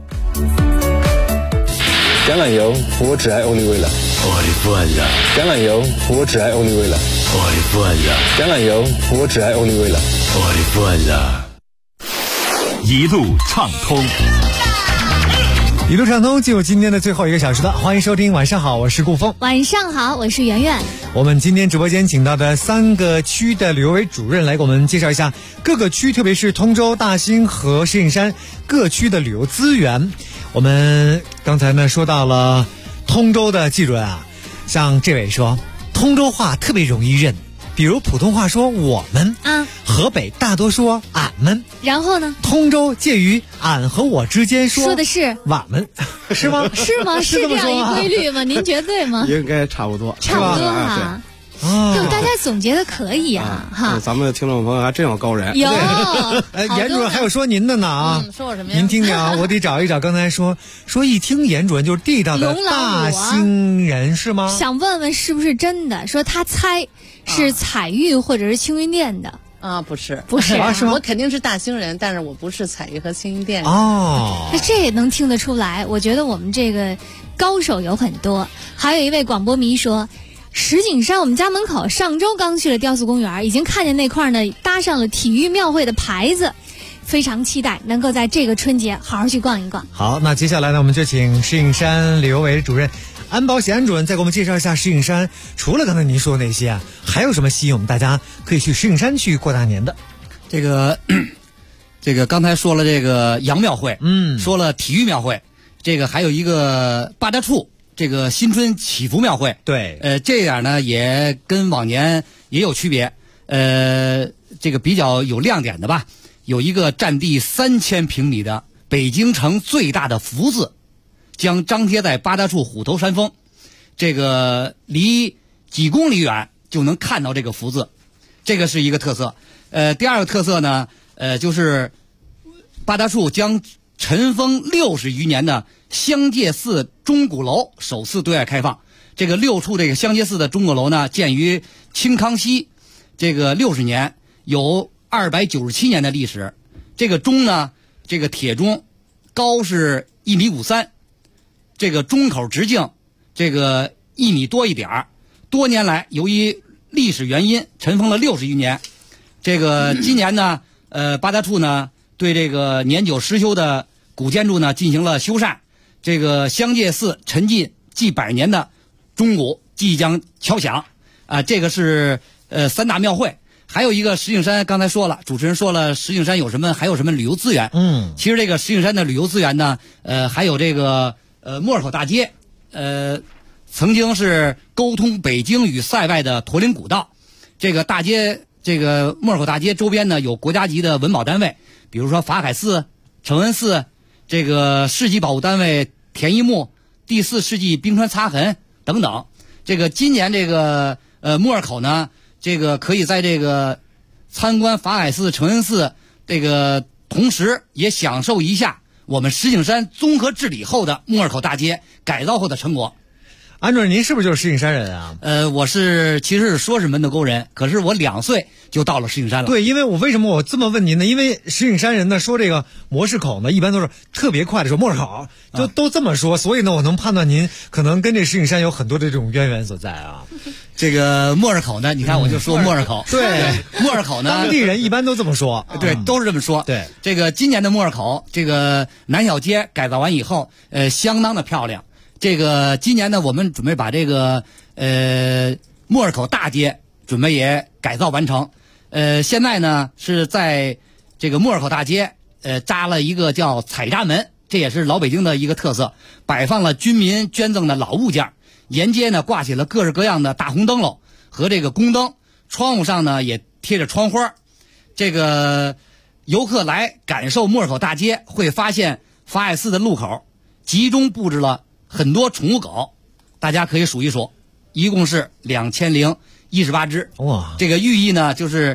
橄榄油，我只爱 Olive 了。橄榄油，我只爱 Olive 了。橄榄油，我只爱 Olive 了。 一路畅通。 一路畅通，进入今天的最后1个小时的，欢迎收听。晚上好，我是顾峰。 晚上好，我是圆圆。 我们今天直播间请到的3个区的旅游委主任来给我们介绍一下各个区，特别是通州、大兴和石景山各区的旅游资源。我们刚才呢说到了通州的季主任啊，像这位说通州话特别容易认，比如普通话说我们，河北大多说俺们， 然后呢， 通州介于俺和我之间说的是俺们，是吗？ 是吗？是这样一规律吗？您觉得对吗？ 应该差不多， 差不多哈。就大家总结的可以啊，哈！ 咱们的听众朋友还真有高人。 有， 严主任还有说您的呢啊！ 说我什么呀？ 您听听啊，我得找一找。刚才说一听严主任就是地道的大兴人是吗？ 想问问是不是真的？说他猜是彩玉或者是青云店的啊？不是， 是吗？ 我肯定是大兴人，但是我不是彩玉和青云店哦。 那这也能听得出来。我觉得我们这个高手有很多。还有一位广播迷说，石景山我们家门口上周刚去了雕塑公园，已经看见那块呢搭上了体育庙会的牌子，非常期待能够在这个春节好好去逛一逛。 好，那接下来呢，我们就请石景山旅游委主任安保险安主任再给我们介绍一下石景山除了刚才您说的那些啊，还有什么吸引我们大家可以去石景山去过大年的？ 这个刚才说了这个洋庙会，说了体育庙会，这个还有一个八大处。这个新春祈福庙会， 对， 这样呢也跟往年也有区别，这个比较有亮点的吧，有一个占地3000平米的北京城最大的福字，将张贴在八大处虎头山峰，这个离几公里远就能看到这个福字，这个是一个特色。第二个特色呢，就是八大处将尘封60余年的香界寺钟鼓楼首次对外开放。这个6处这个香界寺的钟鼓楼呢，建于清康熙这个60年，有297年的历史。这个钟呢，这个铁钟高是1.53米，这个钟口直径这个1米多一点儿。多年来，由于历史原因，尘封了60余年。这个今年呢，八大处呢对这个年久失修的古建筑呢进行了修缮。这个香界寺沉浸近100年的钟鼓即将敲响啊！这个是3大庙会，还有一个石景山，刚才说了，主持人说了，石景山还有什么旅游资源？其实这个石景山的旅游资源呢，还有这个莫尔口大街，曾经是沟通北京与塞外的驼铃古道。这个大街，这个莫尔口大街周边呢有国家级的文保单位，比如说法海寺、承恩寺。这个世纪保护单位田一木、第4世纪冰川擦痕等等。这个今年这个莫尔口呢，这个可以在这个参观法海寺、承恩寺，这个同时也享受一下我们石景山综合治理后的莫尔口大街改造后的成果。 安主任，您是不是就是石景山人啊？ 我其实说是门头沟人，可是我2岁就到了石景山了。 对，因为为什么我这么问您呢？因为石景山人呢说这个模式口呢，一般都是特别快的说莫尔口，就都这么说，所以呢，我能判断您可能跟这石景山有很多的这种渊源所在啊。 这个莫尔口呢，你看我就说莫尔口， 对， 莫尔口呢， 当地人一般都这么说， 对，都是这么说。 对， 这个今年的莫尔口，这个南小街改造完以后，相当的漂亮。这个今年呢，我们准备把这个莫尔口大街准备也改造完成。现在呢是在这个莫尔口大街扎了一个叫采扎门，这也是老北京的一个特色，摆放了军民捐赠的老物件，沿街呢挂起了各式各样的大红灯笼和这个宫灯，窗户上呢也贴着窗花。这个游客来感受莫尔口大街，会发现法海寺的路口集中布置了很多宠物狗，大家可以数一数，一共是2018只。 哇！ 这个寓意呢，就是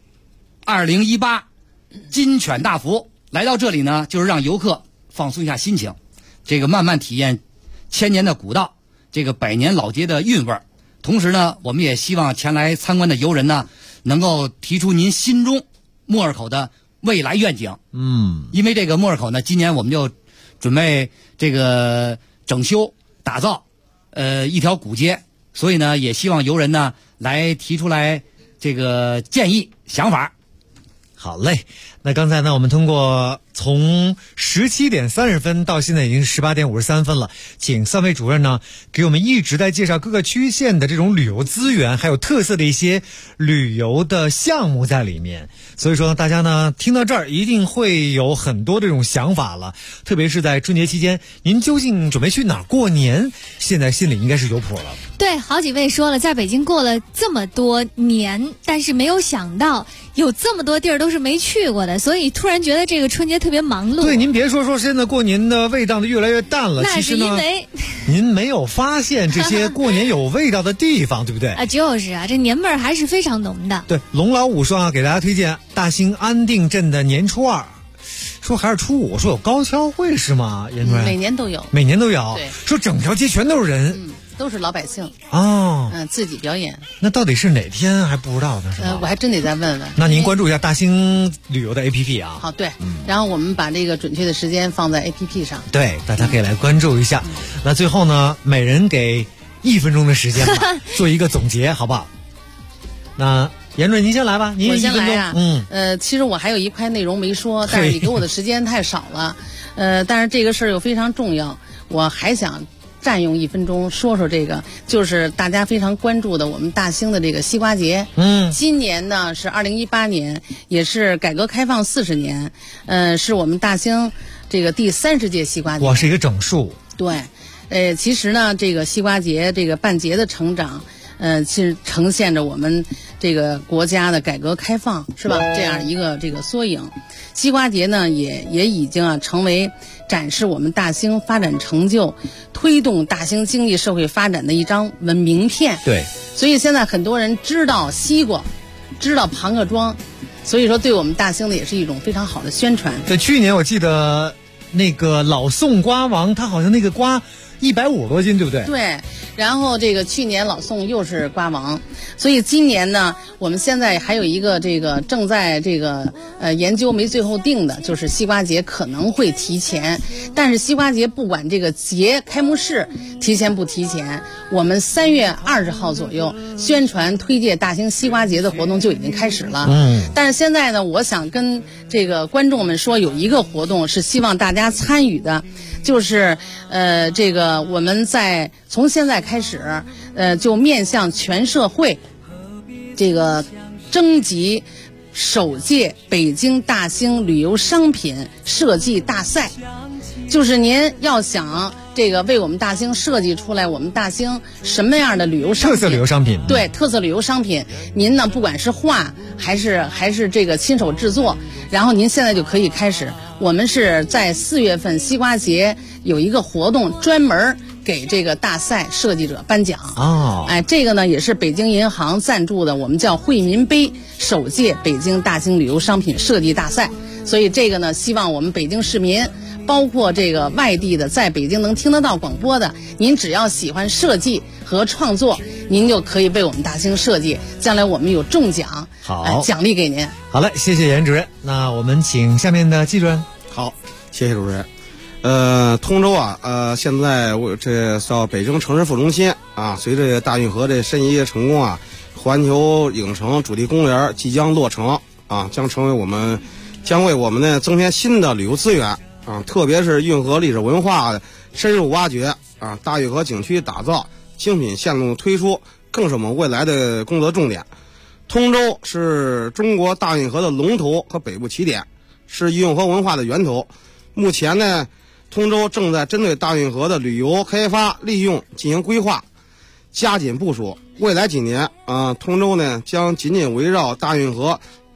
2018金犬大福来到这里呢，就是让游客放松一下心情，这个慢慢体验千年的古道，这个百年老街的韵味儿。同时呢，我们也希望前来参观的游人呢，能够提出您心中莫尔口的未来愿景。因为这个莫尔口呢，今年我们就准备这个整修打造一条古街，所以呢，也希望游人呢来提出来这个建议想法。 好嘞，那刚才呢，我们通过从17点30分到现在已经18点53分了，请3位主任呢给我们一直在介绍各个区县的这种旅游资源，还有特色的一些旅游的项目在里面。所以说呢，大家呢听到这儿一定会有很多这种想法了，特别是在春节期间，您究竟准备去哪儿过年？现在心里应该是有谱了。 对，好几位说了，在北京过了这么多年，但是没有想到有这么多地儿都是没去过的，所以突然觉得这个春节特别忙碌。 对，您别说现在过年的味道呢越来越淡了， 那是因为您没有发现这些过年有味道的地方，对不对？ 啊，就是啊，这年味儿还是非常浓的。 对，龙老五说啊，给大家推荐大兴安定镇的年初2，说还是初5，说有高跷会是吗？严主任， 每年都有， 每年都有。 对， 说整条街全都是人。 都是老百姓哦， 自己表演。 那到底是哪天还不知道呢？是吧？ 我还真得再问问。 那您关注一下大兴旅游的 APP 啊。 好，对，然后我们把这个准确的时间放在 APP 上。 对，大家可以来关注一下。那最后呢，每人给1分钟的时间吧，做一个总结，好不好？那严主任您先来吧，您1分钟。 其实我还有一块内容没说，但是你给我的时间太少了。但是这个事儿又非常重要，我还想占用1分钟说说这个，就是大家非常关注的我们大兴的这个西瓜节。今年呢是2018年，也是改革开放40年，是我们大兴这个第30届西瓜节。 哇，是一个整数。 对，其实呢，这个西瓜节这个办节的成长，其实呈现着我们这个国家的改革开放，是吧？这样一个这个缩影。西瓜节呢，也已经成为展示我们大兴发展成就、推动大兴经济社会发展的一张名片。 对， 所以现在很多人知道西瓜，知道庞各庄，所以说对我们大兴的也是一种非常好的宣传。 对，去年我记得那个老宋瓜王，他好像那个瓜150多斤，对不对？ 对，然后这个去年老宋又是瓜王，所以今年呢，我们现在还有一个这个正在这个研究没最后定的，就是西瓜节可能会提前，但是西瓜节不管这个节开幕式提前不提前，我们3月20号左右宣传推介大兴西瓜节的活动就已经开始了。但是现在呢，我想跟这个观众们说，有一个活动是希望大家参与的。就是这个我们从现在开始就面向全社会这个征集首届北京大兴旅游商品设计大赛，就是您要想这个为我们大兴设计出来我们大兴什么样的旅游商品， 特色旅游商品。 对，特色旅游商品，您呢不管是画还是这个亲手制作，然后您现在就可以开始。我们是在4月份西瓜节有一个活动，专门给这个大赛设计者颁奖。这个呢也是北京银行赞助的，我们叫惠民杯首届北京大兴旅游商品设计大赛。所以这个呢，希望我们北京市民，包括这个外地的，在北京能听得到广播的，您只要喜欢设计和创作，您就可以为我们大兴设计，将来我们有中奖， 好， 奖励给您。 好嘞，谢谢严主任。那我们请下面的季主任。 好，谢谢主任。通州啊，现在这到北京城市副中心啊，随着大运河这申遗成功啊，环球影城主题公园即将落成啊，将为我们呢增添新的旅游资源啊，特别是运河历史文化的深入挖掘啊，大运河景区打造、精品线路推出，更是我们未来的工作重点。通州是中国大运河的龙头和北部起点，是运河文化的源头。目前呢，通州正在针对大运河的旅游开发利用进行规划，加紧部署。未来几年通州呢将紧紧围绕大运河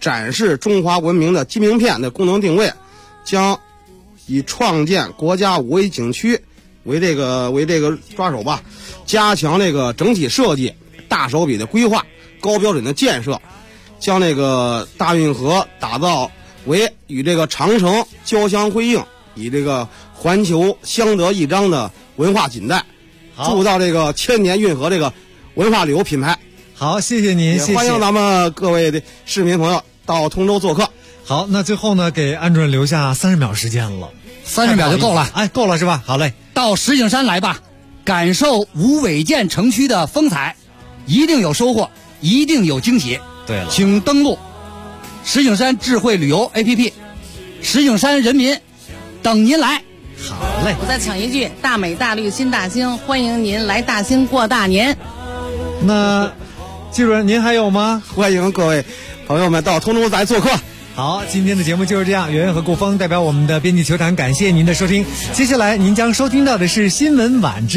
展示中华文明的金名片的功能定位，将以创建国家5A景区为这个抓手吧，加强这个整体设计、大手笔的规划、高标准的建设，将这个大运河打造为与这个长城交相辉映，以这个环球相得益彰的文化锦带，铸造这个千年运河这个文化旅游品牌。 好，谢谢您，谢谢。 欢迎咱们各位的市民朋友到通州做客。 好，那最后呢，给安主任留下30秒时间了 ，30秒就够了。 哎，够了是吧？好嘞， 到石景山来吧，感受无违建城区的风采，一定有收获，一定有惊喜。 对了， 请登录石景山智慧旅游 APP， 石景山人民等您来。 好嘞， 我再抢一句：大美大绿新大兴，欢迎您来大兴过大年。 那季主任您还有吗？ 欢迎各位朋友们到通州来做客。 好，今天的节目就是这样。圆圆和顾峰代表我们的编辑球团，感谢您的收听。接下来您将收听到的是新闻晚知。